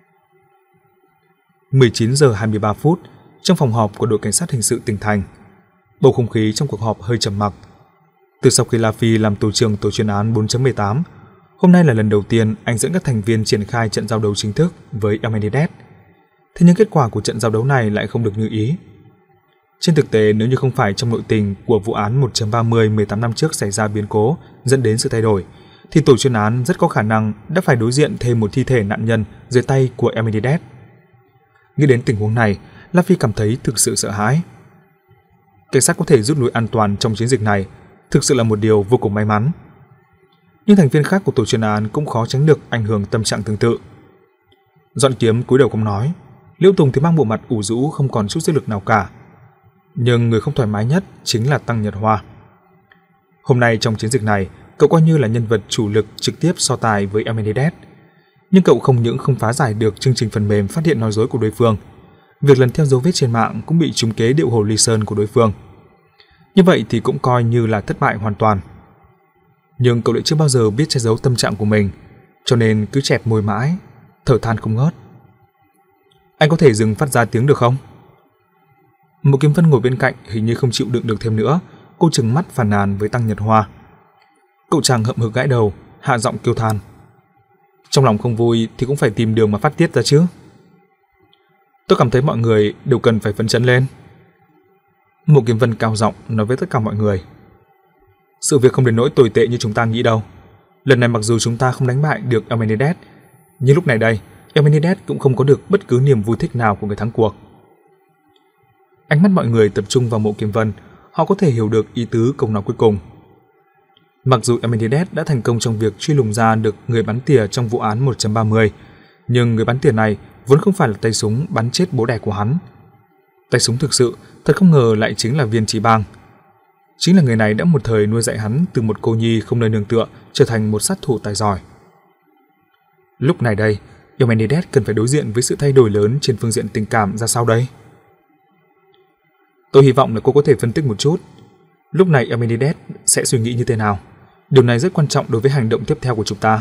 mười chín giờ hai mươi ba phút, trong phòng họp của đội cảnh sát hình sự tỉnh thành, bầu không khí trong cuộc họp hơi trầm mặc. Từ sau khi La Phi làm tổ trưởng tổ chuyên án bốn chấm mười tám, hôm nay là lần đầu tiên anh dẫn các thành viên triển khai trận giao đấu chính thức với Emenides. Thế nhưng kết quả của trận giao đấu này lại không được như ý. Trên thực tế, nếu như không phải trong nội tình của vụ án một chấm ba mươi mười tám năm trước xảy ra biến cố dẫn đến sự thay đổi, thì tổ chuyên án rất có khả năng đã phải đối diện thêm một thi thể nạn nhân dưới tay của Emenides. Nghĩ đến tình huống này, La Phi cảm thấy thực sự sợ hãi. Cảnh sát có thể rút lui an toàn trong chiến dịch này thực sự là một điều vô cùng may mắn. Nhưng thành viên khác của tổ chuyên án cũng khó tránh được ảnh hưởng tâm trạng tương tự. Dọn Kiếm cúi đầu không nói, Liễu Tùng thì mang bộ mặt ủ rũ không còn chút sức lực nào cả. Nhưng người không thoải mái nhất chính là Tăng Nhật Hoa. Hôm nay trong chiến dịch này, cậu coi như là nhân vật chủ lực trực tiếp so tài với Emenides. Nhưng cậu không những không phá giải được chương trình phần mềm phát hiện nói dối của đối phương, việc lần theo dấu vết trên mạng cũng bị trúng kế điệu hồ ly sơn của đối phương. Như vậy thì cũng coi như là thất bại hoàn toàn. Nhưng cậu lại chưa bao giờ biết che giấu tâm trạng của mình, cho nên cứ chẹp môi mãi, thở than không ngớt. Anh có thể dừng phát ra tiếng được không? Một Kiếm Vân ngồi bên cạnh hình như không chịu đựng được thêm nữa, cô trừng mắt phàn nàn với Tăng Nhật Hoa. Cậu chàng hậm hực gãi đầu, hạ giọng kêu than. Trong lòng không vui thì cũng phải tìm đường mà phát tiết ra chứ. Tôi cảm thấy mọi người đều cần phải phấn chấn lên. Một Kiếm Vân cao giọng nói với tất cả mọi người. Sự việc không đến nỗi tồi tệ như chúng ta nghĩ đâu. Lần này mặc dù chúng ta không đánh bại được Emenides, nhưng lúc này đây, Emenides cũng không có được bất cứ niềm vui thích nào của người thắng cuộc. Ánh mắt mọi người tập trung vào Mộ Kiếm Vân, họ có thể hiểu được ý tứ câu nói cuối cùng. Mặc dù Emenides đã thành công trong việc truy lùng ra được người bắn tỉa trong vụ án một chấm ba mươi, nhưng người bắn tỉa này vốn không phải là tay súng bắn chết bố đẻ của hắn. Tay súng thực sự, thật không ngờ lại chính là Viên Chí Bang. Chính là người này đã một thời nuôi dạy hắn từ một cô nhi không nơi nương tựa trở thành một sát thủ tài giỏi. Lúc này đây, Emenides cần phải đối diện với sự thay đổi lớn trên phương diện tình cảm ra sao đây? Tôi hy vọng là cô có thể phân tích một chút. Lúc này Emenides sẽ suy nghĩ như thế nào? Điều này rất quan trọng đối với hành động tiếp theo của chúng ta.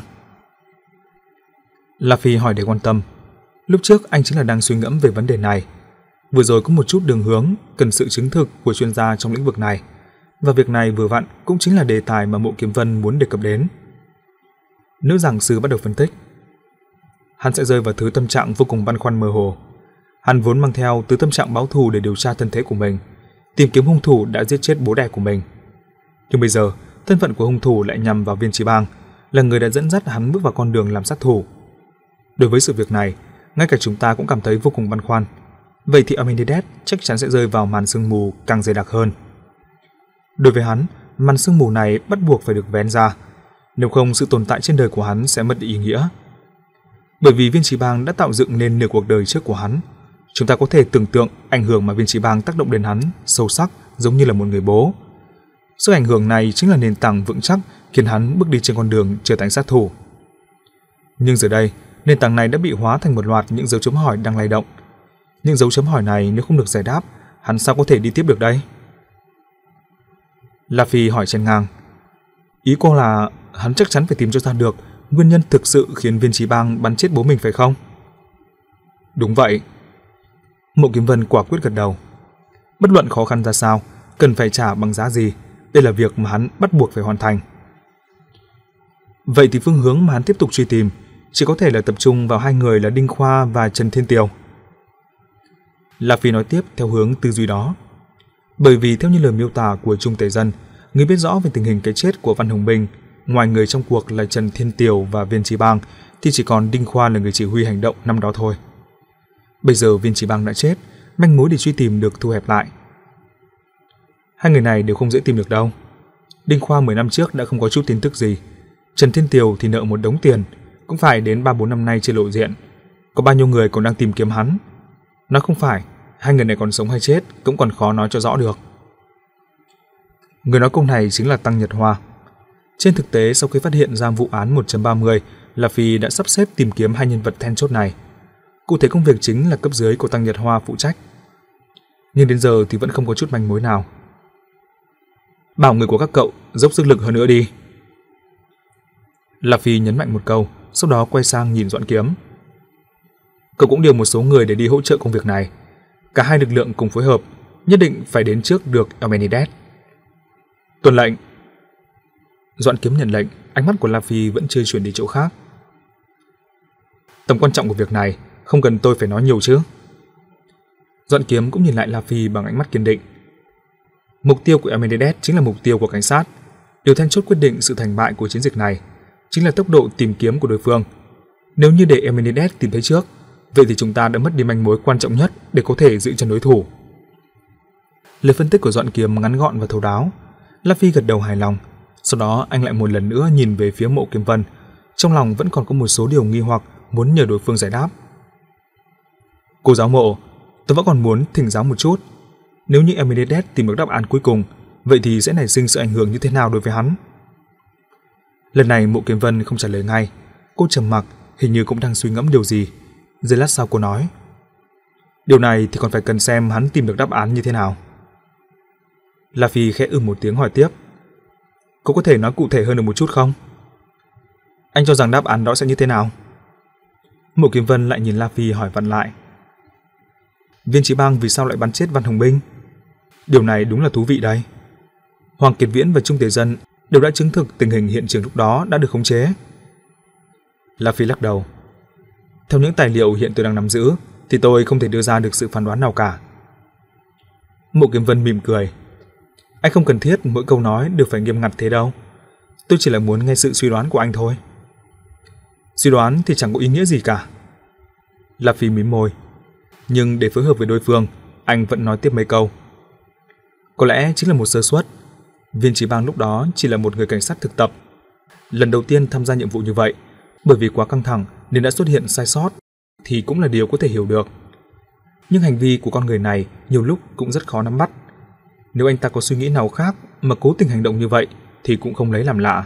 La Phi hỏi để quan tâm. Lúc trước anh chính là đang suy ngẫm về vấn đề này. Vừa rồi có một chút đường hướng cần sự chứng thực của chuyên gia trong lĩnh vực này. Và việc này vừa vặn cũng chính là đề tài mà Mộ Kiếm Vân muốn đề cập đến. Nữ giảng sư bắt đầu phân tích. Hắn sẽ rơi vào thứ tâm trạng vô cùng băn khoăn mơ hồ. Hắn vốn mang theo thứ tâm trạng báo thù để điều tra thân thế của mình, tìm kiếm hung thủ đã giết chết bố đẻ của mình. Nhưng bây giờ, thân phận của hung thủ lại nhằm vào Viên Chí Bang, là người đã dẫn dắt hắn bước vào con đường làm sát thủ. Đối với sự việc này, ngay cả chúng ta cũng cảm thấy vô cùng băn khoăn. Vậy thì Emenides chắc chắn sẽ rơi vào màn sương mù càng dày đặc hơn. Đối với hắn, màn sương mù này bắt buộc phải được vén ra, nếu không sự tồn tại trên đời của hắn sẽ mất đi ý nghĩa. Bởi vì Viên Chí Bang đã tạo dựng nên nửa cuộc đời trước của hắn, chúng ta có thể tưởng tượng ảnh hưởng mà Viên Chí Bang tác động đến hắn sâu sắc giống như là một người bố. Sự ảnh hưởng này chính là nền tảng vững chắc khiến hắn bước đi trên con đường trở thành sát thủ. Nhưng giờ đây, nền tảng này đã bị hóa thành một loạt những dấu chấm hỏi đang lay động. Những dấu chấm hỏi này nếu không được giải đáp, hắn sao có thể đi tiếp được đây? La Phi hỏi chen ngang. Ý cô là hắn chắc chắn phải tìm cho ra được nguyên nhân thực sự khiến Viên Chí Bang bắn chết bố mình phải không? Đúng vậy. Mộ Kiếm Vân quả quyết gật đầu. Bất luận khó khăn ra sao, cần phải trả bằng giá gì, đây là việc mà hắn bắt buộc phải hoàn thành. Vậy thì phương hướng mà hắn tiếp tục truy tìm chỉ có thể là tập trung vào hai người là Đinh Khoa và Trần Thiên Tiều. La Phi nói tiếp theo hướng tư duy đó. Bởi vì theo như lời miêu tả của Trung Tề Dân, người biết rõ về tình hình cái chết của Văn Hồng Binh, ngoài người trong cuộc là Trần Thiên Tiều và Viên Chí Bang, thì chỉ còn Đinh Khoa là người chỉ huy hành động năm đó thôi. Bây giờ Viên Chí Bang đã chết, manh mối để truy tìm được thu hẹp lại. Hai người này đều không dễ tìm được đâu. Đinh Khoa mười năm trước đã không có chút tin tức gì. Trần Thiên Tiều thì nợ một đống tiền, cũng phải đến ba bốn năm nay chưa lộ diện. Có bao nhiêu người còn đang tìm kiếm hắn. Nói không phải, hai người này còn sống hay chết cũng còn khó nói cho rõ được. Người nói câu này chính là Tăng Nhật Hoa. Trên thực tế, sau khi phát hiện ra vụ án một chấm ba mươi, La Phi đã sắp xếp tìm kiếm hai nhân vật then chốt này. Cụ thể công việc chính là cấp dưới của Tăng Nhật Hoa phụ trách. Nhưng đến giờ thì vẫn không có chút manh mối nào. Bảo người của các cậu dốc sức lực hơn nữa đi. La Phi nhấn mạnh một câu, sau đó quay sang nhìn Doãn Kiếm. Cậu cũng điều một số người để đi hỗ trợ công việc này. Cả hai lực lượng cùng phối hợp, nhất định phải đến trước được Eumenides. Tuân lệnh. Doãn Kiếm nhận lệnh, ánh mắt của La Phi vẫn chưa chuyển đi chỗ khác. Tầm quan trọng của việc này không cần tôi phải nói nhiều chứ. Doãn Kiếm cũng nhìn lại La Phi bằng ánh mắt kiên định. Mục tiêu của Eumenides chính là mục tiêu của cảnh sát. Điều then chốt quyết định sự thành bại của chiến dịch này chính là tốc độ tìm kiếm của đối phương. Nếu như để Eumenides tìm thấy trước, vậy thì chúng ta đã mất đi manh mối quan trọng nhất để có thể giữ chân đối thủ. Lời phân tích của Doãn Kiếm ngắn gọn và thấu đáo. La Phi gật đầu hài lòng. Sau đó anh lại một lần nữa nhìn về phía Mộ Kiếm Vân, trong lòng vẫn còn có một số điều nghi hoặc muốn nhờ đối phương giải đáp. Cô giáo Mộ, tôi vẫn còn muốn thỉnh giáo một chút. Nếu như Eumenides tìm được đáp án cuối cùng, vậy thì sẽ nảy sinh sự ảnh hưởng như thế nào đối với hắn? Lần này Mộ Kiếm Vân không trả lời ngay. Cô trầm mặc, hình như cũng đang suy ngẫm điều gì. Giây lát sau cô nói, điều này thì còn phải cần xem hắn tìm được đáp án như thế nào. La Phi khẽ ư một tiếng hỏi tiếp, cô có thể nói cụ thể hơn được một chút không? Anh cho rằng đáp án đó sẽ như thế nào? Mộ Kiếm Vân lại nhìn La Phi hỏi vặn lại. Viên Chí Bang vì sao lại bắn chết Văn Hồng Binh? Điều này đúng là thú vị đây. Hoàng Kiệt Viễn và Trung Tề Dân đều đã chứng thực tình hình hiện trường lúc đó đã được khống chế. La Phi lắc đầu. Theo những tài liệu hiện tôi đang nắm giữ thì tôi không thể đưa ra được sự phán đoán nào cả. Mộ Kiếm Vân mỉm cười. Anh không cần thiết mỗi câu nói đều phải nghiêm ngặt thế đâu. Tôi chỉ là muốn nghe sự suy đoán của anh thôi. Suy đoán thì chẳng có ý nghĩa gì cả. La Phi mím môi. Nhưng để phối hợp với đối phương, anh vẫn nói tiếp mấy câu. Có lẽ chính là một sơ suất. Viên Chí Bang lúc đó chỉ là một người cảnh sát thực tập, lần đầu tiên tham gia nhiệm vụ như vậy, bởi vì quá căng thẳng nên đã xuất hiện sai sót, thì cũng là điều có thể hiểu được. Nhưng hành vi của con người này nhiều lúc cũng rất khó nắm bắt. Nếu anh ta có suy nghĩ nào khác mà cố tình hành động như vậy thì cũng không lấy làm lạ.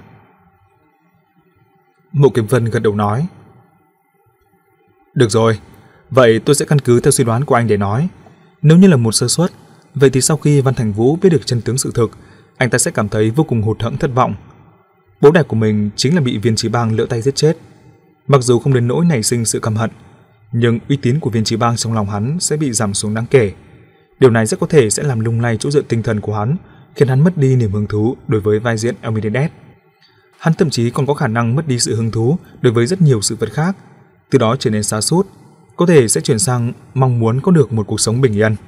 Mộ Kiếm Vân gật đầu nói. Được rồi, vậy tôi sẽ căn cứ theo suy đoán của anh để nói. Nếu như là một sơ suất, vậy thì sau khi Văn Thành Vũ biết được chân tướng sự thực, anh ta sẽ cảm thấy vô cùng hụt hẫng thất vọng. Bố đẻ của mình chính là bị Viên Chí Bang lỡ tay giết chết. Mặc dù không đến nỗi nảy sinh sự căm hận, nhưng uy tín của Viên Chí Bang trong lòng hắn sẽ bị giảm xuống đáng kể. Điều này rất có thể sẽ làm lung lay chỗ dựa tinh thần của hắn, khiến hắn mất đi niềm hứng thú đối với vai diễn Eumenides. Hắn thậm chí còn có khả năng mất đi sự hứng thú đối với rất nhiều sự vật khác, từ đó trở nên sa sút, có thể sẽ chuyển sang mong muốn có được một cuộc sống bình yên.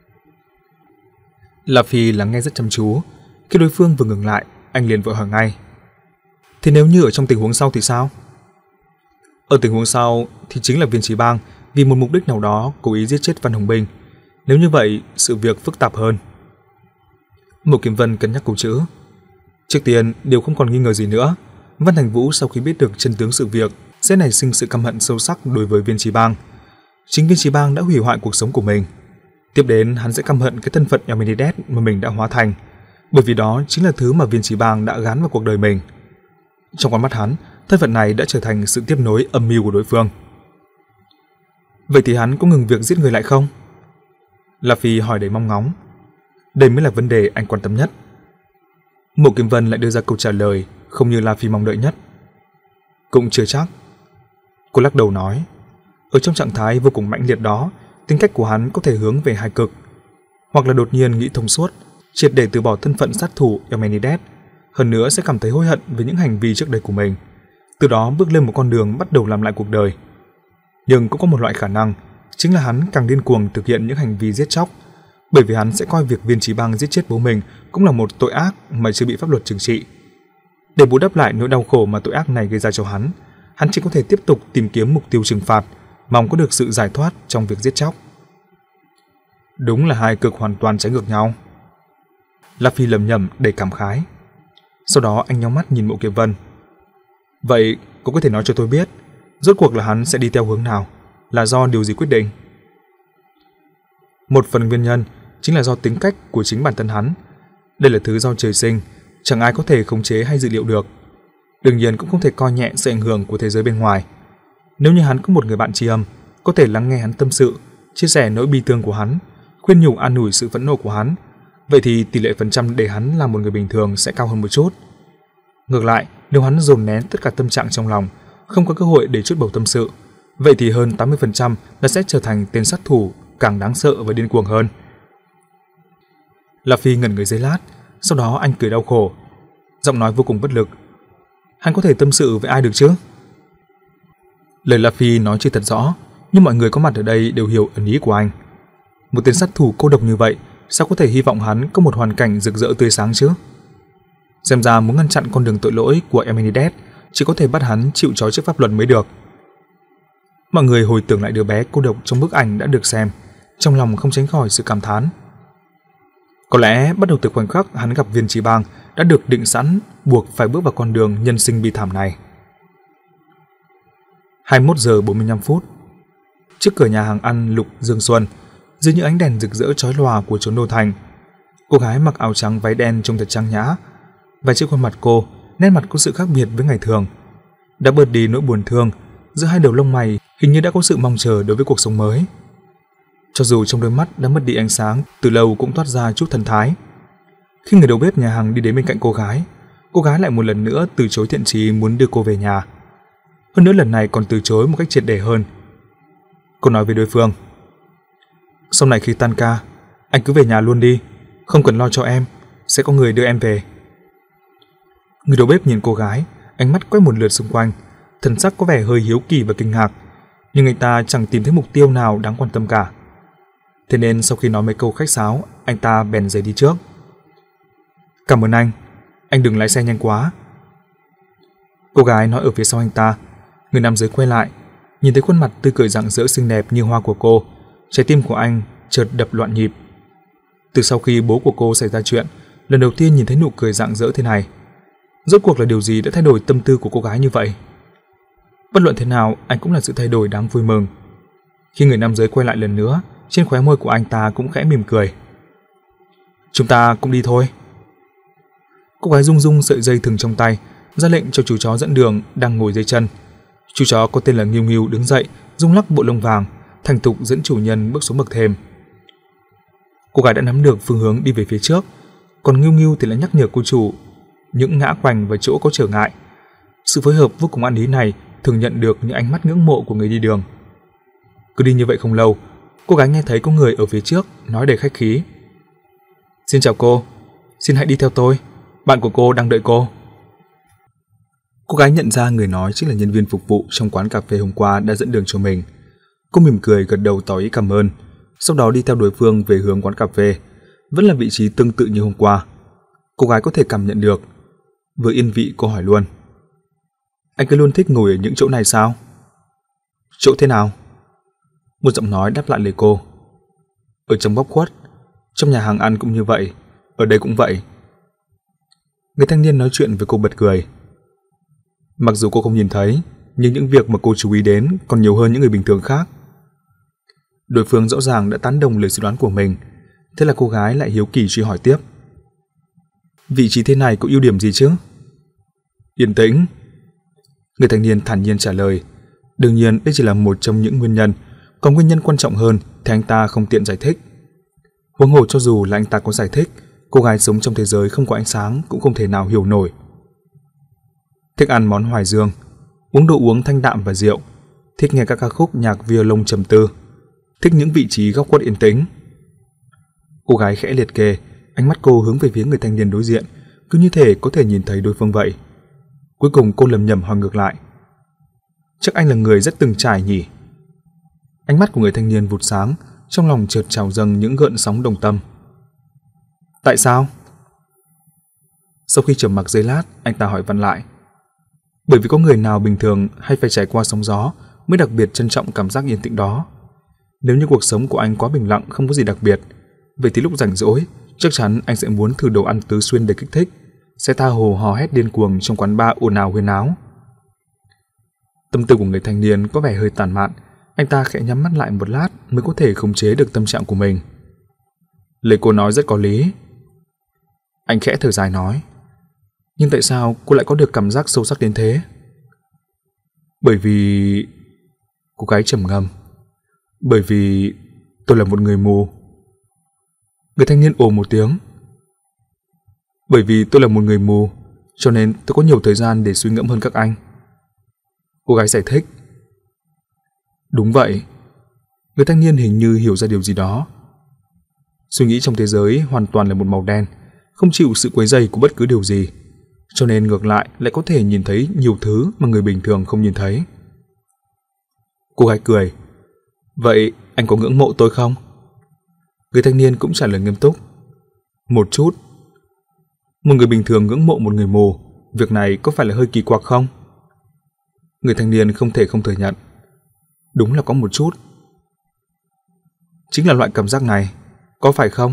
La Phi lắng nghe rất chăm chú. Khi đối phương vừa ngừng lại, anh liền vội hỏi ngay. Thế nếu như ở trong tình huống sau thì sao? Ở tình huống sau thì chính là Viên Chí Bang vì một mục đích nào đó cố ý giết chết Văn Hồng Binh. Nếu như vậy, sự việc phức tạp hơn. Mộ Kiếm Vân cân nhắc câu chữ. Trước tiên, điều không còn nghi ngờ gì nữa. Văn Thành Vũ sau khi biết được chân tướng sự việc sẽ nảy sinh sự căm hận sâu sắc đối với Viên Chí Bang. Chính Viên Chí Bang đã hủy hoại cuộc sống của mình. Tiếp đến, hắn sẽ căm hận cái thân phận Eumenides mà mình đã hóa thành, bởi vì đó chính là thứ mà Viên Chí Bang đã gán vào cuộc đời mình. Trong con mắt hắn, thân phận này đã trở thành sự tiếp nối âm mưu của đối phương. Vậy thì hắn có ngừng việc giết người lại không? La Phi hỏi đầy mong ngóng. Đây mới là vấn đề anh quan tâm nhất. Mộ Kiếm Vân lại đưa ra câu trả lời không như La Phi mong đợi nhất. Cũng chưa chắc. Cô lắc đầu nói, ở trong trạng thái vô cùng mãnh liệt đó, tính cách của hắn có thể hướng về hai cực, hoặc là đột nhiên nghĩ thông suốt, triệt để từ bỏ thân phận sát thủ Eumenides, hơn nữa sẽ cảm thấy hối hận về những hành vi trước đây của mình, từ đó bước lên một con đường bắt đầu làm lại cuộc đời. Nhưng cũng có một loại khả năng, chính là hắn càng điên cuồng thực hiện những hành vi giết chóc, bởi vì hắn sẽ coi việc Viên Chí Bang giết chết bố mình cũng là một tội ác mà chưa bị pháp luật trừng trị. Để bù đắp lại nỗi đau khổ mà tội ác này gây ra cho hắn, hắn chỉ có thể tiếp tục tìm kiếm mục tiêu trừng phạt, mong có được sự giải thoát trong việc giết chóc. Đúng là hai cực hoàn toàn trái ngược nhau. La Phi lầm nhầm đầy cảm khái. Sau đó anh nhắm mắt nhìn Mộ Kiếm Vân. Vậy cô có thể nói cho tôi biết, rốt cuộc là hắn sẽ đi theo hướng nào, là do điều gì quyết định? Một phần nguyên nhân chính là do tính cách của chính bản thân hắn. Đây là thứ do trời sinh, chẳng ai có thể khống chế hay dự liệu được. Đương nhiên cũng không thể coi nhẹ sự ảnh hưởng của thế giới bên ngoài. Nếu như hắn có một người bạn tri âm, có thể lắng nghe hắn tâm sự, chia sẻ nỗi bi thương của hắn, khuyên nhủ an ủi sự phẫn nộ của hắn, vậy thì tỷ lệ phần trăm để hắn là một người bình thường sẽ cao hơn một chút. Ngược lại, nếu hắn dồn nén tất cả tâm trạng trong lòng, không có cơ hội để chút bầu tâm sự, vậy thì hơn tám mươi phần trăm là sẽ trở thành tên sát thủ càng đáng sợ và điên cuồng hơn. La Phi ngẩn người giây lát, sau đó anh cười đau khổ, giọng nói vô cùng bất lực. Hắn có thể tâm sự với ai được chứ? Lời La Phi nói chưa thật rõ, nhưng mọi người có mặt ở đây đều hiểu ẩn ý của anh. Một tên sát thủ cô độc như vậy, sao có thể hy vọng hắn có một hoàn cảnh rực rỡ tươi sáng chứ? Xem ra muốn ngăn chặn con đường tội lỗi của Eumenides, chỉ có thể bắt hắn chịu trói trước pháp luật mới được. Mọi người hồi tưởng lại đứa bé cô độc trong bức ảnh đã được xem, trong lòng không tránh khỏi sự cảm thán. Có lẽ bắt đầu từ khoảnh khắc hắn gặp Viên Chí Bang đã được định sẵn, buộc phải bước vào con đường nhân sinh bi thảm này. hai mươi mốt giờ bốn mươi lăm phút. Trước cửa nhà hàng ăn Lục Dương Xuân, dưới những ánh đèn rực rỡ chói lòa của chốn đô thành, cô gái mặc áo trắng váy đen trông thật trang nhã, và trên khuôn mặt cô, nét mặt có sự khác biệt với ngày thường, đã bớt đi nỗi buồn thương, giữa hai đầu lông mày hình như đã có sự mong chờ đối với cuộc sống mới. Cho dù trong đôi mắt đã mất đi ánh sáng, từ lâu cũng toát ra chút thần thái. Khi người đầu bếp nhà hàng đi đến bên cạnh cô gái, cô gái lại một lần nữa từ chối thiện chí muốn đưa cô về nhà. Hơn nữa lần này còn từ chối một cách triệt để hơn. Cô nói với đối phương, sau này khi tan ca, anh cứ về nhà luôn đi, không cần lo cho em, sẽ có người đưa em về. Người đầu bếp nhìn cô gái, ánh mắt quét một lượt xung quanh, thần sắc có vẻ hơi hiếu kỳ và kinh ngạc, nhưng anh ta chẳng tìm thấy mục tiêu nào đáng quan tâm cả. Thế nên sau khi nói mấy câu khách sáo, anh ta bèn rời đi trước. Cảm ơn anh, anh đừng lái xe nhanh quá. Cô gái nói ở phía sau anh ta. Người nam giới quay lại, nhìn thấy khuôn mặt tươi cười rạng rỡ xinh đẹp như hoa của cô, trái tim của anh chợt đập loạn nhịp. Từ sau khi bố của cô xảy ra chuyện, lần đầu tiên nhìn thấy nụ cười rạng rỡ thế này. Rốt cuộc là điều gì đã thay đổi tâm tư của cô gái như vậy? Bất luận thế nào, anh cũng là sự thay đổi đáng vui mừng. Khi người nam giới quay lại lần nữa, trên khóe môi của anh ta cũng khẽ mỉm cười. Chúng ta cũng đi thôi. Cô gái rung rung sợi dây thừng trong tay, ra lệnh cho chú chó dẫn đường đang ngồi dưới chân. Chú chó có tên là Nghiêu Nghiêu đứng dậy, rung lắc bộ lông vàng, thành thục dẫn chủ nhân bước xuống bậc thềm. Cô gái đã nắm được phương hướng đi về phía trước, còn Nghiêu Nghiêu thì lại nhắc nhở cô chủ những ngã quành và chỗ có trở ngại. Sự phối hợp vô cùng ăn ý này thường nhận được những ánh mắt ngưỡng mộ của người đi đường. Cứ đi như vậy không lâu, cô gái nghe thấy có người ở phía trước nói đầy khách khí. Xin chào cô, xin hãy đi theo tôi, bạn của cô đang đợi cô. Cô gái nhận ra người nói chính là nhân viên phục vụ trong quán cà phê hôm qua đã dẫn đường cho mình. Cô mỉm cười gật đầu tỏ ý cảm ơn, sau đó đi theo đối phương về hướng quán cà phê, vẫn là vị trí tương tự như hôm qua. Cô gái có thể cảm nhận được. Vừa yên vị cô hỏi luôn. Anh cứ luôn thích ngồi ở những chỗ này sao? Chỗ thế nào? Một giọng nói đáp lại lời cô. Ở trong góc khuất, trong nhà hàng ăn cũng như vậy, ở đây cũng vậy. Người thanh niên nói chuyện với cô bật cười. Mặc dù cô không nhìn thấy, nhưng những việc mà cô chú ý đến còn nhiều hơn những người bình thường khác. Đối phương rõ ràng đã tán đồng lời suy đoán của mình, thế là cô gái lại hiếu kỳ truy hỏi tiếp. Vị trí thế này có ưu điểm gì chứ? Yên tĩnh. Người thanh niên thản nhiên trả lời. Đương nhiên đây chỉ là một trong những nguyên nhân, còn nguyên nhân quan trọng hơn thì anh ta không tiện giải thích. Huống hồ cho dù là anh ta có giải thích, cô gái sống trong thế giới không có ánh sáng cũng không thể nào hiểu nổi. Thích ăn món hoài dương, uống đồ uống thanh đạm và rượu, thích nghe các ca khúc nhạc violon trầm tư, thích những vị trí góc khuất yên tĩnh. Cô gái khẽ liệt kê, ánh mắt cô hướng về phía người thanh niên đối diện, cứ như thể có thể nhìn thấy đối phương vậy. Cuối cùng cô lầm nhầm hỏi ngược lại: chắc anh là người rất từng trải nhỉ? Ánh mắt của người thanh niên vụt sáng, trong lòng chợt trào dâng những gợn sóng đồng tâm. Tại sao? Sau khi trầm mặc giây lát, anh ta hỏi vặn lại: bởi vì có người nào bình thường hay phải trải qua sóng gió mới đặc biệt trân trọng cảm giác yên tĩnh đó. Nếu như cuộc sống của anh quá bình lặng, không có gì đặc biệt, vậy thì lúc rảnh rỗi chắc chắn anh sẽ muốn thử đồ ăn tứ xuyên để kích thích, sẽ tha hồ hò hét điên cuồng trong quán bar ồn ào huyên náo. Tâm tư của người thanh niên có vẻ hơi tàn mạn, anh ta khẽ nhắm mắt lại một lát mới có thể khống chế được tâm trạng của mình. Lời cô nói rất có lý. Anh khẽ thở dài nói: nhưng tại sao cô lại có được cảm giác sâu sắc đến thế? Bởi vì... Cô gái trầm ngâm: bởi vì tôi là một người mù. Người thanh niên ồ một tiếng: bởi vì tôi là một người mù, cho nên tôi có nhiều thời gian để suy ngẫm hơn các anh. Cô gái giải thích: đúng vậy. Người thanh niên hình như hiểu ra điều gì đó. Suy nghĩ trong thế giới hoàn toàn là một màu đen, không chịu sự quấy rầy của bất cứ điều gì, cho nên ngược lại lại có thể nhìn thấy nhiều thứ mà người bình thường không nhìn thấy. Cô gái cười: vậy anh có ngưỡng mộ tôi không? Người thanh niên cũng trả lời nghiêm túc: một chút. Một người bình thường ngưỡng mộ một người mù, việc này có phải là hơi kỳ quặc không? Người thanh niên không thể không thừa nhận: đúng là có một chút. Chính là loại cảm giác này, có phải không?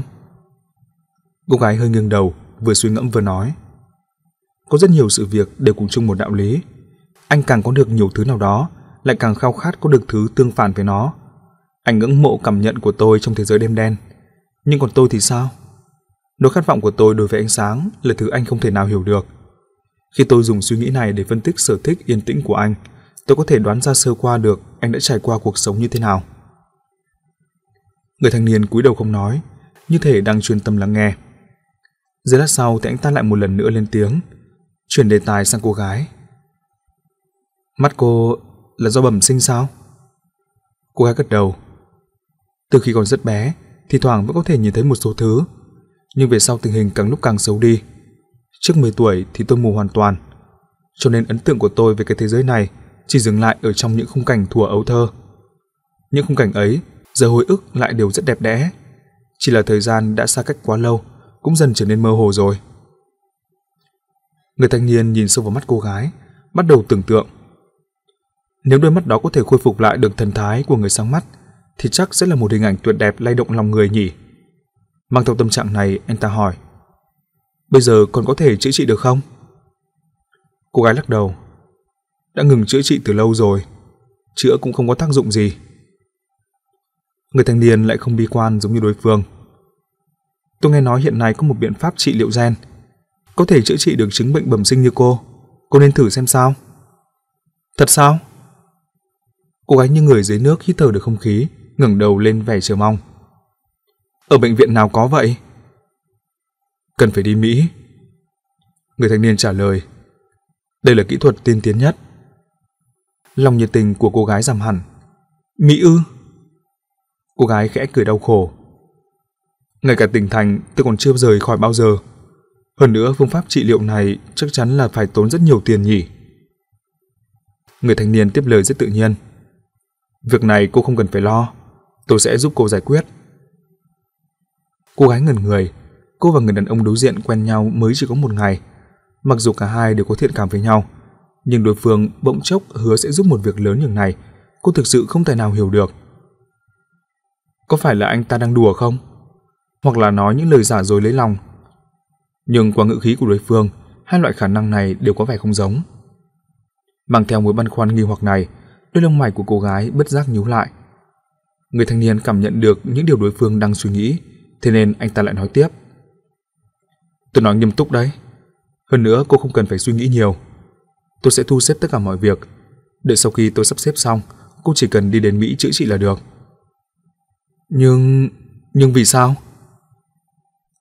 Cô gái hơi nghiêng đầu, vừa suy ngẫm vừa nói: có rất nhiều sự việc đều cùng chung một đạo lý. Anh càng có được nhiều thứ nào đó, lại càng khao khát có được thứ tương phản với nó. Anh ngưỡng mộ cảm nhận của tôi trong thế giới đêm đen, nhưng còn tôi thì sao? Nỗi khát vọng của tôi đối với ánh sáng là thứ anh không thể nào hiểu được. Khi tôi dùng suy nghĩ này để phân tích sở thích yên tĩnh của anh, tôi có thể đoán ra sơ qua được anh đã trải qua cuộc sống như thế nào. Người thanh niên cúi đầu không nói, như thể đang chuyên tâm lắng nghe. Giây lát sau thì anh ta lại một lần nữa lên tiếng, chuyển đề tài sang cô gái: mắt cô là do bẩm sinh sao? Cô gái gật đầu: từ khi còn rất bé, thì thoảng vẫn có thể nhìn thấy một số thứ, nhưng về sau tình hình càng lúc càng xấu đi. Trước mười tuổi thì tôi mù hoàn toàn, cho nên ấn tượng của tôi về cái thế giới này chỉ dừng lại ở trong những khung cảnh thuở ấu thơ. Những khung cảnh ấy giờ hồi ức lại đều rất đẹp đẽ, chỉ là thời gian đã xa cách quá lâu, cũng dần trở nên mơ hồ rồi. Người thanh niên nhìn sâu vào mắt cô gái, bắt đầu tưởng tượng. Nếu đôi mắt đó có thể khôi phục lại được thần thái của người sáng mắt, thì chắc sẽ là một hình ảnh tuyệt đẹp lay động lòng người nhỉ. Mang theo tâm trạng này, anh ta hỏi: bây giờ còn có thể chữa trị được không? Cô gái lắc đầu: đã ngừng chữa trị từ lâu rồi, chữa cũng không có tác dụng gì. Người thanh niên lại không bi quan giống như đối phương: tôi nghe nói hiện nay có một biện pháp trị liệu gen, có thể chữa trị được chứng bệnh bẩm sinh như cô, cô nên thử xem sao. Thật sao? Cô gái như người dưới nước hít thở được không khí, ngẩng đầu lên vẻ chờ mong. Ở bệnh viện nào có vậy? Cần phải đi Mỹ. Người thanh niên trả lời: đây là kỹ thuật tiên tiến nhất. Lòng nhiệt tình của cô gái giảm hẳn. Mỹ ư? Cô gái khẽ cười đau khổ: ngay cả tỉnh thành tôi còn chưa rời khỏi bao giờ. Hơn nữa phương pháp trị liệu này chắc chắn là phải tốn rất nhiều tiền nhỉ. Người thanh niên tiếp lời rất tự nhiên: việc này cô không cần phải lo, tôi sẽ giúp cô giải quyết. Cô gái ngẩn người. Cô và người đàn ông đối diện quen nhau mới chỉ có một ngày. Mặc dù cả hai đều có thiện cảm với nhau, nhưng đối phương bỗng chốc hứa sẽ giúp một việc lớn như này, cô thực sự không thể nào hiểu được. Có phải là anh ta đang đùa không? Hoặc là nói những lời giả dối lấy lòng? Nhưng qua ngữ khí của đối phương, hai loại khả năng này đều có vẻ không giống. Mang theo mối băn khoăn nghi hoặc này, đôi lông mày của cô gái bất giác nhíu lại. Người thanh niên cảm nhận được những điều đối phương đang suy nghĩ, thế nên anh ta lại nói tiếp: tôi nói nghiêm túc đấy. Hơn nữa cô không cần phải suy nghĩ nhiều. Tôi sẽ thu xếp tất cả mọi việc. Đợi sau khi tôi sắp xếp xong, cô chỉ cần đi đến Mỹ chữa trị là được. Nhưng... nhưng vì sao?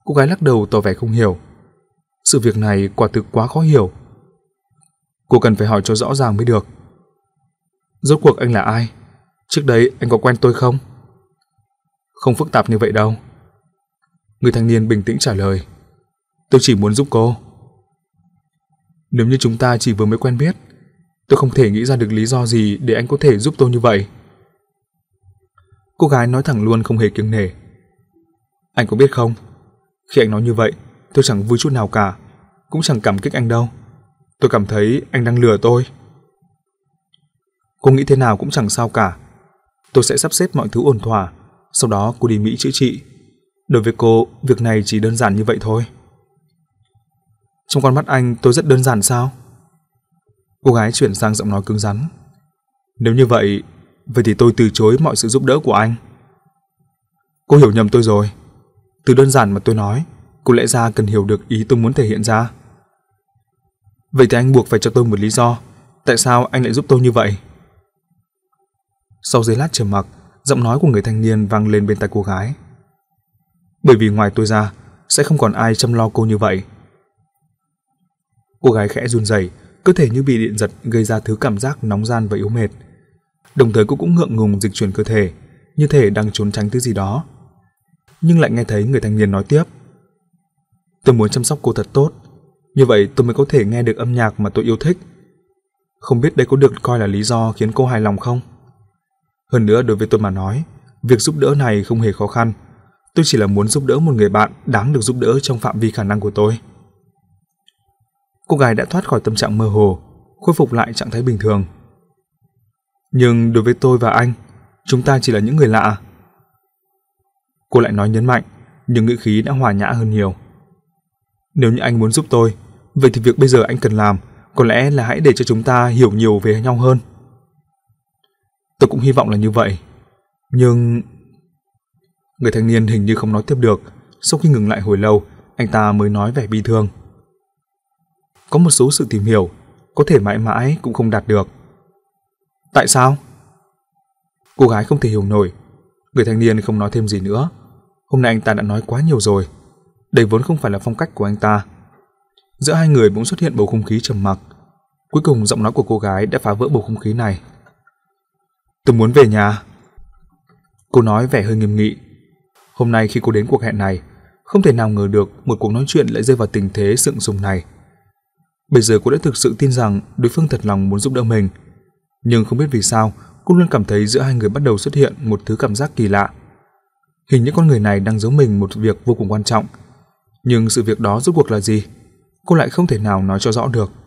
Cô gái lắc đầu tỏ vẻ không hiểu. Sự việc này quả thực quá khó hiểu. Cô cần phải hỏi cho rõ ràng mới được. Rốt cuộc anh là ai? Trước đây anh có quen tôi không? Không phức tạp như vậy đâu. Người thanh niên bình tĩnh trả lời. Tôi chỉ muốn giúp cô. Nếu như chúng ta chỉ vừa mới quen biết, tôi không thể nghĩ ra được lý do gì để anh có thể giúp tôi như vậy. Cô gái nói thẳng luôn không hề kiêng nể. Anh có biết không, khi anh nói như vậy, tôi chẳng vui chút nào cả, cũng chẳng cảm kích anh đâu. Tôi cảm thấy anh đang lừa tôi. Cô nghĩ thế nào cũng chẳng sao cả. Tôi sẽ sắp xếp mọi thứ ổn thỏa, sau đó cô đi Mỹ chữa trị. Đối với cô, việc này chỉ đơn giản như vậy thôi. Trong con mắt anh tôi rất đơn giản sao? Cô gái chuyển sang giọng nói cứng rắn. Nếu như vậy, vậy thì tôi từ chối mọi sự giúp đỡ của anh. Cô hiểu nhầm tôi rồi. Từ đơn giản mà tôi nói, cô lẽ ra cần hiểu được ý tôi muốn thể hiện ra. Vậy thì anh buộc phải cho tôi một lý do. Tại sao anh lại giúp tôi như vậy? Sau giây lát trầm mặc, giọng nói của người thanh niên vang lên bên tai cô gái. Bởi vì ngoài tôi ra, sẽ không còn ai chăm lo cô như vậy. Cô gái khẽ run rẩy, cơ thể như bị điện giật gây ra thứ cảm giác nóng ran và yếu mệt. Đồng thời cô cũng ngượng ngùng dịch chuyển cơ thể, như thể đang trốn tránh thứ gì đó. Nhưng lại nghe thấy người thanh niên nói tiếp. Tôi muốn chăm sóc cô thật tốt, như vậy tôi mới có thể nghe được âm nhạc mà tôi yêu thích. Không biết đây có được coi là lý do khiến cô hài lòng không? Hơn nữa đối với tôi mà nói, việc giúp đỡ này không hề khó khăn. Tôi chỉ là muốn giúp đỡ một người bạn đáng được giúp đỡ trong phạm vi khả năng của tôi. Cô gái đã thoát khỏi tâm trạng mơ hồ, khôi phục lại trạng thái bình thường. Nhưng đối với tôi và anh, chúng ta chỉ là những người lạ. Cô lại nói nhấn mạnh, nhưng ngữ khí đã hòa nhã hơn nhiều. Nếu như anh muốn giúp tôi, vậy thì việc bây giờ anh cần làm có lẽ là hãy để cho chúng ta hiểu nhiều về nhau hơn. Tôi cũng hy vọng là như vậy. Nhưng... Người thanh niên hình như không nói tiếp được. Sau khi ngừng lại hồi lâu, anh ta mới nói vẻ bi thương. Có một số sự tìm hiểu có thể mãi mãi cũng không đạt được. Tại sao? Cô gái không thể hiểu nổi. Người thanh niên không nói thêm gì nữa. Hôm nay anh ta đã nói quá nhiều rồi. Đây vốn không phải là phong cách của anh ta. Giữa hai người bỗng xuất hiện bầu không khí trầm mặc. Cuối cùng giọng nói của cô gái đã phá vỡ bầu không khí này. Tôi muốn về nhà. Cô nói vẻ hơi nghiêm nghị. Hôm nay khi cô đến cuộc hẹn này, không thể nào ngờ được một cuộc nói chuyện lại rơi vào tình thế sượng sùng này. Bây giờ cô đã thực sự tin rằng đối phương thật lòng muốn giúp đỡ mình. Nhưng không biết vì sao, cô luôn cảm thấy giữa hai người bắt đầu xuất hiện một thứ cảm giác kỳ lạ. Hình như con người này đang giấu mình một việc vô cùng quan trọng. Nhưng sự việc đó rốt cuộc là gì? Cô lại không thể nào nói cho rõ được.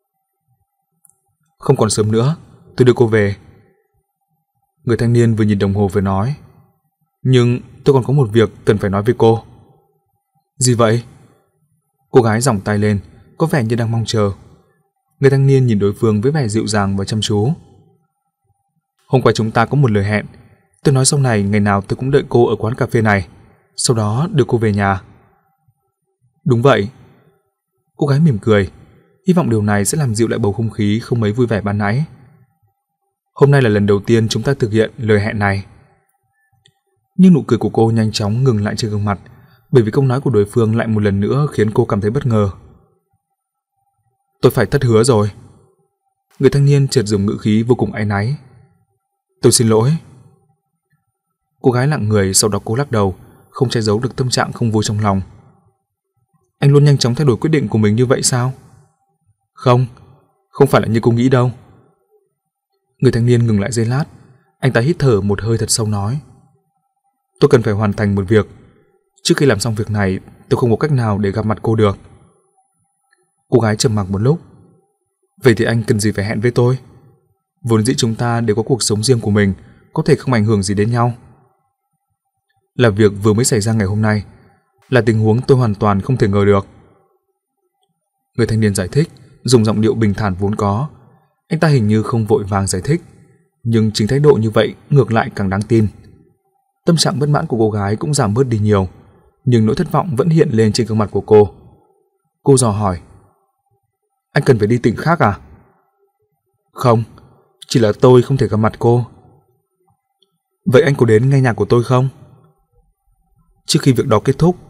Không còn sớm nữa, tôi đưa cô về. Người thanh niên vừa nhìn đồng hồ vừa nói. Nhưng tôi còn có một việc cần phải nói với cô. Gì vậy? Cô gái giỏng tay lên, có vẻ như đang mong chờ. Người thanh niên nhìn đối phương với vẻ dịu dàng và chăm chú. Hôm qua chúng ta có một lời hẹn. Tôi nói sau này ngày nào tôi cũng đợi cô ở quán cà phê này, sau đó đưa cô về nhà. Đúng vậy. Cô gái mỉm cười, hy vọng điều này sẽ làm dịu lại bầu không khí không mấy vui vẻ ban nãy. Hôm nay là lần đầu tiên chúng ta thực hiện lời hẹn này. Nhưng nụ cười của cô nhanh chóng ngừng lại trên gương mặt, bởi vì câu nói của đối phương lại một lần nữa khiến cô cảm thấy bất ngờ. Tôi phải thất hứa rồi. Người thanh niên chợt dùng ngữ khí vô cùng áy náy. Tôi xin lỗi. Cô gái lặng người, sau đó cô lắc đầu, không che giấu được tâm trạng không vui trong lòng. Anh luôn nhanh chóng thay đổi quyết định của mình như vậy sao? Không, không phải là như cô nghĩ đâu. Người thanh niên ngừng lại giây lát, anh ta hít thở một hơi thật sâu nói. Tôi cần phải hoàn thành một việc. Trước khi làm xong việc này, tôi không có cách nào để gặp mặt cô được. Cô gái trầm mặc một lúc. Vậy thì anh cần gì phải hẹn với tôi? Vốn dĩ chúng ta đều có cuộc sống riêng của mình, có thể không ảnh hưởng gì đến nhau. Là việc vừa mới xảy ra ngày hôm nay, là tình huống tôi hoàn toàn không thể ngờ được. Người thanh niên giải thích, dùng giọng điệu bình thản vốn có. Anh ta hình như không vội vàng giải thích, nhưng chính thái độ như vậy ngược lại càng đáng tin. Tâm trạng bất mãn của cô gái cũng giảm bớt đi nhiều, nhưng nỗi thất vọng vẫn hiện lên trên gương mặt của cô. Cô dò hỏi. Anh cần phải đi tỉnh khác à? Không, chỉ là tôi không thể gặp mặt cô. Vậy anh có đến nghe nhạc của tôi không? Trước khi việc đó kết thúc,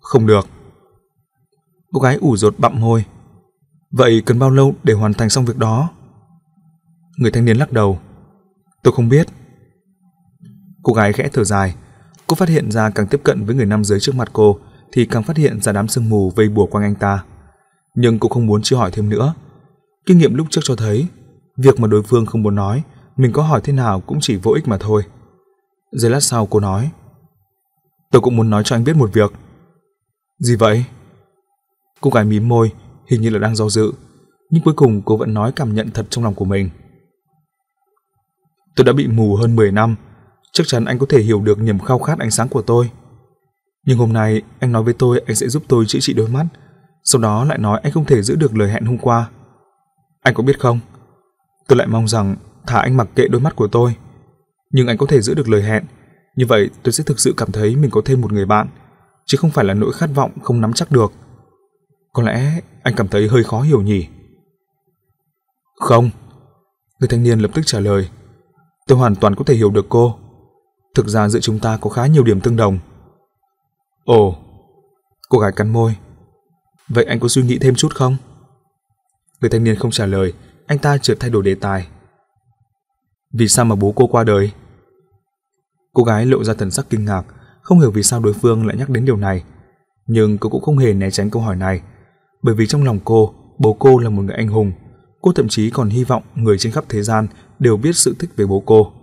Không được. Cô gái ủ rột bặm môi. Vậy cần bao lâu để hoàn thành xong việc đó? Người thanh niên lắc đầu. Tôi không biết. Cô gái khẽ thở dài. Cô phát hiện ra càng tiếp cận với người nam giới trước mặt cô thì càng phát hiện ra đám sương mù vây bùa quanh anh ta. Nhưng cô không muốn truy hỏi thêm nữa. Kinh nghiệm lúc trước cho thấy việc mà đối phương không muốn nói, mình có hỏi thế nào cũng chỉ vô ích mà thôi. Giây lát sau cô nói, tôi cũng muốn nói cho anh biết một việc. Gì vậy? Cô gái mím môi, hình như là đang do dự, nhưng cuối cùng cô vẫn nói cảm nhận thật trong lòng của mình. Tôi đã bị mù hơn mười năm, chắc chắn anh có thể hiểu được niềm khao khát ánh sáng của tôi. Nhưng hôm nay anh nói với tôi anh sẽ giúp tôi chữa trị đôi mắt, sau đó lại nói anh không thể giữ được lời hẹn hôm qua. Anh có biết không, tôi lại mong rằng thà anh mặc kệ đôi mắt của tôi, nhưng anh có thể giữ được lời hẹn, như vậy tôi sẽ thực sự cảm thấy mình có thêm một người bạn, chứ không phải là nỗi khát vọng không nắm chắc được. Có lẽ anh cảm thấy hơi khó hiểu nhỉ? Không, người thanh niên lập tức trả lời. Tôi hoàn toàn có thể hiểu được cô. Thực ra giữa chúng ta có khá nhiều điểm tương đồng. Ồ, cô gái cắn môi. Vậy anh có suy nghĩ thêm chút không? Người thanh niên không trả lời, anh ta chợt thay đổi đề tài. Vì sao mà bố cô qua đời? Cô gái lộ ra thần sắc kinh ngạc, không hiểu vì sao đối phương lại nhắc đến điều này. Nhưng cô cũng không hề né tránh câu hỏi này, bởi vì trong lòng cô, bố cô là một người anh hùng. Cô thậm chí còn hy vọng người trên khắp thế gian đều biết sự tích về bố cô.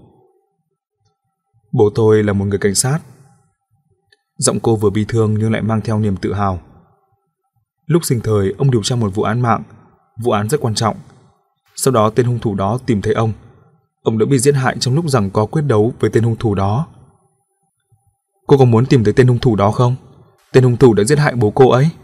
Bố tôi là một người cảnh sát. Giọng cô vừa bi thương nhưng lại mang theo niềm tự hào. Lúc sinh thời, ông điều tra một vụ án mạng, vụ án rất quan trọng. Sau đó tên hung thủ đó tìm thấy ông. Ông đã bị giết hại trong lúc giằng co quyết đấu với tên hung thủ đó. Cô có muốn tìm thấy tên hung thủ đó không? Tên hung thủ đã giết hại bố cô ấy.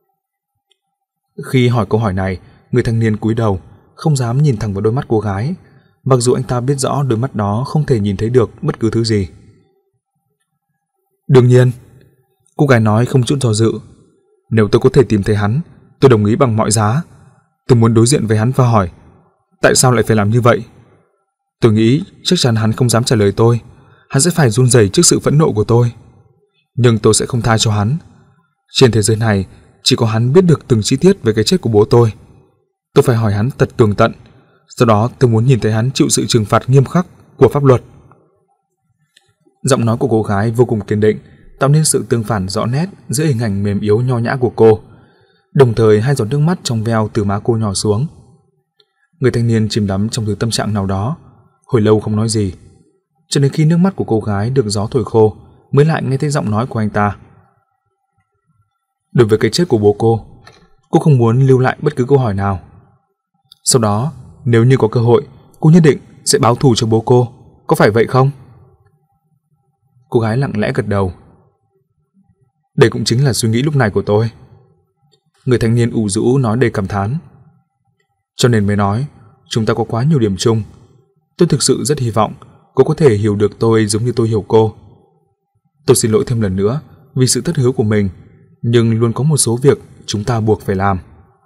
Khi hỏi câu hỏi này, người thanh niên cúi đầu, không dám nhìn thẳng vào đôi mắt cô gái, mặc dù anh ta biết rõ đôi mắt đó không thể nhìn thấy được bất cứ thứ gì. Đương nhiên, cô gái nói không chút do dự. Nếu tôi có thể tìm thấy hắn, tôi đồng ý bằng mọi giá. Tôi muốn đối diện với hắn và hỏi, tại sao lại phải làm như vậy? Tôi nghĩ chắc chắn hắn không dám trả lời tôi. Hắn sẽ phải run rẩy trước sự phẫn nộ của tôi. Nhưng tôi sẽ không tha cho hắn. Trên thế giới này, chỉ có hắn biết được từng chi tiết về cái chết của bố tôi. Tôi phải hỏi hắn tận tường tận. Sau đó tôi muốn nhìn thấy hắn chịu sự trừng phạt nghiêm khắc của pháp luật. Giọng nói của cô gái vô cùng kiên định, tạo nên sự tương phản rõ nét giữa hình ảnh mềm yếu nho nhã của cô. Đồng thời hai giọt nước mắt trong veo từ má cô nhỏ xuống. Người thanh niên chìm đắm trong thứ tâm trạng nào đó, hồi lâu không nói gì, cho đến khi nước mắt của cô gái được gió thổi khô mới lại nghe thấy giọng nói của anh ta. Đối với cái chết của bố cô, cô không muốn lưu lại bất cứ câu hỏi nào. Sau đó, nếu như có cơ hội, cô nhất định sẽ báo thù cho bố cô, có phải vậy không? Cô gái lặng lẽ gật đầu. Đây cũng chính là suy nghĩ lúc này của tôi. Người thanh niên ủ rũ nói đầy cảm thán. Cho nên mới nói, chúng ta có quá nhiều điểm chung. Tôi thực sự rất hy vọng cô có thể hiểu được tôi giống như tôi hiểu cô. Tôi xin lỗi thêm lần nữa vì sự thất hứa của mình, nhưng luôn có một số việc chúng ta buộc phải làm.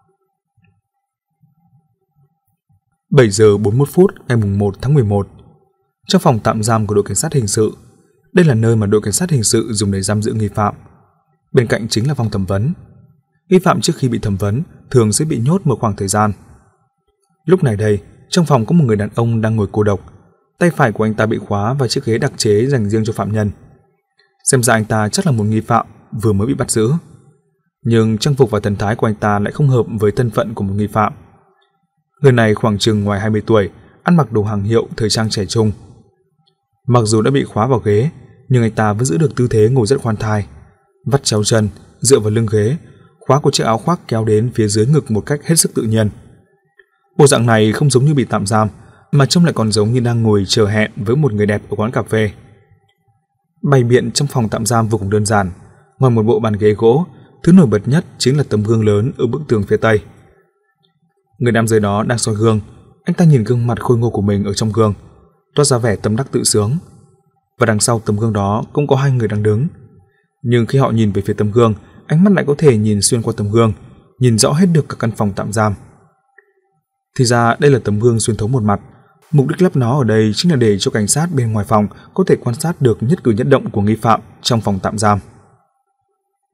bảy giờ bốn mươi mốt phút ngày một tháng mười một. Trong phòng tạm giam của đội cảnh sát hình sự. Đây là nơi mà đội cảnh sát hình sự dùng để giam giữ nghi phạm. Bên cạnh chính là phòng thẩm vấn. Nghi phạm trước khi bị thẩm vấn thường sẽ bị nhốt một khoảng thời gian. Lúc này đây, trong phòng có một người đàn ông đang ngồi cô độc. Tay phải của anh ta bị khóa vào chiếc ghế đặc chế dành riêng cho phạm nhân. Xem ra anh ta chắc là một nghi phạm vừa mới bị bắt giữ. Nhưng trang phục và thần thái của anh ta lại không hợp với thân phận của một nghi phạm. Người này khoảng chừng ngoài hai mươi tuổi, ăn mặc đồ hàng hiệu thời trang trẻ trung. Mặc dù đã bị khóa vào ghế, nhưng anh ta vẫn giữ được tư thế ngồi rất khoan thai, vắt chéo chân, dựa vào lưng ghế, khóa của chiếc áo khoác kéo đến phía dưới ngực một cách hết sức tự nhiên. Bộ dạng này không giống như bị tạm giam, mà trông lại còn giống như đang ngồi chờ hẹn với một người đẹp ở quán cà phê. Bày biện trong phòng tạm giam vô cùng đơn giản, ngoài một bộ bàn ghế gỗ, thứ nổi bật nhất chính là tấm gương lớn ở bức tường phía tây. Người nam giới đó đang soi gương, anh ta nhìn gương mặt khôi ngô của mình ở trong gương, toát ra vẻ tâm đắc tự sướng. Và đằng sau tấm gương đó cũng có hai người đang đứng. Nhưng khi họ nhìn về phía tấm gương, ánh mắt lại có thể nhìn xuyên qua tấm gương, nhìn rõ hết được cả căn phòng tạm giam. Thì ra đây là tấm gương xuyên thấu một mặt. Mục đích lắp nó ở đây chính là để cho cảnh sát bên ngoài phòng có thể quan sát được nhất cử nhất động của nghi phạm trong phòng tạm giam.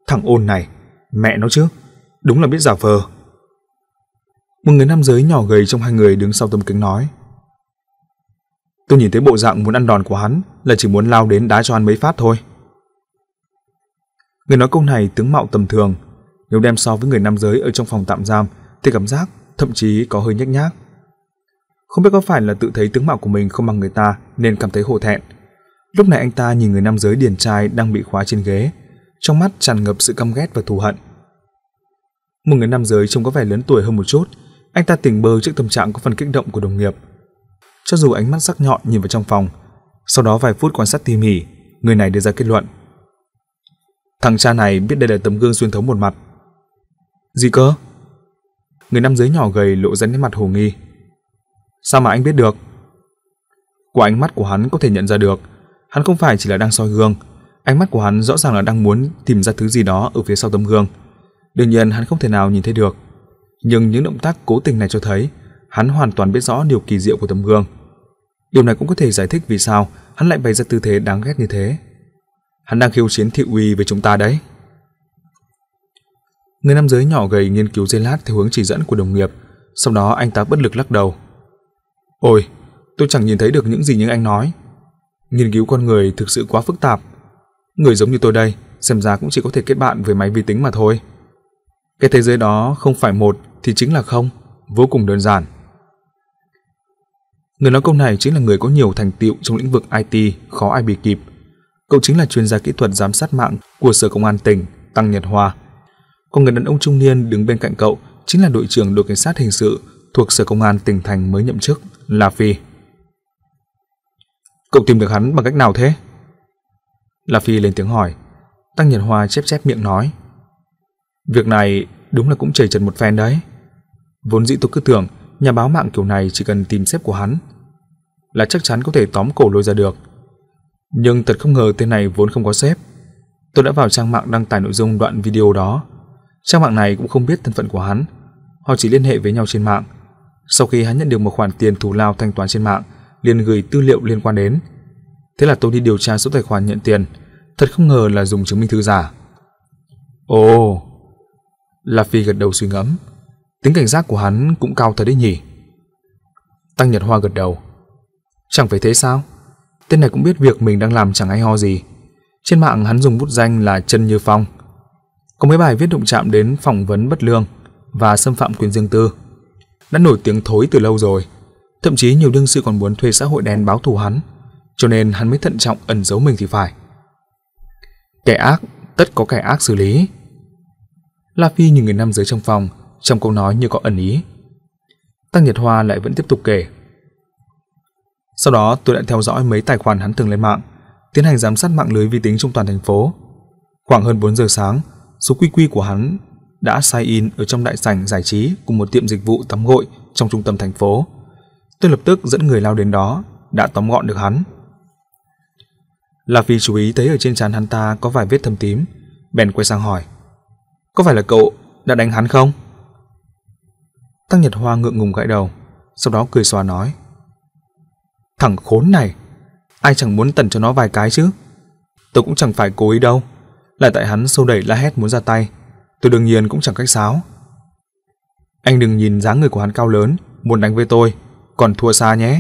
Thằng ôn này, mẹ nó chứ, đúng là biết giả vờ. Một người nam giới nhỏ gầy trong hai người đứng sau tấm kính nói. Tôi nhìn thấy bộ dạng muốn ăn đòn của hắn là chỉ muốn lao đến đá cho hắn mấy phát thôi. Người nói câu này tướng mạo tầm thường, nếu đem so với người nam giới ở trong phòng tạm giam thì cảm giác thậm chí có hơi nhếch nhác. Không biết có phải là tự thấy tướng mạo của mình không bằng người ta nên cảm thấy hổ thẹn. Lúc này anh ta nhìn người nam giới điển trai đang bị khóa trên ghế, trong mắt tràn ngập sự căm ghét và thù hận. Một người nam giới trông có vẻ lớn tuổi hơn một chút, anh ta tỉnh bơ trước tâm trạng có phần kích động của đồng nghiệp. Cho dù ánh mắt sắc nhọn nhìn vào trong phòng, sau đó vài phút quan sát tỉ mỉ, người này đưa ra kết luận. Thằng cha này biết đây là tấm gương xuyên thấu một mặt. Gì cơ? Người nam giới nhỏ gầy lộ ra nét mặt hồ nghi. Sao mà anh biết được? Qua ánh mắt của hắn có thể nhận ra được, hắn không phải chỉ là đang soi gương, ánh mắt của hắn rõ ràng là đang muốn tìm ra thứ gì đó ở phía sau tấm gương. Đương nhiên hắn không thể nào nhìn thấy được, nhưng những động tác cố tình này cho thấy hắn hoàn toàn biết rõ điều kỳ diệu của tấm gương. Điều này cũng có thể giải thích vì sao hắn lại bày ra tư thế đáng ghét như thế. Hắn đang khiêu chiến thị uy với chúng ta đấy. Người nam giới nhỏ gầy nghiên cứu giây lát theo hướng chỉ dẫn của đồng nghiệp, sau đó anh ta bất lực lắc đầu. Ôi, tôi chẳng nhìn thấy được những gì những anh nói. Nghiên cứu con người thực sự quá phức tạp. Người giống như tôi đây, xem ra cũng chỉ có thể kết bạn với máy vi tính mà thôi. Cái thế giới đó không phải một thì chính là không, vô cùng đơn giản. Người nói câu này chính là người có nhiều thành tựu trong lĩnh vực i tê, khó ai bì kịp. Cậu chính là chuyên gia kỹ thuật giám sát mạng của Sở Công an tỉnh, Tăng Nhật Hoa. Còn người đàn ông trung niên đứng bên cạnh cậu chính là đội trưởng đội cảnh sát hình sự thuộc Sở Công an tỉnh thành mới nhậm chức, La Phi. Cậu tìm được hắn bằng cách nào thế? La Phi lên tiếng hỏi. Tăng Nhật Hoa chép chép miệng nói. Việc này đúng là cũng chầy chật một phen đấy. Vốn dĩ tôi cứ tưởng nhà báo mạng kiểu này chỉ cần tìm sếp của hắn là chắc chắn có thể tóm cổ lôi ra được. Nhưng thật không ngờ tên này vốn không có sếp. Tôi đã vào trang mạng đăng tải nội dung đoạn video đó. Trang mạng này cũng không biết thân phận của hắn, họ chỉ liên hệ với nhau trên mạng. Sau khi hắn nhận được một khoản tiền thù lao thanh toán trên mạng, liền gửi tư liệu liên quan đến. Thế là tôi đi điều tra số tài khoản nhận tiền, thật không ngờ là dùng chứng minh thư giả. Ồ, La Phi gật đầu suy ngẫm. Tính cảnh giác của hắn cũng cao thật đấy nhỉ. Tăng Nhật Hoa gật đầu. Chẳng phải thế sao? Tên này cũng biết việc mình đang làm chẳng hay ho gì. Trên mạng hắn dùng bút danh là Chân Như Phong. Có mấy bài viết đụng chạm đến phỏng vấn bất lương và xâm phạm quyền riêng tư, đã nổi tiếng thối từ lâu rồi. Thậm chí nhiều đương sự còn muốn thuê xã hội đen báo thù hắn, cho nên hắn mới thận trọng ẩn giấu mình thì phải. Kẻ ác tất có kẻ ác xử lý. La Phi nhìn người nam giới trong phòng, trong câu nói như có ẩn ý. Tăng Nhật Hoa lại vẫn tiếp tục kể. Sau đó tôi đã theo dõi mấy tài khoản hắn từng lên mạng, tiến hành giám sát mạng lưới vi tính trong toàn thành phố. Khoảng hơn bốn giờ sáng, số quy quy của hắn đã sign in ở trong đại sảnh giải trí của một tiệm dịch vụ tắm gội trong trung tâm thành phố. Tôi lập tức dẫn người lao đến đó, đã tóm gọn được hắn. La Phi chú ý thấy ở trên trán hắn ta có vài vết thâm tím, bèn quay sang hỏi. Có phải là cậu đã đánh hắn không? Tăng Nhật Hoa ngượng ngùng gãi đầu, sau đó cười xòa nói. Thằng khốn này, ai chẳng muốn tẩn cho nó vài cái chứ. Tôi cũng chẳng phải cố ý đâu, là tại hắn xô đẩy la hét muốn ra tay, tôi đương nhiên cũng chẳng cách sáo. Anh đừng nhìn dáng người của hắn cao lớn, muốn đánh với tôi, còn thua xa nhé.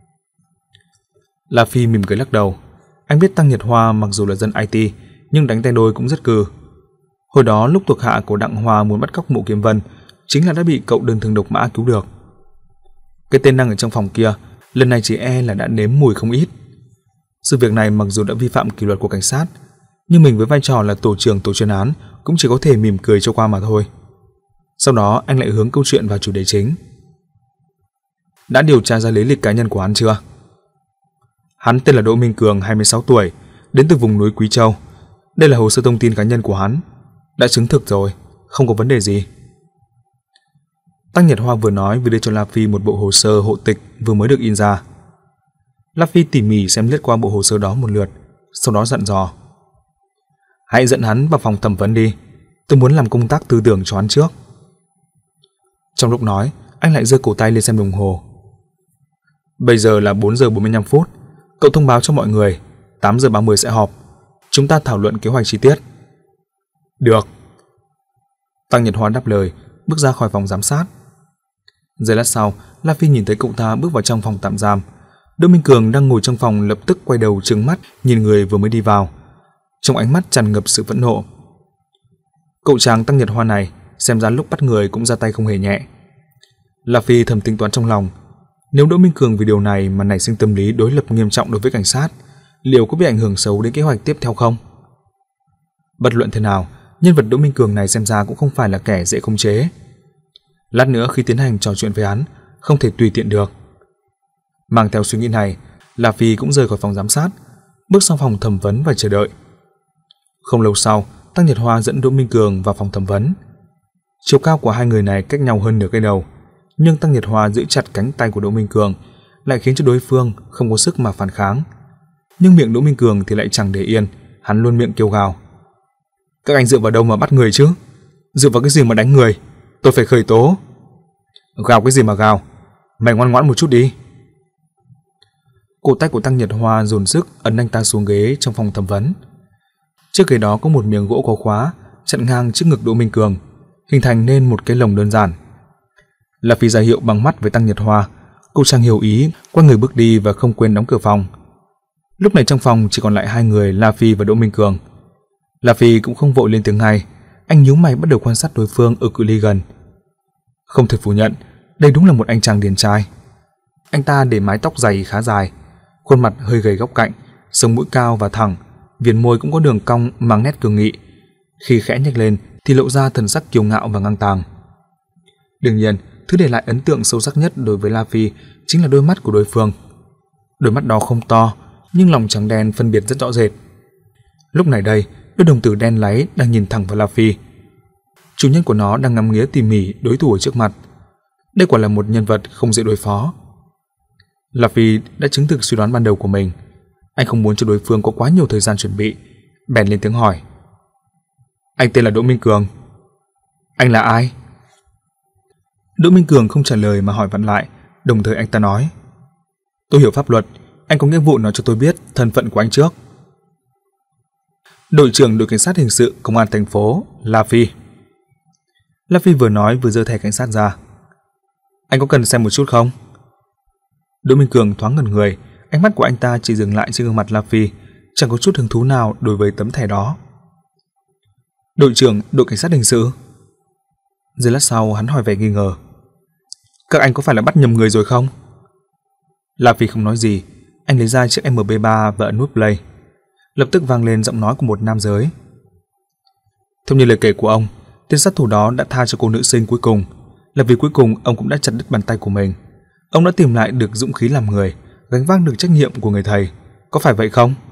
La Phi mỉm cười lắc đầu. Anh biết Tăng Nhật Hoa mặc dù là dân i tê, nhưng đánh tay đôi cũng rất cừ. Hồi đó lúc thuộc hạ của Đặng Hoa muốn bắt cóc Mộ Kiếm Vân, chính là đã bị cậu đơn thương độc mã cứu được. Cái tên đang ở trong phòng kia, lần này chỉ e là đã nếm mùi không ít. Sự việc này mặc dù đã vi phạm kỷ luật của cảnh sát, nhưng mình với vai trò là tổ trưởng tổ chuyên án cũng chỉ có thể mỉm cười cho qua mà thôi. Sau đó anh lại hướng câu chuyện vào chủ đề chính. Đã điều tra ra lý lịch cá nhân của hắn chưa? Hắn tên là Đỗ Minh Cường, hai mươi sáu tuổi, đến từ vùng núi Quý Châu. Đây là hồ sơ thông tin cá nhân của hắn, đã chứng thực rồi, không có vấn đề gì. Tăng Nhật Hoa vừa nói vừa đưa cho La Phi một bộ hồ sơ hộ tịch vừa mới được in ra. La Phi tỉ mỉ xem lướt qua bộ hồ sơ đó một lượt, sau đó dặn dò. Hãy dẫn hắn vào phòng thẩm vấn đi, tôi muốn làm công tác tư tưởng cho hắn trước. Trong lúc nói, anh lại giơ cổ tay lên xem đồng hồ. Bây giờ là bốn giờ bốn mươi lăm phút, cậu thông báo cho mọi người, tám giờ ba mươi sẽ họp. Chúng ta thảo luận kế hoạch chi tiết. Được. Tăng Nhật Hoa đáp lời, bước ra khỏi phòng giám sát. Giây lát sau, La Phi nhìn thấy cậu ta bước vào trong phòng tạm giam. Đỗ Minh Cường đang ngồi trong phòng lập tức quay đầu trừng mắt nhìn người vừa mới đi vào. Trong ánh mắt tràn ngập sự phẫn nộ. Cậu chàng Tăng Nhật Hoa này xem ra lúc bắt người cũng ra tay không hề nhẹ. La Phi thầm tính toán trong lòng, nếu Đỗ Minh Cường vì điều này mà nảy sinh tâm lý đối lập nghiêm trọng đối với cảnh sát, liệu có bị ảnh hưởng xấu đến kế hoạch tiếp theo không? Bất luận thế nào, nhân vật Đỗ Minh Cường này xem ra cũng không phải là kẻ dễ khống chế. Lát nữa khi tiến hành trò chuyện với hắn, không thể tùy tiện được. Mang theo suy nghĩ này, La Phi cũng rời khỏi phòng giám sát, bước sang phòng thẩm vấn và chờ đợi. Không lâu sau, Tăng Nhật Hoa dẫn Đỗ Minh Cường vào phòng thẩm vấn. Chiều cao của hai người này cách nhau hơn nửa cây đầu, nhưng Tăng Nhật Hoa giữ chặt cánh tay của Đỗ Minh Cường lại khiến cho đối phương không có sức mà phản kháng. Nhưng miệng Đỗ Minh Cường thì lại chẳng để yên, hắn luôn miệng kêu gào. Các anh dựa vào đâu mà bắt người chứ? Dựa vào cái gì mà đánh người? Tôi phải khởi tố. Gào cái gì mà gào? Mày ngoan ngoãn một chút đi. Cổ tay của Tăng Nhật Hoa dồn sức ấn anh ta xuống ghế trong phòng thẩm vấn. Trước ghế đó có một miếng gỗ có khóa chặn ngang trước ngực Đỗ Minh Cường, hình thành nên một cái lồng đơn giản. La Phi ra hiệu bằng mắt với Tăng Nhật Hoa, cô chàng hiểu ý, quay người bước đi và không quên đóng cửa phòng. Lúc này trong phòng chỉ còn lại hai người, La Phi và Đỗ Minh Cường. La Phi cũng không vội lên tiếng ngay, anh nhíu mày bắt đầu quan sát đối phương ở cự ly gần. Không thể phủ nhận, đây đúng là một anh chàng điển trai. Anh ta để mái tóc dày khá dài, khuôn mặt hơi gầy góc cạnh, sống mũi cao và thẳng, viền môi cũng có đường cong mang nét cường nghị. Khi khẽ nhếch lên thì lộ ra thần sắc kiêu ngạo và ngang tàng. Đương nhiên, thứ để lại ấn tượng sâu sắc nhất đối với La Phi chính là đôi mắt của đối phương. Đôi mắt đó không to, nhưng lòng trắng đen phân biệt rất rõ rệt. Lúc này đây, đôi đồng tử đen láy đang nhìn thẳng vào La Phi. Chủ nhân của nó đang ngắm nghía tỉ mỉ đối thủ ở trước mặt. Đây quả là một nhân vật không dễ đối phó. La Phi đã chứng thực suy đoán ban đầu của mình. Anh không muốn cho đối phương có quá nhiều thời gian chuẩn bị, bèn lên tiếng hỏi. Anh tên là Đỗ Minh Cường. Anh là ai? Đỗ Minh Cường không trả lời mà hỏi vặn lại, đồng thời anh ta nói. Tôi hiểu pháp luật, anh có nghĩa vụ nói cho tôi biết thân phận của anh trước. Đội trưởng đội cảnh sát hình sự công an thành phố, La Phi. La Phi vừa nói vừa giơ thẻ cảnh sát ra. Anh có cần xem một chút không? Đỗ Minh Cường thoáng ngẩn người, ánh mắt của anh ta chỉ dừng lại trên gương mặt La Phi, chẳng có chút hứng thú nào đối với tấm thẻ đó. Đội trưởng đội cảnh sát hình sự. Giây lát sau hắn hỏi vẻ nghi ngờ. Các anh có phải là bắt nhầm người rồi không? La Phi không nói gì, anh lấy ra chiếc em pê ba và ấn nút play. Lập tức vang lên giọng nói của một nam giới. Theo như lời kể của ông, tên sát thủ đó đã tha cho cô nữ sinh cuối cùng, là vì cuối cùng ông cũng đã chặt đứt bàn tay của mình. Ông đã tìm lại được dũng khí làm người, gánh vác được trách nhiệm của người thầy, có phải vậy không?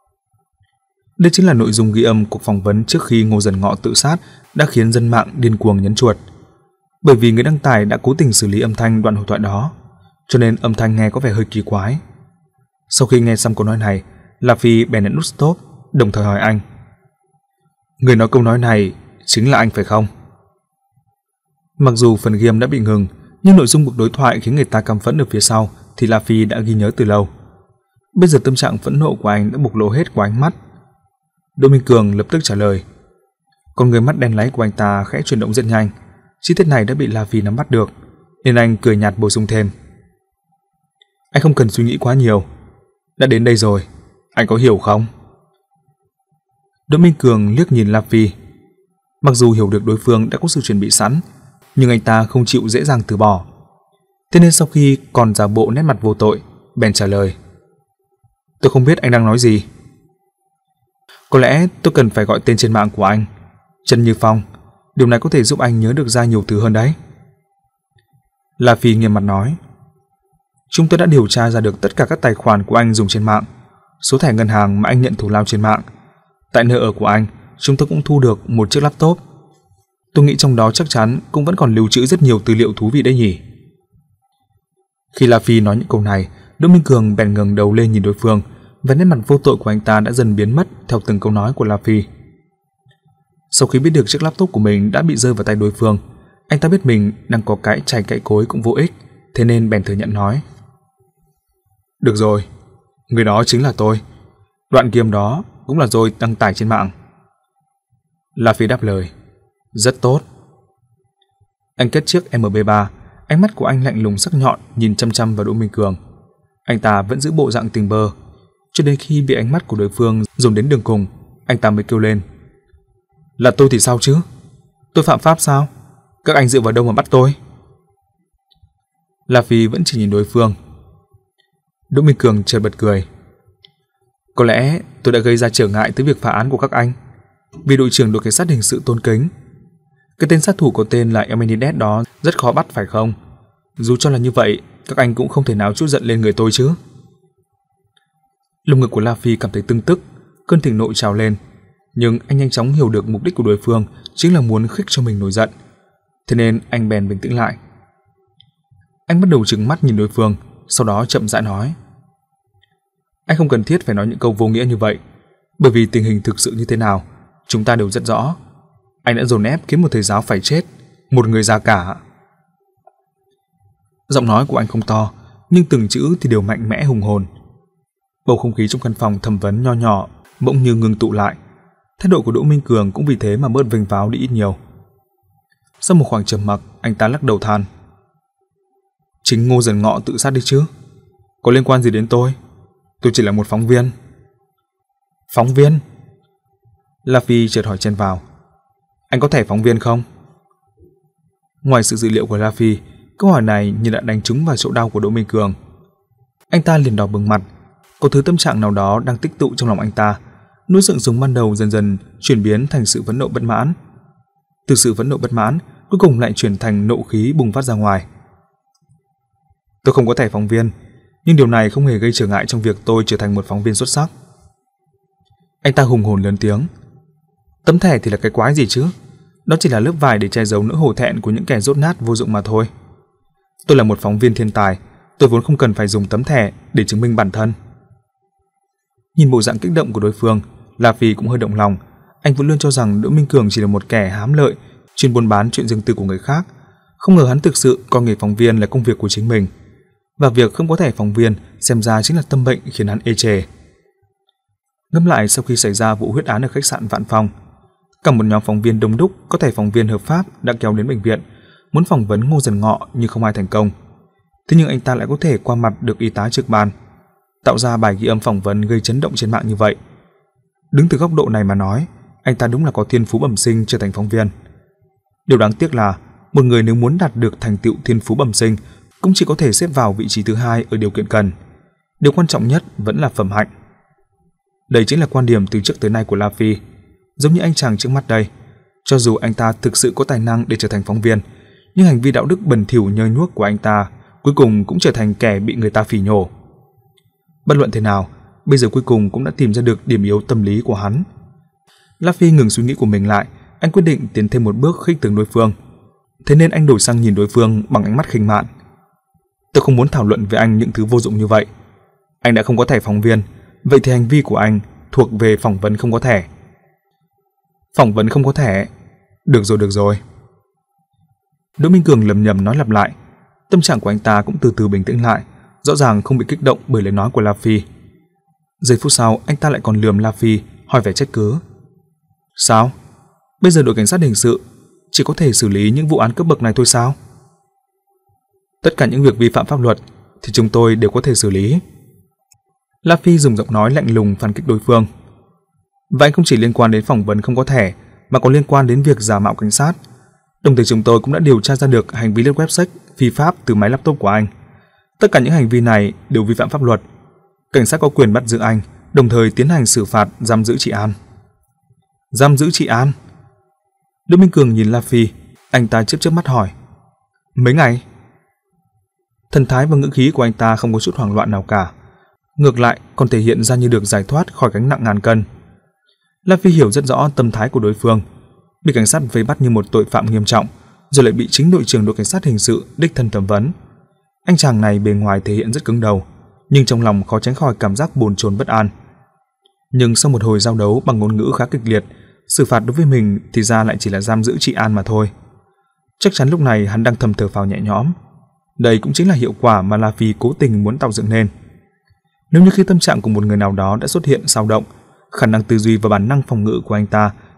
Đây chính là nội dung ghi âm cuộc phỏng vấn trước khi Ngô Dần Ngọ tự sát đã khiến dân mạng điên cuồng nhấn chuột. Bởi vì người đăng tải đã cố tình xử lý âm thanh đoạn hội thoại đó, cho nên âm thanh nghe có vẻ hơi kỳ quái. Sau khi nghe xong câu nói này, La Phi bèn nhấn nút stop, đồng thời hỏi anh. Người nói câu nói này chính là anh phải không? Mặc dù phần ghi âm đã bị ngừng, nhưng nội dung cuộc đối thoại khiến người ta căm phẫn ở phía sau thì La Phi đã ghi nhớ từ lâu. Bây giờ tâm trạng phẫn nộ của anh đã bộc lộ hết qua ánh mắt. Đỗ Minh Cường lập tức trả lời. Con người mắt đen láy của anh ta khẽ chuyển động rất nhanh. Chi tiết này đã bị La Phi nắm bắt được, nên anh cười nhạt bổ sung thêm. Anh không cần suy nghĩ quá nhiều. Đã đến đây rồi, anh có hiểu không? Đỗ Minh Cường liếc nhìn La Phi. Mặc dù hiểu được đối phương đã có sự chuẩn bị sẵn, nhưng anh ta không chịu dễ dàng từ bỏ. Thế nên sau khi còn giả bộ nét mặt vô tội, bèn trả lời. Tôi không biết anh đang nói gì. Có lẽ tôi cần phải gọi tên trên mạng của anh, Trần Như Phong. Điều này có thể giúp anh nhớ được ra nhiều thứ hơn đấy. La Phi nghiêm mặt nói. Chúng tôi đã điều tra ra được tất cả các tài khoản của anh dùng trên mạng, số thẻ ngân hàng mà anh nhận thù lao trên mạng. Tại nơi ở của anh, chúng tôi cũng thu được một chiếc laptop. Tôi nghĩ trong đó chắc chắn cũng vẫn còn lưu trữ rất nhiều tư liệu thú vị đấy nhỉ. Khi La Phi nói những câu này, Đỗ Minh Cường bèn ngẩng đầu lên nhìn đối phương, và nét mặt vô tội của anh ta đã dần biến mất theo từng câu nói của La Phi. Sau khi biết được chiếc laptop của mình đã bị rơi vào tay đối phương, anh ta biết mình đang có cái chày cãi cối cũng vô ích, thế nên bèn thừa nhận nói. Được rồi, người đó chính là tôi. Đoạn ghi âm đó cũng là tôi đăng tải trên mạng. La Phi đáp lời. Rất tốt. Anh kết chiếc em bê ba, ánh mắt của anh lạnh lùng sắc nhọn nhìn chăm chăm vào Đỗ Minh Cường. Anh ta vẫn giữ bộ dạng tình bơ, cho đến khi bị ánh mắt của đối phương dồn đến đường cùng, anh ta mới kêu lên. Là tôi thì sao chứ? Tôi phạm pháp sao? Các anh dựa vào đâu mà bắt tôi? La Phi vẫn chỉ nhìn đối phương. Đỗ Minh Cường chợt bật cười. Có lẽ tôi đã gây ra trở ngại tới việc phá án của các anh, vì đội trưởng đội cảnh sát hình sự tôn kính. Cái tên sát thủ có tên là Emenides đó rất khó bắt phải không? Dù cho là như vậy, các anh cũng không thể nào trút giận lên người tôi chứ. Lồng ngực của La Phi cảm thấy tưng tức, cơn thịnh nộ trào lên, nhưng anh nhanh chóng hiểu được mục đích của đối phương chính là muốn khích cho mình nổi giận. Thế nên anh bèn bình tĩnh lại. Anh bắt đầu trừng mắt nhìn đối phương, sau đó chậm rãi nói. Anh không cần thiết phải nói những câu vô nghĩa như vậy, bởi vì tình hình thực sự như thế nào, chúng ta đều rất rõ. Anh đã dồn ép khiến một thầy giáo phải chết, một người già cả. Giọng nói của anh không to, nhưng từng chữ thì đều mạnh mẽ hùng hồn. Bầu không khí trong căn phòng thẩm vấn nho nhỏ bỗng như ngưng tụ lại. Thái độ của Đỗ Minh Cường cũng vì thế mà bớt vênh váo đi ít nhiều. Sau một khoảng trầm mặc, anh ta lắc đầu than. Chính Ngô Dần Ngọ tự sát đi chứ, có liên quan gì đến tôi? Tôi chỉ là một phóng viên. Phóng viên? La Phi chợt hỏi chen vào. Anh có thẻ phóng viên không? Ngoài sự dự liệu của La Phi, câu hỏi này như đã đánh trúng vào chỗ đau của Đỗ Minh Cường. Anh ta liền đỏ bừng mặt, có thứ tâm trạng nào đó đang tích tụ trong lòng anh ta. Nỗi giận dùng ban đầu dần dần chuyển biến thành sự phẫn nộ bất mãn. Từ sự phẫn nộ bất mãn, cuối cùng lại chuyển thành nộ khí bùng phát ra ngoài. Tôi không có thẻ phóng viên, nhưng điều này không hề gây trở ngại trong việc tôi trở thành một phóng viên xuất sắc. Anh ta hùng hồn lớn tiếng. Tấm thẻ thì là cái quái gì chứ? Đó chỉ là lớp vải để che giấu nỗi hổ thẹn của những kẻ dốt nát vô dụng mà thôi. Tôi là một phóng viên thiên tài, tôi vốn không cần phải dùng tấm thẻ để chứng minh bản thân. Nhìn bộ dạng kích động của đối phương, La Phi cũng hơi động lòng. Anh vẫn luôn cho rằng Đỗ Minh Cường chỉ là một kẻ hám lợi, chuyên buôn bán chuyện riêng tư của người khác. Không ngờ hắn thực sự coi nghề phóng viên là công việc của chính mình, và việc không có thẻ phóng viên xem ra chính là tâm bệnh khiến hắn ê chề. Ngẫm lại, sau khi xảy ra vụ huyết án ở khách sạn Vạn Phong, cả một nhóm phóng viên đông đúc có thẻ phóng viên hợp pháp đã kéo đến bệnh viện muốn phỏng vấn Ngô Dần Ngọ, nhưng không ai thành công. Thế nhưng anh ta lại có thể qua mặt được y tá trực ban, tạo ra bài ghi âm phỏng vấn gây chấn động trên mạng như vậy. Đứng từ góc độ này mà nói, anh ta đúng là có thiên phú bẩm sinh trở thành phóng viên. Điều đáng tiếc là một người nếu muốn đạt được thành tựu thiên phú bẩm sinh cũng chỉ có thể xếp vào vị trí thứ hai ở điều kiện cần. Điều quan trọng nhất vẫn là phẩm hạnh. Đây chính là quan điểm từ trước tới nay của La Phi. Giống như anh chàng trước mắt đây, cho dù anh ta thực sự có tài năng để trở thành phóng viên, nhưng hành vi đạo đức bẩn thỉu nhơ nhuốc của anh ta cuối cùng cũng trở thành kẻ bị người ta phỉ nhổ. Bất luận thế nào, bây giờ cuối cùng cũng đã tìm ra được điểm yếu tâm lý của hắn. La Phi ngừng suy nghĩ của mình lại, anh quyết định tiến thêm một bước khích tướng đối phương. Thế nên anh đổi sang nhìn đối phương bằng ánh mắt khinh mạn. Tôi không muốn thảo luận với anh những thứ vô dụng như vậy. Anh đã không có thẻ phóng viên, vậy thì hành vi của anh thuộc về phỏng vấn không có thẻ. Phỏng vấn không có thẻ? Được rồi, được rồi. Đỗ Minh Cường lầm nhầm nói lặp lại. Tâm trạng của anh ta cũng từ từ bình tĩnh lại, rõ ràng không bị kích động bởi lời nói của La Phi. Giây phút sau, anh ta lại còn lườm La Phi, hỏi vẻ trách cứ. Sao? Bây giờ đội cảnh sát hình sự chỉ có thể xử lý những vụ án cấp bậc này thôi sao? Tất cả những việc vi phạm pháp luật thì chúng tôi đều có thể xử lý. La Phi dùng giọng nói lạnh lùng phản kích đối phương. Và anh không chỉ liên quan đến phỏng vấn không có thẻ, mà còn liên quan đến việc giả mạo cảnh sát. Đồng thời chúng tôi cũng đã điều tra ra được hành vi lướt website phi pháp từ máy laptop của anh. Tất cả những hành vi này đều vi phạm pháp luật. Cảnh sát có quyền bắt giữ anh, đồng thời tiến hành xử phạt giam giữ chị An. Giam giữ chị An? Đỗ Minh Cường nhìn La Phi, anh ta chớp chớp mắt hỏi. Mấy ngày? Thần thái và ngữ khí của anh ta không có chút hoảng loạn nào cả, ngược lại còn thể hiện ra như được giải thoát khỏi gánh nặng ngàn cân. La Phi hiểu rất rõ tâm thái của đối phương, bị cảnh sát vây bắt như một tội phạm nghiêm trọng, rồi lại bị chính đội trưởng đội cảnh sát hình sự đích thân thẩm vấn. Anh chàng này bề ngoài thể hiện rất cứng đầu, nhưng trong lòng khó tránh khỏi cảm giác bồn chồn bất an. Nhưng sau một hồi giao đấu bằng ngôn ngữ khá kịch liệt, xử phạt đối với mình thì ra lại chỉ là giam giữ chị An mà thôi. Chắc chắn lúc này hắn đang thầm thở phào nhẹ nhõm. Đây cũng chính là hiệu quả mà La Phi cố tình muốn tạo dựng nên. Nếu như khi tâm trạng của một người nào đó đã xuất hiện dao động, khả năng tư duy và bản năng phòng ngự của anh ta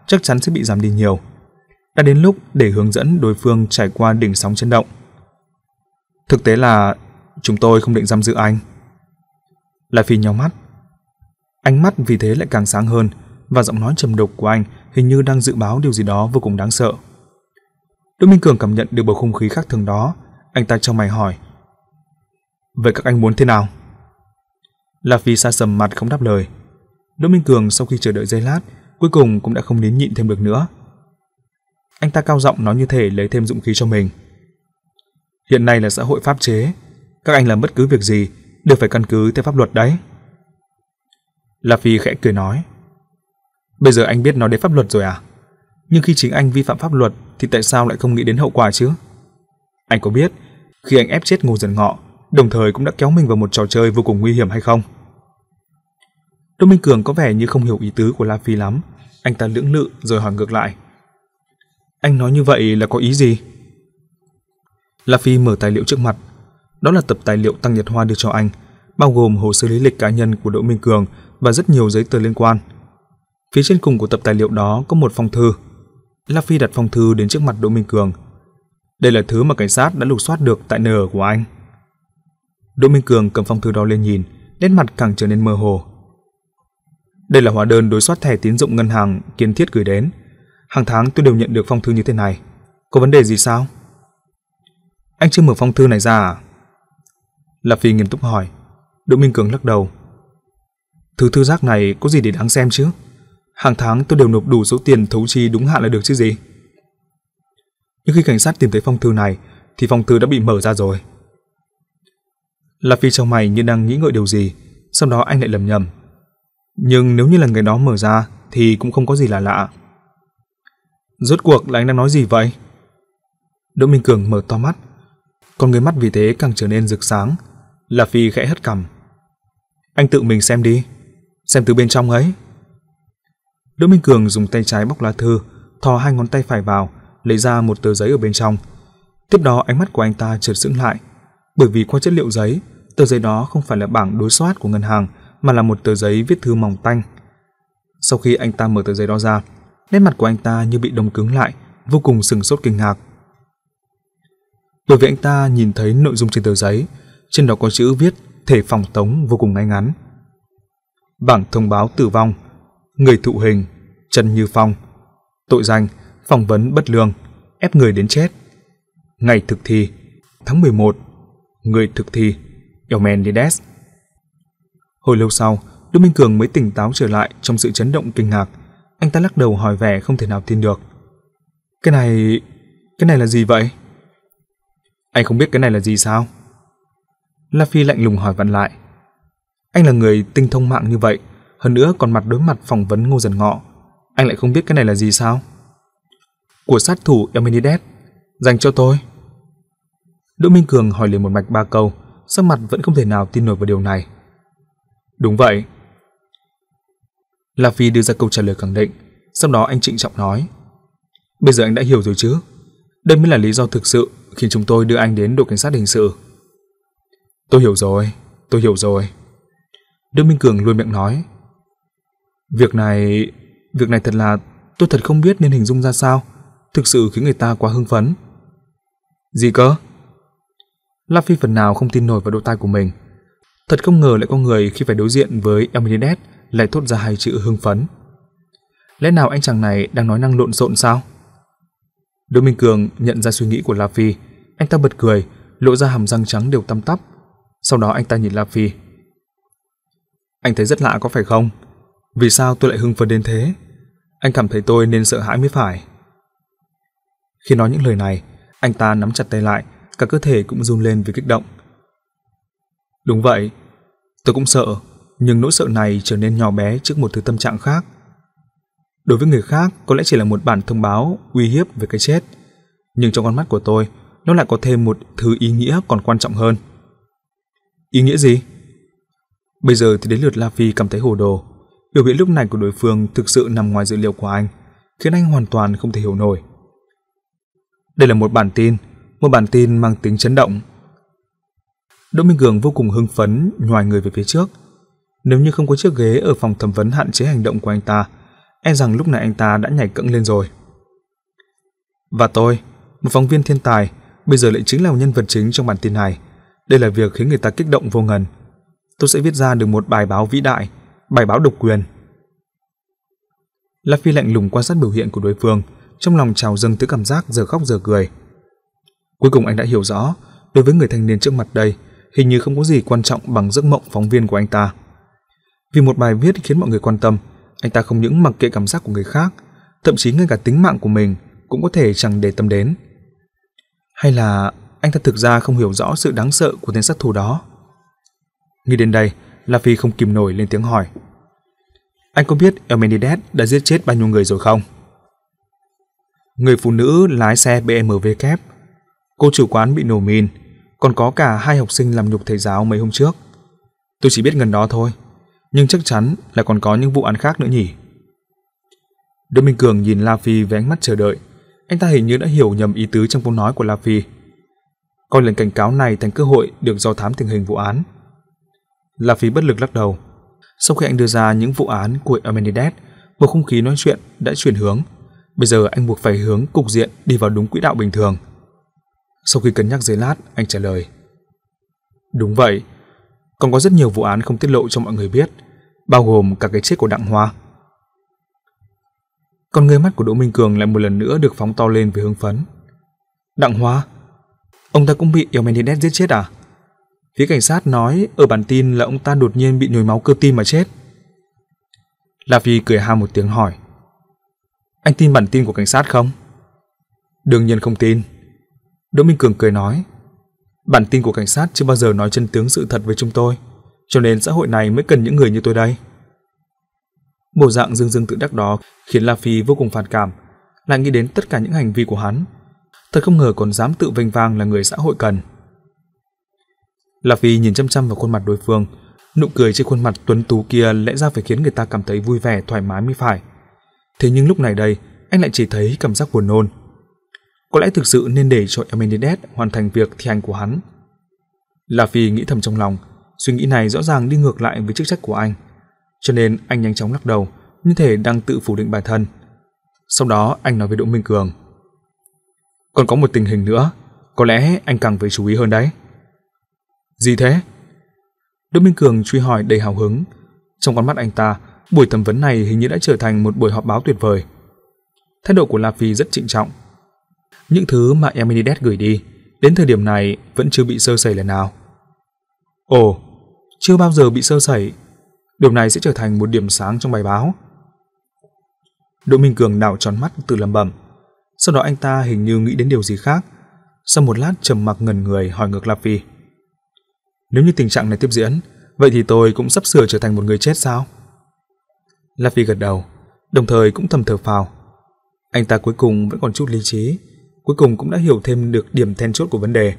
chắc chắn sẽ bị giảm đi nhiều. Đã đến lúc để hướng dẫn đối phương trải qua đỉnh sóng chấn động. Thực tế là chúng tôi không định giam giữ anh. La Phi nhíu mắt. Ánh mắt vì thế lại càng sáng hơn, và giọng nói trầm đục của anh hình như đang dự báo điều gì đó vô cùng đáng sợ. Đỗ Minh Cường cảm nhận được bầu không khí khác thường đó, anh ta trong mày hỏi: "Vậy các anh muốn thế nào?" La Phi sa sầm mặt không đáp lời. Đỗ Minh Cường sau khi chờ đợi giây lát, cuối cùng cũng đã không nín nhịn thêm được nữa. Anh ta cao giọng nói như thể lấy thêm dũng khí cho mình: "Hiện nay là xã hội pháp chế, các anh làm bất cứ việc gì đều phải căn cứ theo pháp luật đấy." La Phi khẽ cười nói: "Bây giờ anh biết nói đến pháp luật rồi à? Nhưng khi chính anh vi phạm pháp luật thì tại sao lại không nghĩ đến hậu quả chứ? Anh có biết khi anh ép chết Ngô Dần Ngọ, đồng thời cũng đã kéo mình vào một trò chơi vô cùng nguy hiểm hay không?" Đỗ Minh Cường có vẻ như không hiểu ý tứ của La Phi lắm, anh ta lưỡng lự rồi hỏi ngược lại: "Anh nói như vậy là có ý gì?" La Phi mở tài liệu trước mặt. Đó là tập tài liệu Tăng Nhật Hoa đưa cho anh, bao gồm hồ sơ lý lịch cá nhân của Đỗ Minh Cường và rất nhiều giấy tờ liên quan. Phía trên cùng của tập tài liệu đó có một phong thư. La Phi đặt phong thư đến trước mặt Đỗ Minh Cường. Đây là thứ mà cảnh sát đã lục soát được tại nơi ở của anh. Đỗ Minh Cường cầm phong thư đó lên nhìn, nét mặt càng trở nên mơ hồ. Đây là hóa đơn đối soát thẻ tín dụng ngân hàng Kiên Thiết gửi đến. Hàng tháng tôi đều nhận được phong thư như thế này. Có vấn đề gì sao? Anh chưa mở phong thư này ra à? La Phi nghiêm túc hỏi. Đỗ Minh Cường lắc đầu. Thứ thư rác này có gì để đáng xem chứ? Hàng tháng tôi đều nộp đủ số tiền thấu chi đúng hạn là được chứ gì. Nhưng khi cảnh sát tìm thấy phong thư này thì phong thư đã bị mở ra rồi. La Phi trong mày như đang nghĩ ngợi điều gì, sau đó anh lại lầm nhầm. Nhưng nếu như là người đó mở ra thì cũng không có gì là lạ. Rốt cuộc là anh đang nói gì vậy? Đỗ Minh Cường mở to mắt, con người mắt vì thế càng trở nên rực sáng. La Phi khẽ hất cằm. Anh tự mình xem đi, xem từ bên trong ấy. Đỗ Minh Cường dùng tay trái bóc lá thư, thò hai ngón tay phải vào, lấy ra một tờ giấy ở bên trong. Tiếp đó ánh mắt của anh ta chợt sững lại, bởi vì qua chất liệu giấy, tờ giấy đó không phải là bảng đối soát của ngân hàng, mà là một tờ giấy viết thư mỏng tanh. Sau khi anh ta mở tờ giấy đó ra, nét mặt của anh ta như bị đông cứng lại, vô cùng sửng sốt kinh ngạc. Bởi vì anh ta nhìn thấy nội dung trên tờ giấy, trên đó có chữ viết thể phòng tống vô cùng ngay ngắn. Bảng thông báo tử vong, người thụ hình Trần Như Phong, tội danh phỏng vấn bất lương, ép người đến chết. Ngày thực thi tháng mười một, người thực thi Eumenides. Hồi lâu sau, Đỗ Minh Cường mới tỉnh táo trở lại trong sự chấn động kinh ngạc. Anh ta lắc đầu hỏi vẻ không thể nào tin được. Cái này... cái này là gì vậy? Anh không biết cái này là gì sao? La Phi lạnh lùng hỏi vặn lại. Anh là người tinh thông mạng như vậy, hơn nữa còn mặt đối mặt phỏng vấn Ngô Dần Ngọ, anh lại không biết cái này là gì sao? Của sát thủ Eumenides, dành cho tôi. Đỗ Minh Cường hỏi liền một mạch ba câu, sắc mặt vẫn không thể nào tin nổi vào điều này. Đúng vậy. La Phi đưa ra câu trả lời khẳng định, sau đó anh trịnh trọng nói. Bây giờ anh đã hiểu rồi chứ? Đây mới là lý do thực sự khiến chúng tôi đưa anh đến đội cảnh sát hình sự. Tôi hiểu rồi, tôi hiểu rồi. Đỗ Minh Cường luôn miệng nói. Việc này... việc này thật là... tôi thật không biết nên hình dung ra sao. Thực sự khiến người ta quá hưng phấn. Gì cơ? La Phi phần nào không tin nổi vào đôi tai của mình. Thật không ngờ lại có người khi phải đối diện với Eumenides lại thốt ra hai chữ hưng phấn. Lẽ nào anh chàng này đang nói năng lộn xộn sao? Đỗ Minh Cường nhận ra suy nghĩ của La Phi, anh ta bật cười, lộ ra hàm răng trắng đều tăm tắp. Sau đó anh ta nhìn La Phi. Anh thấy rất lạ có phải không? Vì sao tôi lại hưng phấn đến thế? Anh cảm thấy tôi nên sợ hãi mới phải. Khi nói những lời này, anh ta nắm chặt tay lại, cả cơ thể cũng run lên vì kích động. Đúng vậy, tôi cũng sợ, nhưng nỗi sợ này trở nên nhỏ bé trước một thứ tâm trạng khác. Đối với người khác có lẽ chỉ là một bản thông báo uy hiếp về cái chết, nhưng trong con mắt của tôi, nó lại có thêm một thứ ý nghĩa còn quan trọng hơn. Ý nghĩa gì? Bây giờ thì đến lượt La Phi cảm thấy hồ đồ. Biểu hiện lúc này của đối phương thực sự nằm ngoài dự liệu của anh, khiến anh hoàn toàn không thể hiểu nổi. Đây là một bản tin, một bản tin mang tính chấn động. Đỗ Minh Cường vô cùng hưng phấn, nhoài người về phía trước. Nếu như không có chiếc ghế ở phòng thẩm vấn hạn chế hành động của anh ta, e rằng lúc này anh ta đã nhảy cẫng lên rồi. Và tôi, một phóng viên thiên tài, bây giờ lại chính là nhân vật chính trong bản tin này. Đây là việc khiến người ta kích động vô ngần. Tôi sẽ viết ra được một bài báo vĩ đại, bài báo độc quyền. La Phi lạnh lùng quan sát biểu hiện của đối phương, trong lòng trào dâng thứ cảm giác giờ khóc giờ cười. Cuối cùng anh đã hiểu rõ, đối với người thanh niên trước mặt đây, hình như không có gì quan trọng bằng giấc mộng phóng viên của anh ta. Vì một bài viết khiến mọi người quan tâm, anh ta không những mặc kệ cảm giác của người khác, thậm chí ngay cả tính mạng của mình cũng có thể chẳng để tâm đến. Hay là anh ta thực ra không hiểu rõ sự đáng sợ của tên sát thủ đó? Nghĩ đến đây, La Phi không kìm nổi lên tiếng hỏi. Anh có biết Elmendez đã giết chết bao nhiêu người rồi không? Người phụ nữ lái xe bê em vê kép, cô chủ quán bị nổ mìn, còn có cả hai học sinh làm nhục thầy giáo mấy hôm trước. Tôi chỉ biết ngần đó thôi, nhưng chắc chắn là còn có những vụ án khác nữa nhỉ. Đỗ Minh Cường nhìn La Phi với ánh mắt chờ đợi. Anh ta hình như đã hiểu nhầm ý tứ trong câu nói của La Phi, coi lần cảnh cáo này thành cơ hội được do thám tình hình vụ án. La Phi bất lực lắc đầu. Sau khi anh đưa ra những vụ án của Elmendez, bầu không khí nói chuyện đã chuyển hướng. Bây giờ anh buộc phải hướng cục diện đi vào đúng quỹ đạo bình thường. Sau khi cân nhắc giây lát, anh trả lời. Đúng vậy, còn có rất nhiều vụ án không tiết lộ cho mọi người biết, bao gồm cả cái chết của Đặng Hoa. Con ngươi mắt của Đỗ Minh Cường lại một lần nữa được phóng to lên với hưng phấn. Đặng Hoa? Ông ta cũng bị Elmendez giết chết à? Phía cảnh sát nói ở bản tin là ông ta đột nhiên bị nhồi máu cơ tim mà chết. La Phi cười ha một tiếng hỏi. Anh tin bản tin của cảnh sát không? Đương nhiên không tin. Đỗ Minh Cường cười nói. Bản tin của cảnh sát chưa bao giờ nói chân tướng sự thật với chúng tôi, cho nên xã hội này mới cần những người như tôi đây. Bộ dạng dương dương tự đắc đó khiến La Phi vô cùng phản cảm, lại nghĩ đến tất cả những hành vi của hắn. Thật không ngờ còn dám tự vênh vang là người xã hội cần. La Phi nhìn chăm chăm vào khuôn mặt đối phương, nụ cười trên khuôn mặt tuấn tú kia lẽ ra phải khiến người ta cảm thấy vui vẻ thoải mái mới phải. Thế nhưng lúc này đây, anh lại chỉ thấy cảm giác buồn nôn. Có lẽ thực sự nên để cho Elmendez hoàn thành việc thi hành của hắn. La Phi nghĩ thầm trong lòng, suy nghĩ này rõ ràng đi ngược lại với chức trách của anh, cho nên anh nhanh chóng lắc đầu, như thể đang tự phủ định bản thân. Sau đó anh nói với Đỗ Minh Cường. Còn có một tình hình nữa, có lẽ anh càng phải chú ý hơn đấy. Gì thế? Đỗ Minh Cường truy hỏi đầy hào hứng. Trong con mắt anh ta, buổi thẩm vấn này hình như đã trở thành một buổi họp báo tuyệt vời. Thái độ của La Phi rất trịnh trọng. Những thứ mà Elmendez gửi đi, đến thời điểm này vẫn chưa bị sơ sẩy lần nào. Ồ, chưa bao giờ bị sơ sẩy. Điều này sẽ trở thành một điểm sáng trong bài báo. Đỗ Minh Cường đảo tròn mắt tự lẩm bẩm. Sau đó anh ta hình như nghĩ đến điều gì khác. Sau một lát trầm mặc ngẩn người hỏi ngược La Phi. Nếu như tình trạng này tiếp diễn, vậy thì tôi cũng sắp sửa trở thành một người chết sao? La Phi gật đầu, đồng thời cũng thầm thở phào. Anh ta cuối cùng vẫn còn chút lý trí, cuối cùng cũng đã hiểu thêm được điểm then chốt của vấn đề.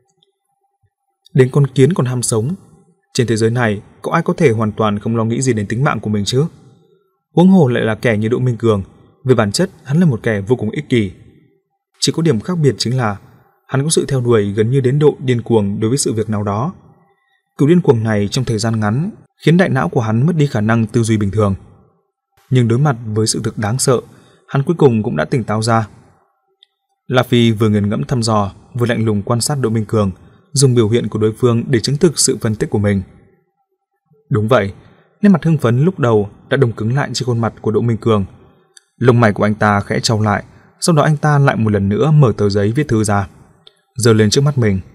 Đến con kiến còn ham sống, trên thế giới này có ai có thể hoàn toàn không lo nghĩ gì đến tính mạng của mình chứ? Huống hồ lại là kẻ như Đỗ Minh Cường, về bản chất hắn là một kẻ vô cùng ích kỷ. Chỉ có điểm khác biệt chính là hắn có sự theo đuổi gần như đến độ điên cuồng đối với sự việc nào đó. Kiểu điên cuồng này trong thời gian ngắn khiến đại não của hắn mất đi khả năng tư duy bình thường. Nhưng đối mặt với sự thực đáng sợ, hắn cuối cùng cũng đã tỉnh táo ra. La Phi vừa nghiền ngẫm thăm dò, vừa lạnh lùng quan sát Đỗ Minh Cường, dùng biểu hiện của đối phương để chứng thực sự phân tích của mình. Đúng vậy, nét mặt hưng phấn lúc đầu đã đông cứng lại trên khuôn mặt của Đỗ Minh Cường. Lông mày của anh ta khẽ chau lại, sau đó anh ta lại một lần nữa mở tờ giấy viết thư ra, giơ lên trước mắt mình.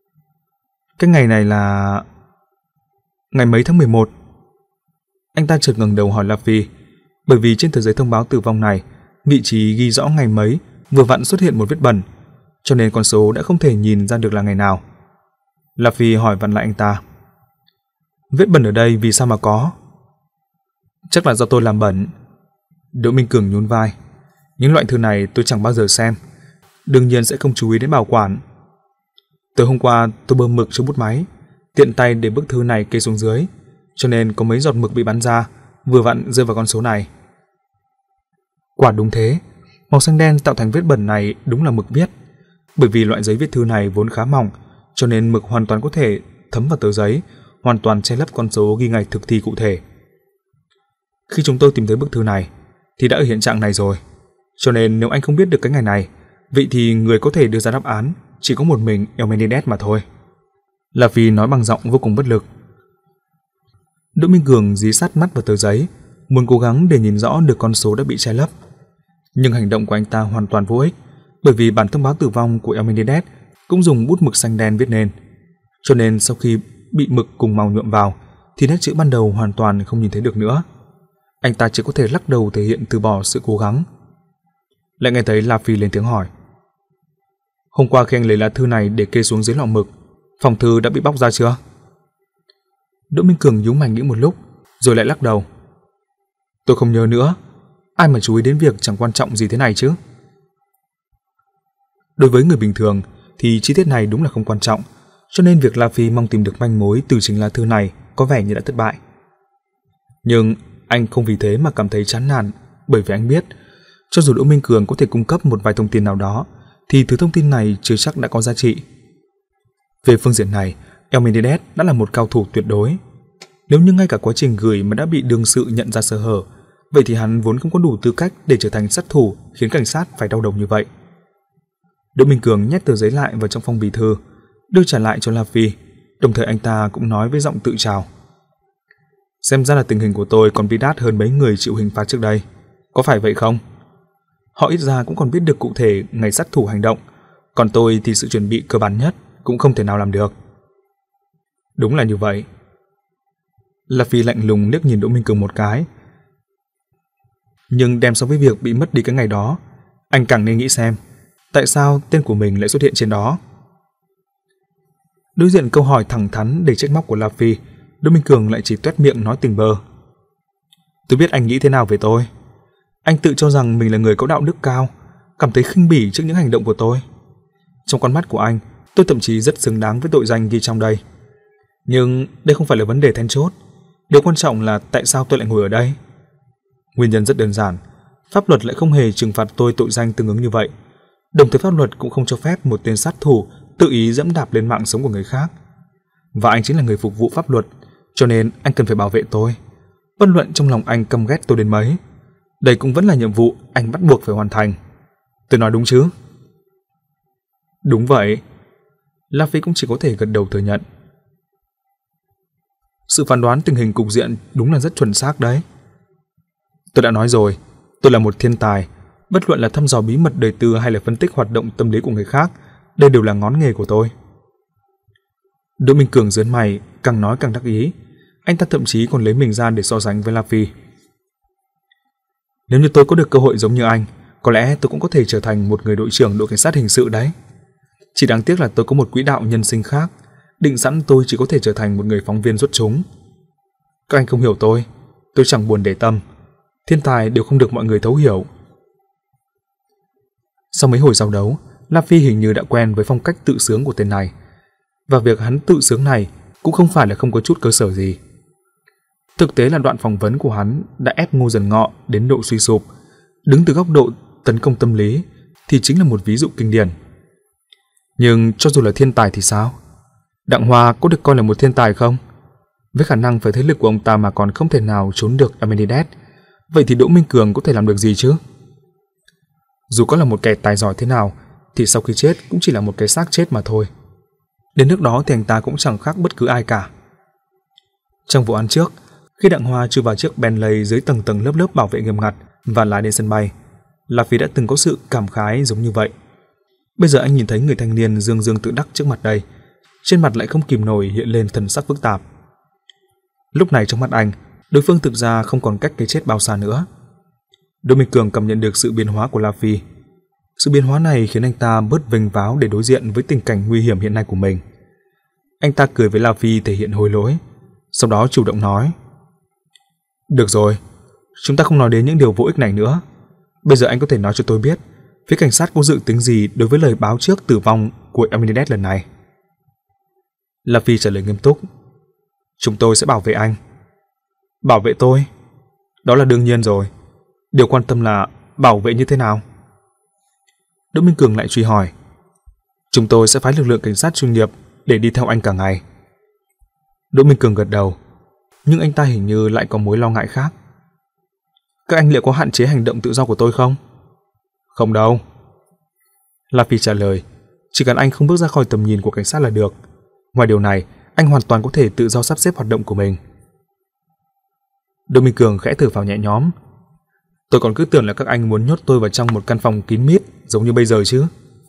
Cái ngày này là... ngày mấy tháng mười một? Anh ta chợt ngẩng đầu hỏi La Phi, bởi vì trên tờ giấy thông báo tử vong này, vị trí ghi rõ ngày mấy vừa vặn xuất hiện một vết bẩn, cho nên con số đã không thể nhìn ra được là ngày nào. La Phi hỏi vặn lại anh ta. Vết bẩn ở đây vì sao mà có? Chắc là do tôi làm bẩn. Đỗ Minh Cường nhún vai. Những loại thư này tôi chẳng bao giờ xem, đương nhiên sẽ không chú ý đến bảo quản. Tối hôm qua tôi bơm mực cho bút máy, tiện tay để bức thư này kê xuống dưới, cho nên có mấy giọt mực bị bắn ra, vừa vặn rơi vào con số này. Quả đúng thế, màu xanh đen tạo thành vết bẩn này đúng là mực viết. Bởi vì loại giấy viết thư này vốn khá mỏng, cho nên mực hoàn toàn có thể thấm vào tờ giấy, hoàn toàn che lấp con số ghi ngày thực thi cụ thể. Khi chúng tôi tìm thấy bức thư này, thì đã ở hiện trạng này rồi. Cho nên nếu anh không biết được cái ngày này, vậy thì người có thể đưa ra đáp án chỉ có một mình Elmendez mà thôi. La Phi nói bằng giọng vô cùng bất lực. Đỗ Minh Cường dí sát mắt vào tờ giấy, muốn cố gắng để nhìn rõ được con số đã bị che lấp. Nhưng hành động của anh ta hoàn toàn vô ích, bởi vì bản thông báo tử vong của Elmendez cũng dùng bút mực xanh đen viết nên. Cho nên sau khi bị mực cùng màu nhuộm vào, thì nét chữ ban đầu hoàn toàn không nhìn thấy được nữa. Anh ta chỉ có thể lắc đầu thể hiện từ bỏ sự cố gắng. Lại nghe thấy La Phi lên tiếng hỏi. Hôm qua khi anh lấy lá thư này để kê xuống dưới lọ mực, phòng thư đã bị bóc ra chưa? Đỗ Minh Cường nhíu mày nghĩ một lúc, rồi lại lắc đầu. Tôi không nhớ nữa, ai mà chú ý đến việc chẳng quan trọng gì thế này chứ. Đối với người bình thường thì chi tiết này đúng là không quan trọng, cho nên việc La Phi mong tìm được manh mối từ chính lá thư này có vẻ như đã thất bại. Nhưng anh không vì thế mà cảm thấy chán nản, bởi vì anh biết, cho dù Đỗ Minh Cường có thể cung cấp một vài thông tin nào đó, thì thứ thông tin này chưa chắc đã có giá trị. Về phương diện này, Elmendez đã là một cao thủ tuyệt đối. Nếu như ngay cả quá trình gửi mà đã bị đương sự nhận ra sơ hở, vậy thì hắn vốn không có đủ tư cách để trở thành sát thủ khiến cảnh sát phải đau đầu như vậy. Đỗ Minh Cường nhét tờ giấy lại vào trong phong bì thư, đưa trả lại cho La Phi, đồng thời anh ta cũng nói với giọng tự trào. Xem ra là tình hình của tôi còn bi đát hơn mấy người chịu hình phạt trước đây, có phải vậy không? Họ ít ra cũng còn biết được cụ thể ngày sát thủ hành động, còn tôi thì sự chuẩn bị cơ bản nhất cũng không thể nào làm được. Đúng là như vậy. La Phi lạnh lùng liếc nhìn Đỗ Minh Cường một cái. Nhưng đem so với việc bị mất đi cái ngày đó, anh càng nên nghĩ xem, tại sao tên của mình lại xuất hiện trên đó? Đối diện câu hỏi thẳng thắn đầy trách móc của La Phi, Đỗ Minh Cường lại chỉ toét miệng nói tình bơ. Tôi biết anh nghĩ thế nào về tôi. Anh tự cho rằng mình là người có đạo đức cao, cảm thấy khinh bỉ trước những hành động của tôi. Trong con mắt của anh, tôi thậm chí rất xứng đáng với tội danh ghi trong đây. Nhưng đây không phải là vấn đề then chốt. Điều quan trọng là tại sao tôi lại ngồi ở đây. Nguyên nhân rất đơn giản, pháp luật lại không hề trừng phạt tôi tội danh tương ứng như vậy. Đồng thời pháp luật cũng không cho phép một tên sát thủ tự ý dẫm đạp lên mạng sống của người khác. Và anh chính là người phục vụ pháp luật, cho nên anh cần phải bảo vệ tôi. Bất luận trong lòng anh căm ghét tôi đến mấy, đây cũng vẫn là nhiệm vụ anh bắt buộc phải hoàn thành. Tôi nói đúng chứ? Đúng vậy. La Phi cũng chỉ có thể gật đầu thừa nhận. Sự phán đoán tình hình cục diện đúng là rất chuẩn xác đấy. Tôi đã nói rồi, tôi là một thiên tài. Bất luận là thăm dò bí mật đời tư hay là phân tích hoạt động tâm lý của người khác, đây đều là ngón nghề của tôi. Đỗ Minh Cường giớn mày, càng nói càng đắc ý. Anh ta thậm chí còn lấy mình ra để so sánh với La Phi. Nếu như tôi có được cơ hội giống như anh, có lẽ tôi cũng có thể trở thành một người đội trưởng đội cảnh sát hình sự đấy. Chỉ đáng tiếc là tôi có một quỹ đạo nhân sinh khác, định sẵn tôi chỉ có thể trở thành một người phóng viên xuất chúng. Các anh không hiểu tôi, tôi chẳng buồn để tâm. Thiên tài đều không được mọi người thấu hiểu. Sau mấy hồi giao đấu, La Phi hình như đã quen với phong cách tự sướng của tên này. Và việc hắn tự sướng này cũng không phải là không có chút cơ sở gì. Thực tế là đoạn phỏng vấn của hắn đã ép Ngô Dần Ngọ đến độ suy sụp. Đứng từ góc độ tấn công tâm lý thì chính là một ví dụ kinh điển. Nhưng cho dù là thiên tài thì sao? Đặng Hoa có được coi là một thiên tài không? Với khả năng và thế lực của ông ta mà còn không thể nào trốn được Elmendez, vậy thì Đỗ Minh Cường có thể làm được gì chứ? Dù có là một kẻ tài giỏi thế nào thì sau khi chết cũng chỉ là một cái xác chết mà thôi. Đến nước đó thì anh ta cũng chẳng khác bất cứ ai cả. Trong vụ án trước, khi Đặng Hoa chui vào chiếc Bentley dưới tầng tầng lớp lớp bảo vệ nghiêm ngặt và lái đến sân bay, La Phi đã từng có sự cảm khái giống như vậy. Bây giờ anh nhìn thấy người thanh niên dương dương tự đắc trước mặt đây, trên mặt lại không kìm nổi hiện lên thần sắc phức tạp. Lúc này trong mắt anh, đối phương thực ra không còn cách cái chết bao xa nữa. Đỗ Minh Cường cảm nhận được sự biến hóa của La Phi. Sự biến hóa này khiến anh ta bớt vênh váo để đối diện với tình cảnh nguy hiểm hiện nay của mình. Anh ta cười với La Phi thể hiện hối lỗi, sau đó chủ động nói: Được rồi, chúng ta không nói đến những điều vô ích này nữa. Bây giờ anh có thể nói cho tôi biết, phía cảnh sát có dự tính gì đối với lời báo trước tử vong của Elmendez lần này? La Phi trả lời nghiêm túc: Chúng tôi sẽ bảo vệ anh. Bảo vệ tôi? Đó là đương nhiên rồi. Điều quan tâm là bảo vệ như thế nào? Đỗ Minh Cường lại truy hỏi: Chúng tôi sẽ phái lực lượng cảnh sát chuyên nghiệp để đi theo anh cả ngày. Đỗ Minh Cường gật đầu, nhưng anh ta hình như lại có mối lo ngại khác. Các anh liệu có hạn chế hành động tự do của tôi không? Không đâu. La Phi trả lời, chỉ cần anh không bước ra khỏi tầm nhìn của cảnh sát là được. Ngoài điều này, anh hoàn toàn có thể tự do sắp xếp hoạt động của mình. Đỗ Minh Cường khẽ thở phào nhẹ nhõm. Tôi còn cứ tưởng là các anh muốn nhốt tôi vào trong một căn phòng kín mít giống như bây giờ chứ.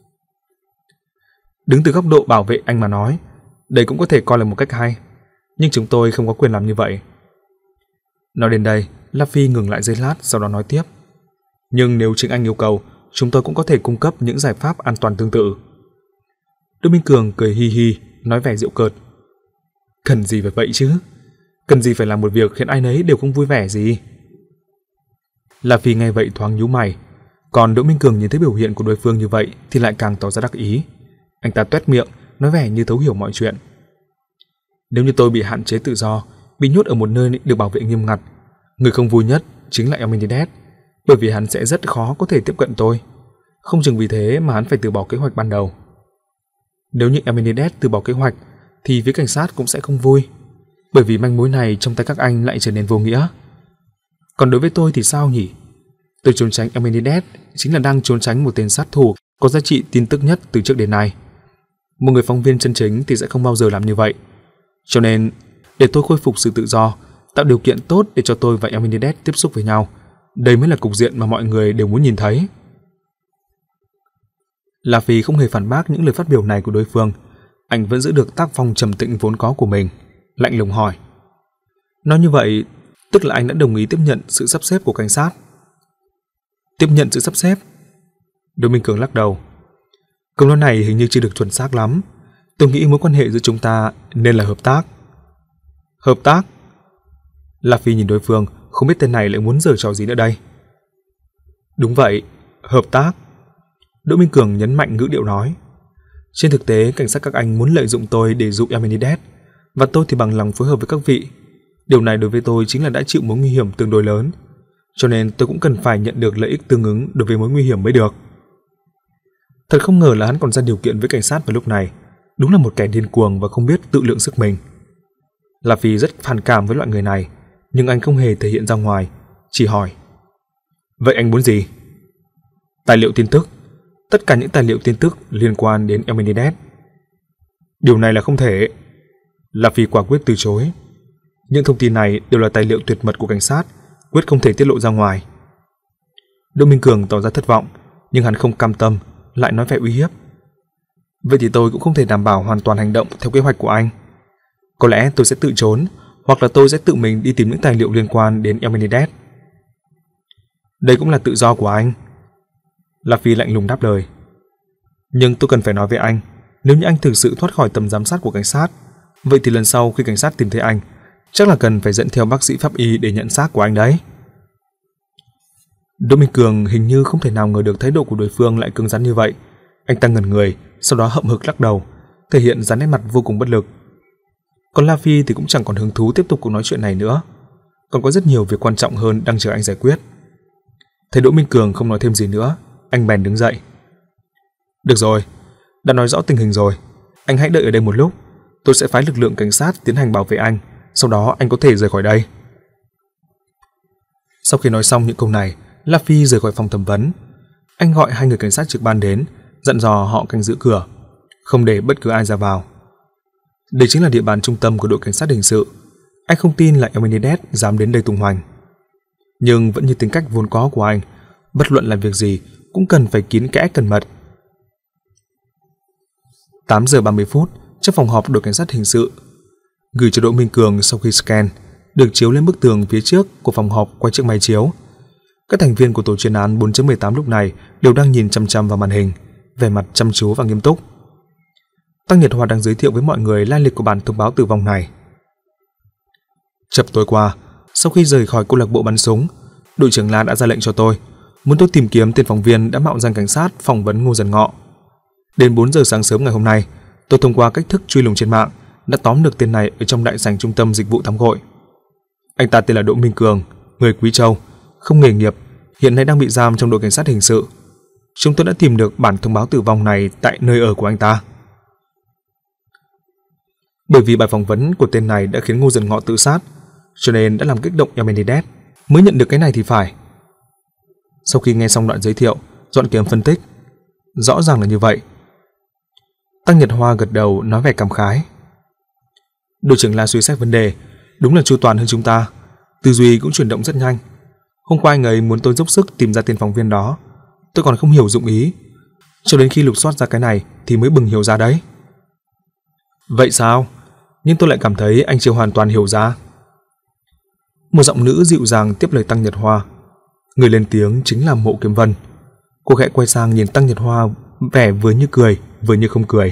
Đứng từ góc độ bảo vệ anh mà nói, đây cũng có thể coi là một cách hay, nhưng chúng tôi không có quyền làm như vậy. Nói đến đây, La Phi ngừng lại giây lát, sau đó nói tiếp. Nhưng nếu chính anh yêu cầu, chúng tôi cũng có thể cung cấp những giải pháp an toàn tương tự. Đỗ Minh Cường cười hi hi, nói vẻ giễu cợt. Cần gì phải vậy chứ? Cần gì phải làm một việc khiến ai nấy đều không vui vẻ gì? La Phi nghe vậy thoáng nhíu mày, còn Đỗ Minh Cường nhìn thấy biểu hiện của đối phương như vậy thì lại càng tỏ ra đắc ý. Anh ta toét miệng, nói vẻ như thấu hiểu mọi chuyện. Nếu như tôi bị hạn chế tự do, bị nhốt ở một nơi được bảo vệ nghiêm ngặt, người không vui nhất chính là Amenhotep, bởi vì hắn sẽ rất khó có thể tiếp cận tôi. Không chừng vì thế mà hắn phải từ bỏ kế hoạch ban đầu. Nếu như Amenhotep từ bỏ kế hoạch, thì phía cảnh sát cũng sẽ không vui, bởi vì manh mối này trong tay các anh lại trở nên vô nghĩa. Còn đối với tôi thì sao nhỉ? Tôi trốn tránh Amenhotep chính là đang trốn tránh một tên sát thủ có giá trị tin tức nhất từ trước đến nay. Một người phóng viên chân chính thì sẽ không bao giờ làm như vậy. Cho nên, để tôi khôi phục sự tự do, tạo điều kiện tốt để cho tôi và Amenhotep tiếp xúc với nhau, đây mới là cục diện mà mọi người đều muốn nhìn thấy. La Phi không hề phản bác những lời phát biểu này của đối phương, anh vẫn giữ được tác phong trầm tĩnh vốn có của mình, lạnh lùng hỏi. Nói như vậy, tức là anh đã đồng ý tiếp nhận sự sắp xếp của cảnh sát. Tiếp nhận sự sắp xếp? Đỗ Minh Cường lắc đầu. Câu nói này hình như chưa được chuẩn xác lắm. Tôi nghĩ mối quan hệ giữa chúng ta nên là hợp tác. Hợp tác? La Phi nhìn đối phương, không biết tên này lại muốn giở trò gì nữa đây. Đúng vậy, hợp tác. Đỗ Minh Cường nhấn mạnh ngữ điệu nói. Trên thực tế, cảnh sát các anh muốn lợi dụng tôi để dụ Amenhotep, và tôi thì bằng lòng phối hợp với các vị. Điều này đối với tôi chính là đã chịu mối nguy hiểm tương đối lớn, cho nên tôi cũng cần phải nhận được lợi ích tương ứng đối với mối nguy hiểm mới được. Thật không ngờ là hắn còn ra điều kiện với cảnh sát vào lúc này, đúng là một kẻ điên cuồng và không biết tự lượng sức mình. La Phi rất phản cảm với loại người này, nhưng anh không hề thể hiện ra ngoài, chỉ hỏi. Vậy anh muốn gì? Tài liệu tin tức, tất cả những tài liệu tin tức liên quan đến Amenhotep. Điều này là không thể. La Phi quả quyết từ chối. Những thông tin này đều là tài liệu tuyệt mật của cảnh sát, quyết không thể tiết lộ ra ngoài. Đỗ Minh Cường tỏ ra thất vọng, nhưng hắn không cam tâm, lại nói vẻ uy hiếp. Vậy thì tôi cũng không thể đảm bảo hoàn toàn hành động theo kế hoạch của anh. Có lẽ tôi sẽ tự trốn, hoặc là tôi sẽ tự mình đi tìm những tài liệu liên quan đến Amenhotep. Đây cũng là tự do của anh. La Phi lạnh lùng đáp lời. Nhưng tôi cần phải nói với anh, nếu như anh thực sự thoát khỏi tầm giám sát của cảnh sát, vậy thì lần sau khi cảnh sát tìm thấy anh, chắc là cần phải dẫn theo bác sĩ pháp y để nhận xác của anh đấy. Đỗ Minh Cường hình như không thể nào ngờ được thái độ của đối phương lại cứng rắn như vậy. Anh ta ngẩn người, sau đó hậm hực lắc đầu, thể hiện dáng nét mặt vô cùng bất lực. Còn La Phi thì cũng chẳng còn hứng thú tiếp tục cuộc nói chuyện này nữa, còn có rất nhiều việc quan trọng hơn đang chờ anh giải quyết. Thấy Đỗ Minh Cường không nói thêm gì nữa, anh bèn đứng dậy. Được rồi, đã nói rõ tình hình rồi, anh hãy đợi ở đây một lúc, tôi sẽ phái lực lượng cảnh sát tiến hành bảo vệ anh, sau đó anh có thể rời khỏi đây. Sau khi nói xong những câu này, La Phi rời khỏi phòng thẩm vấn. Anh gọi hai người cảnh sát trực ban đến, dặn dò họ canh giữ cửa, không để bất cứ ai ra vào. Đây chính là địa bàn trung tâm của đội cảnh sát hình sự. Anh không tin là Amenhotep dám đến đây tung hoành. Nhưng vẫn như tính cách vốn có của anh, bất luận làm việc gì cũng cần phải kín kẽ cẩn mật. tám giờ ba mươi phút, trong phòng họp đội cảnh sát hình sự, gửi cho Đỗ Minh Cường sau khi scan, được chiếu lên bức tường phía trước của phòng họp qua chiếc máy chiếu. Các thành viên của tổ chuyên án bốn chấm mười tám lúc này đều đang nhìn chăm chăm vào màn hình, vẻ mặt chăm chú và nghiêm túc. Tăng Nhật Hoa đang giới thiệu với mọi người lai lịch của bản thông báo tử vong này. Chập tối qua, sau khi rời khỏi câu lạc bộ bắn súng, đội trưởng La đã ra lệnh cho tôi, muốn tôi tìm kiếm tên phóng viên đã mạo danh cảnh sát phỏng vấn Ngô Dần Ngọ. Đến bốn giờ sáng sớm ngày hôm nay, tôi thông qua cách thức truy lùng trên mạng đã tóm được tên này ở trong đại sảnh trung tâm dịch vụ tắm gội. Anh ta tên là Đỗ Minh Cường, người Quý Châu, không nghề nghiệp, hiện nay đang bị giam trong đội cảnh sát hình sự. Chúng tôi đã tìm được bản thông báo tử vong này tại nơi ở của anh ta. Bởi vì bài phỏng vấn của tên này đã khiến Ngô Dần Ngọ tự sát, cho nên đã làm kích động Amenhotep, mới nhận được cái này thì phải. Sau khi nghe xong đoạn giới thiệu, Doãn Kiếm phân tích. Rõ ràng là như vậy. Tăng Nhật Hoa gật đầu nói vẻ cảm khái. Đội trưởng La suy xét vấn đề, đúng là chu toàn hơn chúng ta, tư duy cũng chuyển động rất nhanh. Hôm qua anh ấy muốn tôi dốc sức tìm ra tên phóng viên đó, tôi còn không hiểu dụng ý, cho đến khi lục soát ra cái này thì mới bừng hiểu ra đấy. Vậy sao? Nhưng tôi lại cảm thấy anh chưa hoàn toàn hiểu ra. Một giọng nữ dịu dàng tiếp lời Tăng Nhật Hoa. Người lên tiếng chính là Mộ Kiếm Vân. Cô khẽ quay sang nhìn Tăng Nhật Hoa, vẻ vừa như cười vừa như không cười.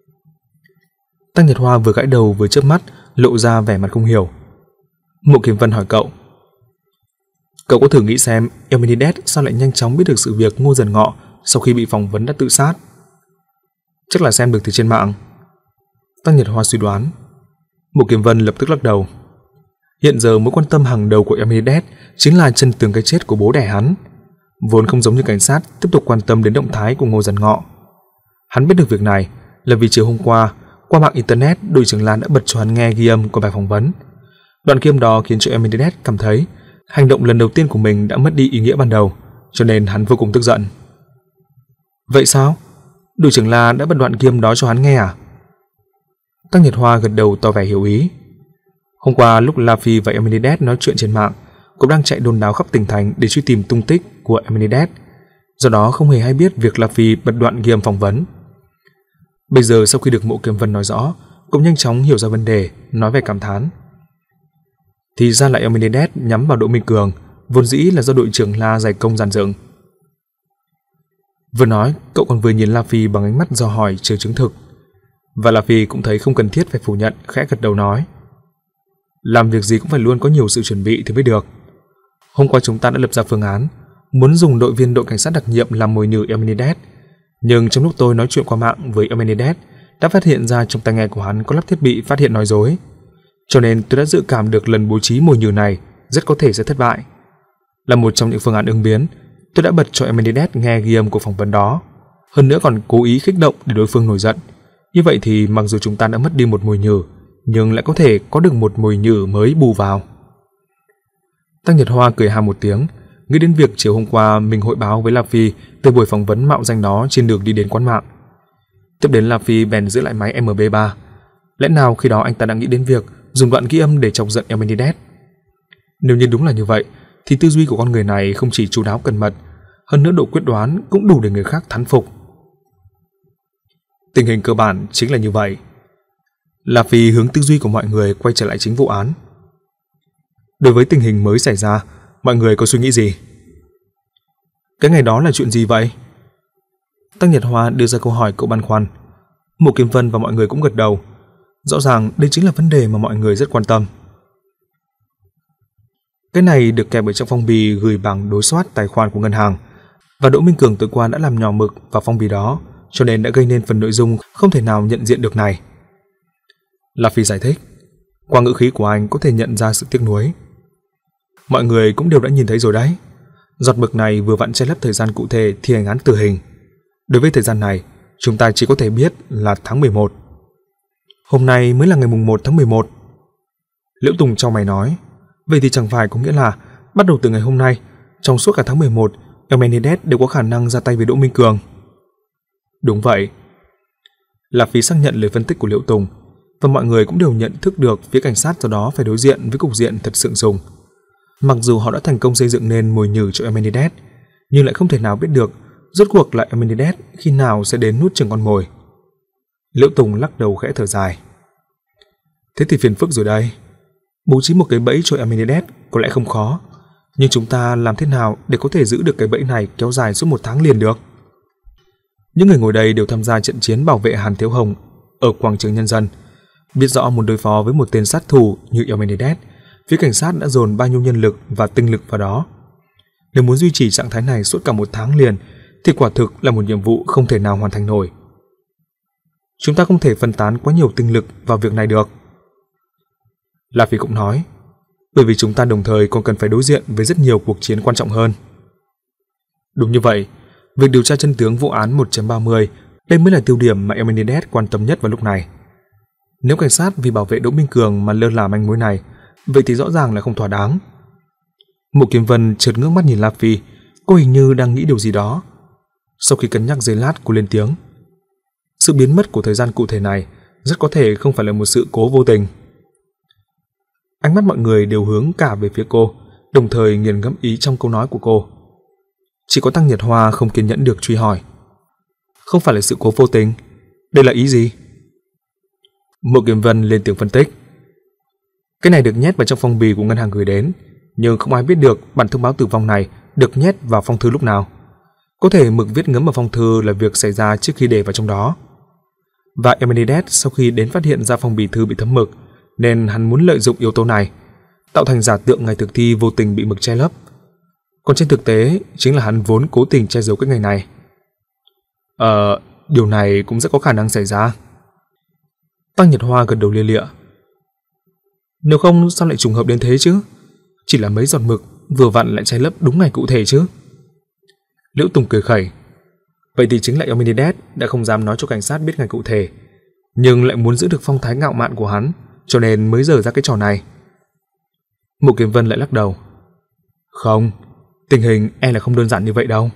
Tăng Nhật Hoa vừa gãi đầu vừa chớp mắt, lộ ra vẻ mặt không hiểu. Mộ Kiếm Vân hỏi cậu: Cậu có thử nghĩ xem Eminides sao lại nhanh chóng biết được sự việc Ngô Dần Ngọ sau khi bị phỏng vấn đã tự sát? Chắc là xem được từ trên mạng. Tăng Nhật Hoa suy đoán. Mộ Kiếm Vân lập tức lắc đầu. Hiện giờ mối quan tâm hàng đầu của Eminides chính là chân tướng cái chết của bố đẻ hắn, vốn không giống như cảnh sát tiếp tục quan tâm đến động thái của Ngô Dần Ngọ. Hắn biết được việc này là vì chiều hôm qua, qua mạng internet, đội trưởng Lan đã bật cho hắn nghe ghi âm của bài phỏng vấn. Đoạn ghi âm đó khiến cho Eminides cảm thấy hành động lần đầu tiên của mình đã mất đi ý nghĩa ban đầu, cho nên hắn vô cùng tức giận. Vậy sao? Đội trưởng La đã bật đoạn ghi âm đó cho hắn nghe à? Tăng Nhật Hoa gật đầu tỏ vẻ hiểu ý. Hôm qua lúc La Phi và Eminides nói chuyện trên mạng, cũng đang chạy đồn đáo khắp tỉnh thành để truy tìm tung tích của Eminides, do đó không hề hay biết việc La Phi bật đoạn ghi âm phỏng vấn. Bây giờ sau khi được Mộ Kiếm Vân nói rõ, cũng nhanh chóng hiểu ra vấn đề, nói về cảm thán. Thì ra là Eminides nhắm vào Đỗ Minh Cường, vốn dĩ là do đội trưởng La dày công dàn dựng. Vừa nói, cậu còn vừa nhìn La Phi bằng ánh mắt dò hỏi chờ chứng thực. Và La Phi cũng thấy không cần thiết phải phủ nhận, khẽ gật đầu nói: Làm việc gì cũng phải luôn có nhiều sự chuẩn bị thì mới được. Hôm qua chúng ta đã lập ra phương án, muốn dùng đội viên đội cảnh sát đặc nhiệm làm mồi nhử Eminides, nhưng trong lúc tôi nói chuyện qua mạng với Eminides, đã phát hiện ra trong tai nghe của hắn có lắp thiết bị phát hiện nói dối. Cho nên tôi đã dự cảm được lần bố trí mồi nhử này rất có thể sẽ thất bại. Là một trong những phương án ứng biến, tôi đã bật cho Eminides nghe ghi âm của phỏng vấn đó, hơn nữa còn cố ý khích động để đối phương nổi giận. Như vậy thì mặc dù chúng ta đã mất đi một mồi nhử, nhưng lại có thể có được một mồi nhử mới bù vào. Tăng Nhật Hoa cười ha một tiếng, nghĩ đến việc chiều hôm qua mình hội báo với La Phi về buổi phỏng vấn mạo danh đó trên đường đi đến quán mạng. Tiếp đến La Phi bèn giữ lại máy em bê ba. Lẽ nào khi đó anh ta đã nghĩ đến việc dùng đoạn ghi âm để chọc giận Eminides? Nếu như đúng là như vậy, thì tư duy của con người này không chỉ chu đáo cẩn mật, hơn nữa độ quyết đoán cũng đủ để người khác thán phục. Tình hình cơ bản chính là như vậy. La Phi hướng tư duy của mọi người quay trở lại chính vụ án. Đối với tình hình mới xảy ra, mọi người có suy nghĩ gì? Cái ngày đó là chuyện gì vậy? Tăng Nhật Hoa đưa ra câu hỏi cậu băn khoăn. Mộ Kiếm Vân và mọi người cũng gật đầu. Rõ ràng đây chính là vấn đề mà mọi người rất quan tâm. Cái này được kèm ở trong phong bì gửi bằng đối soát tài khoản của ngân hàng, và Đỗ Minh Cường tối qua đã làm nhỏ mực vào phong bì đó, cho nên đã gây nên phần nội dung không thể nào nhận diện được này. La Phi giải thích. Qua ngữ khí của anh có thể nhận ra sự tiếc nuối. Mọi người cũng đều đã nhìn thấy rồi đấy. Giọt mực này vừa vặn che lấp thời gian cụ thể thi hành án tử hình. Đối với thời gian này, chúng ta chỉ có thể biết là tháng mười một. Hôm nay mới là ngày mùng một tháng mười một. Liễu Tùng trong mày nói. Vậy thì chẳng phải có nghĩa là bắt đầu từ ngày hôm nay, trong suốt cả tháng mười một, Eminides đều có khả năng ra tay với Đỗ Minh Cường. Đúng vậy. La Phi xác nhận lời phân tích của Liễu Tùng, và mọi người cũng đều nhận thức được phía cảnh sát do đó phải đối diện với cục diện thật sượng sùng. Mặc dù họ đã thành công xây dựng nên mồi nhử cho Eminides, nhưng lại không thể nào biết được rốt cuộc là Eminides khi nào sẽ đến nuốt chửng con mồi. Liễu Tùng lắc đầu khẽ thở dài. Thế thì phiền phức rồi đây. Bố trí một cái bẫy cho Eminides có lẽ không khó, nhưng chúng ta làm thế nào để có thể giữ được cái bẫy này kéo dài suốt một tháng liền được? Những người ngồi đây đều tham gia trận chiến bảo vệ Hàn Thiếu Hồng ở quảng trường Nhân dân, biết rõ muốn đối phó với một tên sát thủ như Eminides, phía cảnh sát đã dồn bao nhiêu nhân lực và tinh lực vào đó. Nếu muốn duy trì trạng thái này suốt cả một tháng liền, thì quả thực là một nhiệm vụ không thể nào hoàn thành nổi. Chúng ta không thể phân tán quá nhiều tinh lực vào việc này được. La Phi cũng nói, bởi vì chúng ta đồng thời còn cần phải đối diện với rất nhiều cuộc chiến quan trọng hơn. Đúng như vậy, việc điều tra chân tướng vụ án một chấm ba mươi, đây mới là tiêu điểm mà Eminides quan tâm nhất vào lúc này. Nếu cảnh sát vì bảo vệ Đỗ Minh Cường mà lơ là manh mối này, vậy thì rõ ràng là không thỏa đáng. Mộ Kiếm Vân chợt ngước mắt nhìn La Phi, Cô hình như đang nghĩ điều gì đó. Sau khi cân nhắc giây lát, cô lên tiếng. Sự biến mất của thời gian cụ thể này rất có thể không phải là một sự cố vô tình. Ánh mắt mọi người đều hướng cả về phía cô, đồng thời nghiền ngẫm ý trong câu nói của cô. Chỉ có Tăng Nhật Hoa không kiên nhẫn được truy hỏi. Không phải là sự cố vô tình, đây là ý gì? Mộ Kiếm Vân lên tiếng phân tích. Cái này được nhét vào trong phong bì của ngân hàng gửi đến, nhưng không ai biết được bản thông báo tử vong này được nhét vào phong thư lúc nào. Có thể mực viết ngấm vào phong thư là việc xảy ra trước khi để vào trong đó. Và Eminides sau khi đến phát hiện ra phong bì thư bị thấm mực, nên hắn muốn lợi dụng yếu tố này, tạo thành giả tượng ngày thực thi vô tình bị mực che lấp. Còn trên thực tế, chính là hắn vốn cố tình che giấu cái ngày này. Ờ, điều này cũng rất có khả năng xảy ra. Tăng Nhật Hoa gật đầu lia lịa. Nếu không sao lại trùng hợp đến thế chứ? Chỉ là mấy giọt mực vừa vặn lại che lấp đúng ngày cụ thể chứ. Liễu Tùng cười khẩy. Vậy thì chính là Eminides đã không dám nói cho cảnh sát biết ngày cụ thể, nhưng lại muốn giữ được phong thái ngạo mạn của hắn, cho nên mới dở ra cái trò này. Mộ Kiếm Vân lại lắc đầu. Không, tình hình e là không đơn giản như vậy đâu.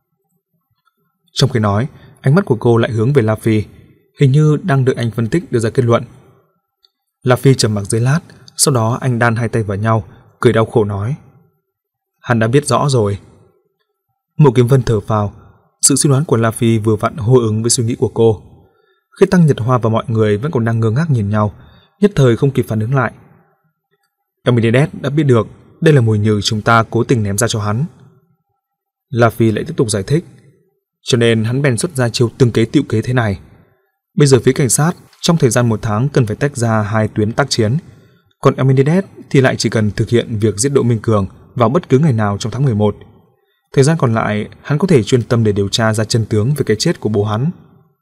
Trong khi nói, ánh mắt của cô lại hướng về La Phi, hình như đang đợi anh phân tích đưa ra kết luận. La Phi trầm mặc giây lát, sau đó anh đan hai tay vào nhau, cười đau khổ nói. Hắn đã biết rõ rồi. Mộ Kiếm Vân thở phào, sự suy đoán của La Phi vừa vặn hô ứng với suy nghĩ của cô. Khi Tăng Nhật Hoa và mọi người vẫn còn đang ngơ ngác nhìn nhau, nhất thời không kịp phản ứng lại. Eminides đã biết được đây là mồi nhử chúng ta cố tình ném ra cho hắn. La Phi lại tiếp tục giải thích. Cho nên hắn bèn xuất ra chiêu từng kế tựu kế thế này. Bây giờ phía cảnh sát trong thời gian một tháng cần phải tách ra hai tuyến tác chiến, còn Eminides thì lại chỉ cần thực hiện việc giết Đỗ Minh Cường vào bất cứ ngày nào trong tháng mười một. Thời gian còn lại hắn có thể chuyên tâm để điều tra ra chân tướng về cái chết của bố hắn.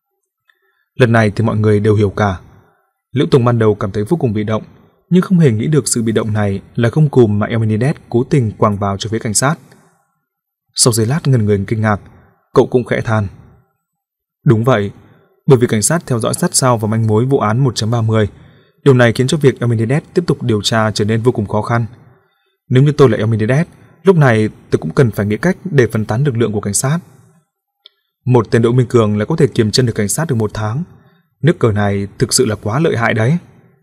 Lần này thì mọi người đều hiểu cả. Liễu Tùng ban đầu cảm thấy vô cùng bị động, nhưng không hề nghĩ được sự bị động này là gông cùm mà Eminides cố tình quàng vào cho phía cảnh sát. Sau giây lát ngần người kinh ngạc, cậu cũng khẽ than. Đúng vậy, bởi vì cảnh sát theo dõi sát sao vào manh mối vụ án một chấm ba mươi, điều này khiến cho việc Eminides tiếp tục điều tra trở nên vô cùng khó khăn. Nếu như tôi là Eminides, lúc này tôi cũng cần phải nghĩ cách để phân tán lực lượng của cảnh sát. Một tên Đỗ Minh Cường lại có thể kiềm chân được cảnh sát được một tháng. Nước cờ này thực sự là quá lợi hại đấy.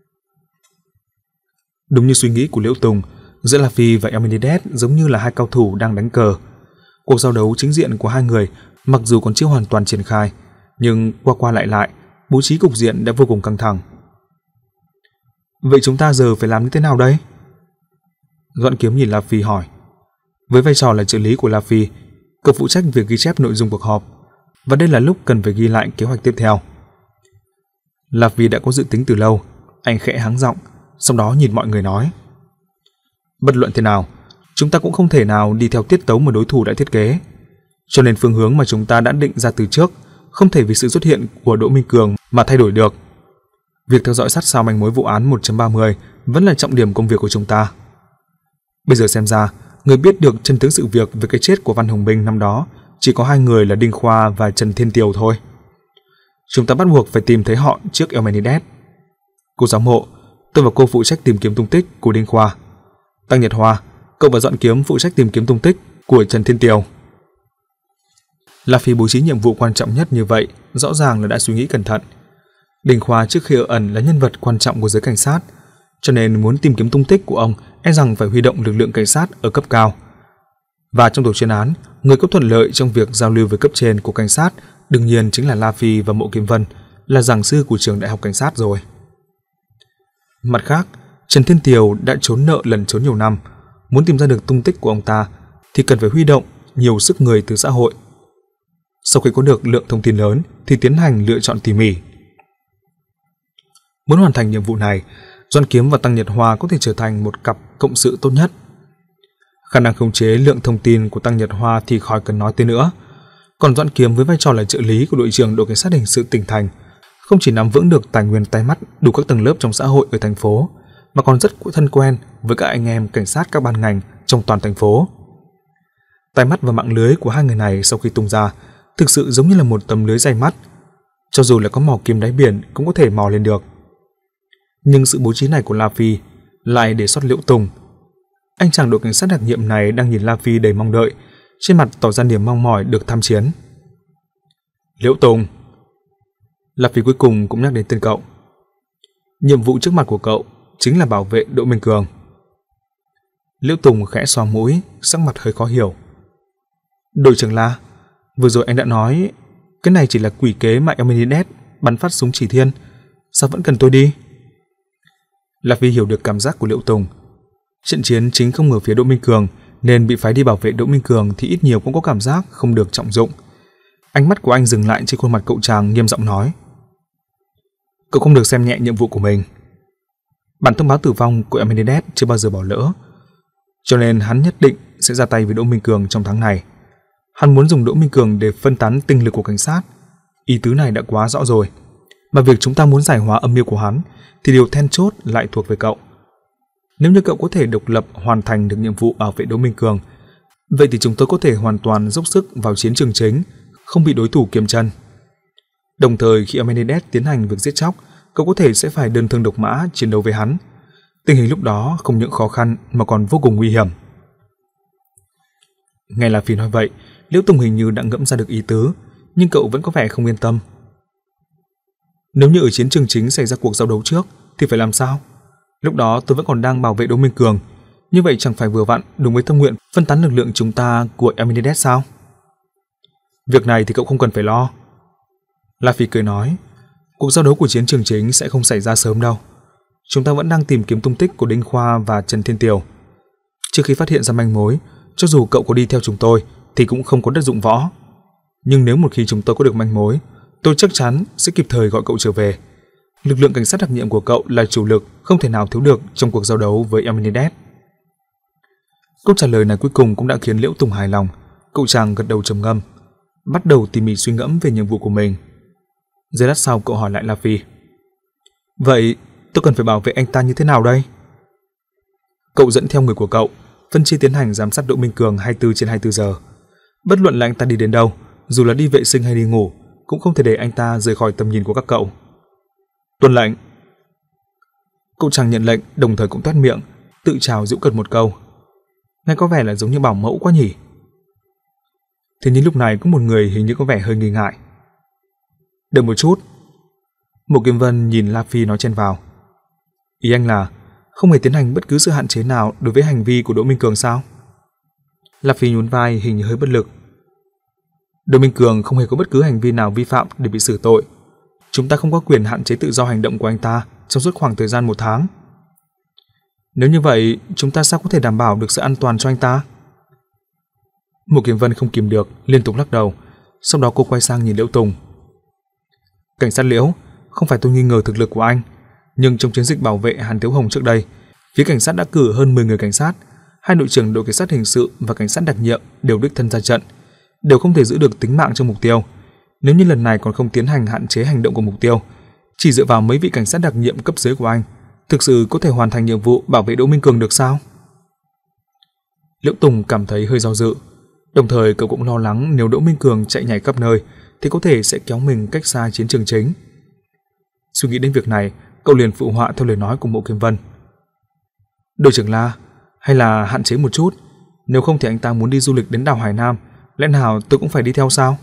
Đúng như suy nghĩ của Liễu Tùng, giữa La Phi và Eminides giống như là hai cao thủ đang đánh cờ. Cuộc giao đấu chính diện của hai người mặc dù còn chưa hoàn toàn triển khai, nhưng qua qua lại lại, bố trí cục diện đã vô cùng căng thẳng. Vậy chúng ta giờ phải làm như thế nào đây? Doãn Kiếm nhìn La Phi hỏi. Với vai trò là trợ lý của La Phi, cậu phụ trách việc ghi chép nội dung cuộc họp, và đây là lúc cần phải ghi lại kế hoạch tiếp theo. La Phi đã có dự tính từ lâu, anh khẽ hắng giọng, sau đó nhìn mọi người nói. Bất luận thế nào, chúng ta cũng không thể nào đi theo tiết tấu mà đối thủ đã thiết kế, cho nên phương hướng mà chúng ta đã định ra từ trước không thể vì sự xuất hiện của Đỗ Minh Cường mà thay đổi được. Việc theo dõi sát sao manh mối vụ án một chấm ba mươi vẫn là trọng điểm công việc của chúng ta. Bây giờ xem ra, người biết được chân tướng sự việc về cái chết của Văn Hồng Binh năm đó chỉ có hai người là Đinh Khoa và Trần Thiên Tiều thôi. Chúng ta bắt buộc phải tìm thấy họ trước Eminides. Cô giám hộ, tôi và cô phụ trách tìm kiếm tung tích của Đinh Khoa. Tăng Nhật Hoa, cậu và Doãn Kiếm phụ trách tìm kiếm tung tích của Trần Thiên Tiều. La Phi bố trí nhiệm vụ quan trọng nhất như vậy, rõ ràng là đã suy nghĩ cẩn thận. Đinh Khoa trước khi ở ẩn là nhân vật quan trọng của giới cảnh sát, cho nên muốn tìm kiếm tung tích của ông e rằng phải huy động lực lượng cảnh sát ở cấp cao. Và trong tổ chuyên án, người có thuận lợi trong việc giao lưu với cấp trên của cảnh sát đương nhiên chính là La Phi và Mộ Kiếm Vân, là giảng sư của trường đại học cảnh sát rồi. Mặt khác, Trần Thiên Tiều đã trốn nợ lần trốn nhiều năm, muốn tìm ra được tung tích của ông ta thì cần phải huy động nhiều sức người từ xã hội. Sau khi có được lượng thông tin lớn thì tiến hành lựa chọn tỉ mỉ. Muốn hoàn thành nhiệm vụ này, Doãn Kiếm và Tăng Nhật Hoa có thể trở thành một cặp cộng sự tốt nhất. Khả năng khống chế lượng thông tin của Tăng Nhật Hoa thì khỏi cần nói tới nữa. Còn Doãn Kiếm với vai trò là trợ lý của đội trưởng đội cảnh sát hình sự tỉnh thành, không chỉ nắm vững được tài nguyên tay mắt đủ các tầng lớp trong xã hội ở thành phố, mà còn rất thân quen với các anh em cảnh sát các ban ngành trong toàn thành phố. Tai mắt và mạng lưới của hai người này sau khi tung ra thực sự giống như là một tấm lưới dày mắt, cho dù là có mò kim đáy biển cũng có thể mò lên được. Nhưng sự bố trí này của La Phi lại để sót Liễu Tùng. Anh chàng đội cảnh sát đặc nhiệm này đang nhìn La Phi đầy mong đợi, trên mặt tỏ ra niềm mong mỏi được tham chiến. Liễu Tùng. Lạp Phi cuối cùng cũng nhắc đến tên cậu. Nhiệm vụ trước mặt của cậu chính là bảo vệ Đỗ Minh Cường. Liễu Tùng khẽ xoa mũi, sắc mặt hơi khó hiểu. Đội trưởng La, vừa rồi anh đã nói cái này chỉ là quỷ kế mà Eminides bắn phát súng chỉ thiên, sao vẫn cần tôi đi? Lạp Phi hiểu được cảm giác của Liễu Tùng. Trận chiến chính không ở phía Đỗ Minh Cường, nên bị phái đi bảo vệ Đỗ Minh Cường thì ít nhiều cũng có cảm giác không được trọng dụng. Ánh mắt của anh dừng lại trên khuôn mặt cậu chàng, nghiêm giọng nói: Cậu không được xem nhẹ nhiệm vụ của mình. Bản thông báo tử vong của Eminides chưa bao giờ bỏ lỡ, cho nên hắn nhất định sẽ ra tay với Đỗ Minh Cường trong tháng này. Hắn muốn dùng Đỗ Minh Cường để phân tán tinh lực của cảnh sát. Ý tứ này đã quá rõ rồi. Mà việc chúng ta muốn giải hóa âm mưu của hắn thì điều then chốt lại thuộc về cậu. Nếu như cậu có thể độc lập hoàn thành được nhiệm vụ bảo vệ Đỗ Minh Cường, vậy thì chúng tôi có thể hoàn toàn dốc sức vào chiến trường chính, không bị đối thủ kiềm chân. Đồng thời khi Eminides tiến hành việc giết chóc, cậu có thể sẽ phải đơn thương độc mã chiến đấu với hắn. Tình hình lúc đó không những khó khăn mà còn vô cùng nguy hiểm. Nghe Lạp Phi nói vậy, Liễu Tùng hình như đã ngẫm ra được ý tứ, nhưng cậu vẫn có vẻ không yên tâm. Nếu như ở chiến trường chính xảy ra cuộc giao đấu trước thì phải làm sao? Lúc đó tôi vẫn còn đang bảo vệ Đỗ Minh Cường, như vậy chẳng phải vừa vặn đúng với tâm nguyện phân tán lực lượng chúng ta của Eminides sao? Việc này thì cậu không cần phải lo. Lạp Phi cười nói, cuộc giao đấu của chiến trường chính sẽ không xảy ra sớm đâu. Chúng ta vẫn đang tìm kiếm tung tích của Đinh Khoa và Trần Thiên Tiều. Trước khi phát hiện ra manh mối, cho dù cậu có đi theo chúng tôi thì cũng không có đất dụng võ. Nhưng nếu một khi chúng tôi có được manh mối, tôi chắc chắn sẽ kịp thời gọi cậu trở về. Lực lượng cảnh sát đặc nhiệm của cậu là chủ lực, không thể nào thiếu được trong cuộc giao đấu với Eminides. Câu trả lời này cuối cùng cũng đã khiến Liễu Tùng hài lòng. Cậu chàng gật đầu trầm ngâm, bắt đầu tỉ mỉ suy ngẫm về nhiệm vụ của mình. Giây lát sau cậu hỏi lại Lạp Phi: Vậy tôi cần phải bảo vệ anh ta như thế nào đây? Cậu dẫn theo người của cậu, phân chia tiến hành giám sát Đỗ Minh Cường hai mươi tư trên hai mươi tư giờ. Bất luận là anh ta đi đến đâu, dù là đi vệ sinh hay đi ngủ, cũng không thể để anh ta rời khỏi tầm nhìn của các cậu. Tuân lệnh. Cậu chàng nhận lệnh, đồng thời cũng toét miệng, tự chào giễu cợt một câu. Nghe có vẻ là giống như bảo mẫu quá nhỉ. Thế nhưng lúc này có một người hình như có vẻ hơi nghi ngại. Đợi một chút. Mộ Kiếm Vân nhìn Lạp Phi nói chen vào. Ý anh là không hề tiến hành bất cứ sự hạn chế nào đối với hành vi của Đỗ Minh Cường sao? Lạp Phi nhún vai, hình như hơi bất lực. Đỗ Minh Cường không hề có bất cứ hành vi nào vi phạm để bị xử tội. Chúng ta không có quyền hạn chế tự do hành động của anh ta trong suốt khoảng thời gian một tháng. Nếu như vậy, chúng ta sao có thể đảm bảo được sự an toàn cho anh ta? Mộ Kiếm Vân không kìm được, liên tục lắc đầu. Sau đó cô quay sang nhìn Liễu Tùng. Cảnh sát Liễu, không phải tôi nghi ngờ thực lực của anh, nhưng trong chiến dịch bảo vệ Hàn Thiếu Hồng trước đây, phía cảnh sát đã cử hơn mười người cảnh sát, hai đội trưởng đội cảnh sát hình sự và cảnh sát đặc nhiệm đều đích thân ra trận, đều không thể giữ được tính mạng cho mục tiêu. Nếu như lần này còn không tiến hành hạn chế hành động của mục tiêu, chỉ dựa vào mấy vị cảnh sát đặc nhiệm cấp dưới của anh, thực sự có thể hoàn thành nhiệm vụ bảo vệ Đỗ Minh Cường được sao? Liễu Tùng cảm thấy hơi do dự, đồng thời cậu cũng lo lắng nếu Đỗ Minh Cường chạy nhảy khắp nơi thì có thể sẽ kéo mình cách xa chiến trường chính. Suy nghĩ đến việc này, cậu liền phụ họa theo lời nói của Mộ Kiếm Vân. Đội trưởng La, hay là hạn chế một chút, nếu không thì anh ta muốn đi du lịch đến đảo Hải Nam, lẽ nào tôi cũng phải đi theo sao?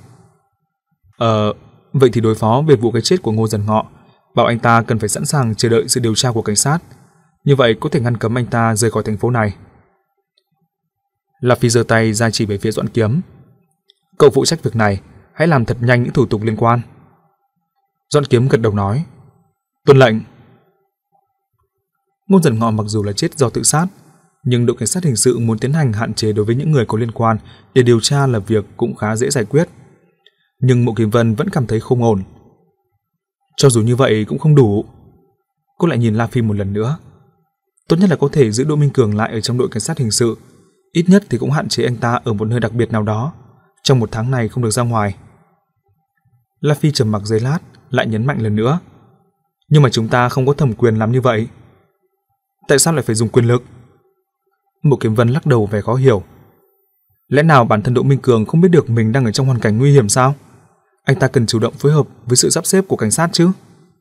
Ờ, vậy thì đối phó về vụ cái chết của Ngô Dần Ngọ, bảo anh ta cần phải sẵn sàng chờ đợi sự điều tra của cảnh sát, như vậy có thể ngăn cấm anh ta rời khỏi thành phố này. Lạp Phi giơ tay ra chỉ về phía Doãn Kiếm. Cậu phụ trách việc này, hãy làm thật nhanh những thủ tục liên quan. Doãn Kiếm gật đầu nói, tuân lệnh. Ngô Dần Ngọ mặc dù là chết do tự sát, nhưng đội cảnh sát hình sự muốn tiến hành hạn chế đối với những người có liên quan để điều tra là việc cũng khá dễ giải quyết. Nhưng Mộ Kiếm Vân vẫn cảm thấy không ổn. Cho dù như vậy cũng không đủ. Cô lại nhìn La Phi một lần nữa. Tốt nhất là có thể giữ Đỗ Minh Cường lại ở trong đội cảnh sát hình sự, ít nhất thì cũng hạn chế anh ta ở một nơi đặc biệt nào đó, trong một tháng này không được ra ngoài. La Phi trầm mặc giây lát, lại nhấn mạnh lần nữa. Nhưng mà chúng ta không có thẩm quyền làm như vậy. Tại sao lại phải dùng quyền lực? Mộ Kiếm Vân lắc đầu vẻ khó hiểu. Lẽ nào bản thân Đỗ Minh Cường không biết được mình đang ở trong hoàn cảnh nguy hiểm sao? Anh ta cần chủ động phối hợp với sự sắp xếp của cảnh sát chứ?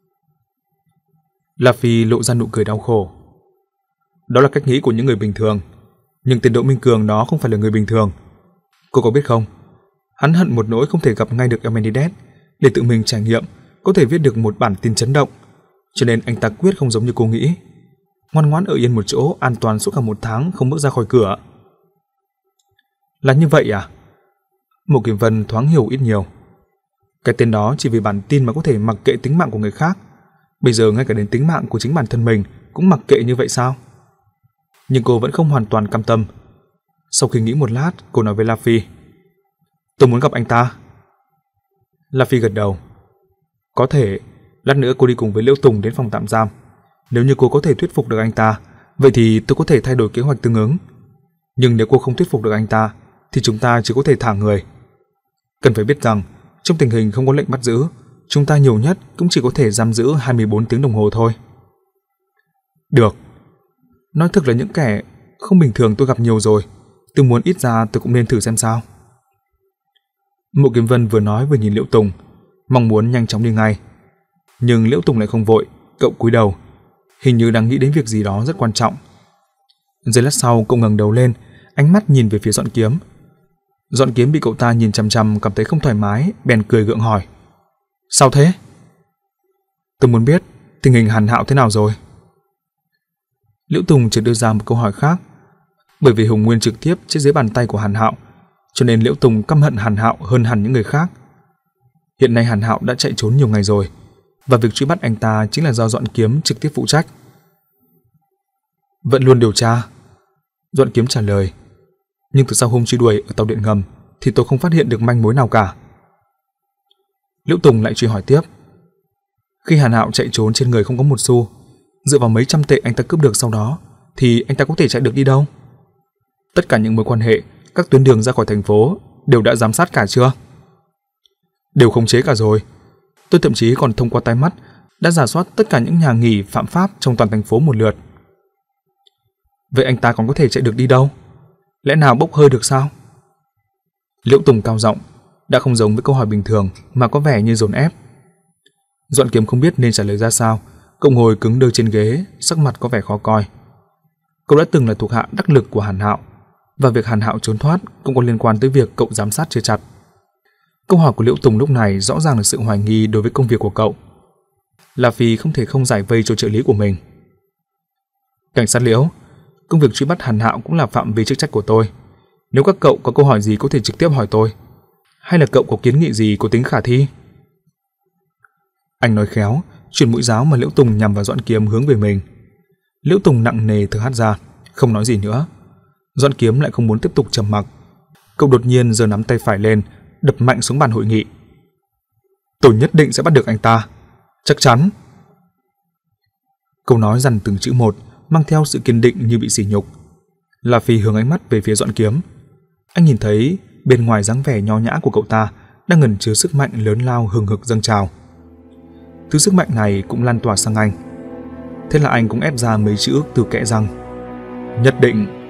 La Phi lộ ra nụ cười đau khổ. Đó là cách nghĩ của những người bình thường, nhưng tên Đỗ Minh Cường đó không phải là người bình thường. Cô có biết không, hắn hận một nỗi không thể gặp ngay được Amenhotep để tự mình trải nghiệm có thể viết được một bản tin chấn động, cho nên anh ta quyết không giống như cô nghĩ, ngoan ngoãn ở yên một chỗ an toàn suốt cả một tháng không bước ra khỏi cửa. Là như vậy à? Mộ Kiếm Vân thoáng hiểu ít nhiều. Cái tên đó chỉ vì bản tin mà có thể mặc kệ tính mạng của người khác, bây giờ ngay cả đến tính mạng của chính bản thân mình cũng mặc kệ như vậy sao? Nhưng cô vẫn không hoàn toàn cam tâm. Sau khi nghĩ một lát, cô nói với La Phi: "Tôi muốn gặp anh ta." La Phi gật đầu. "Có thể, lát nữa cô đi cùng với Liễu Tùng đến phòng tạm giam. Nếu như cô có thể thuyết phục được anh ta, vậy thì tôi có thể thay đổi kế hoạch tương ứng. Nhưng nếu cô không thuyết phục được anh ta, thì chúng ta chỉ có thể thả người. Cần phải biết rằng, trong tình hình không có lệnh bắt giữ, chúng ta nhiều nhất cũng chỉ có thể giam giữ hai mươi bốn tiếng đồng hồ thôi." "Được. Nói thực là những kẻ không bình thường tôi gặp nhiều rồi, tôi muốn ít ra tôi cũng nên thử xem sao." Mộ Kiếm Vân vừa nói vừa nhìn Liễu Tùng, mong muốn nhanh chóng đi ngay. Nhưng Liễu Tùng lại không vội, cậu cúi đầu, hình như đang nghĩ đến việc gì đó rất quan trọng. Giây lát sau, cậu ngẩng đầu lên, ánh mắt nhìn về phía Dọn Kiếm. Dọn Kiếm bị cậu ta nhìn chằm chằm cảm thấy không thoải mái, bèn cười gượng hỏi: "Sao thế?" "Tôi muốn biết tình hình Hàn Hạo thế nào rồi." Liễu Tùng chợt đưa ra một câu hỏi khác. Bởi vì Hùng Nguyên trực tiếp chết dưới bàn tay của Hàn Hạo, cho nên Liễu Tùng căm hận Hàn Hạo hơn hẳn những người khác. Hiện nay Hàn Hạo đã chạy trốn nhiều ngày rồi, và việc truy bắt anh ta chính là do Dọn Kiếm trực tiếp phụ trách. "Vẫn luôn điều tra." Dọn Kiếm trả lời. "Nhưng từ sau hôm truy đuổi ở tàu điện ngầm thì tôi không phát hiện được manh mối nào cả." Liễu Tùng lại truy hỏi tiếp: "Khi Hàn Hạo chạy trốn trên người không có một xu, dựa vào mấy trăm tệ anh ta cướp được sau đó, thì anh ta có thể chạy được đi đâu? Tất cả những mối quan hệ, các tuyến đường ra khỏi thành phố đều đã giám sát cả chưa?" "Đều khống chế cả rồi. Tôi thậm chí còn thông qua tai mắt đã rà soát tất cả những nhà nghỉ phạm pháp trong toàn thành phố một lượt." "Vậy anh ta còn có thể chạy được đi đâu? Lẽ nào bốc hơi được sao?" Liễu Tùng cao giọng, đã không giống với câu hỏi bình thường mà có vẻ như dồn ép. Dọn Kiếm không biết nên trả lời ra sao, cậu ngồi cứng đơ trên ghế, sắc mặt có vẻ khó coi. Cậu đã từng là thuộc hạ đắc lực của Hàn Hạo, và việc Hàn Hạo trốn thoát cũng có liên quan tới việc cậu giám sát chưa chặt. Câu hỏi của Liễu Tùng lúc này rõ ràng là sự hoài nghi đối với công việc của cậu. La Phi không thể không giải vây cho trợ lý của mình. "Cảnh sát Liễu, công việc truy bắt Hàn Hạo cũng là phạm vi chức trách của tôi. Nếu các cậu có câu hỏi gì có thể trực tiếp hỏi tôi, hay là cậu có kiến nghị gì có tính khả thi?" Anh nói khéo, chuyển mũi giáo mà Liễu Tùng nhằm vào Dọn Kiếm hướng về mình. Liễu Tùng nặng nề thở hắt ra, không nói gì nữa. Dọn Kiếm lại không muốn tiếp tục trầm mặc. Cậu đột nhiên giơ nắm tay phải lên, đập mạnh xuống bàn hội nghị. "Tôi nhất định sẽ bắt được anh ta, chắc chắn." Câu nói dằn từng chữ một, mang theo sự kiên định như bị sỉ nhục. La Phi hướng ánh mắt về phía Dọn Kiếm. Anh nhìn thấy bên ngoài dáng vẻ nho nhã của cậu ta đang ngẩn chứa sức mạnh lớn lao hừng hực dâng trào. Thứ sức mạnh này cũng lan tỏa sang anh. Thế là anh cũng ép ra mấy chữ từ kẽ răng: "Nhất định."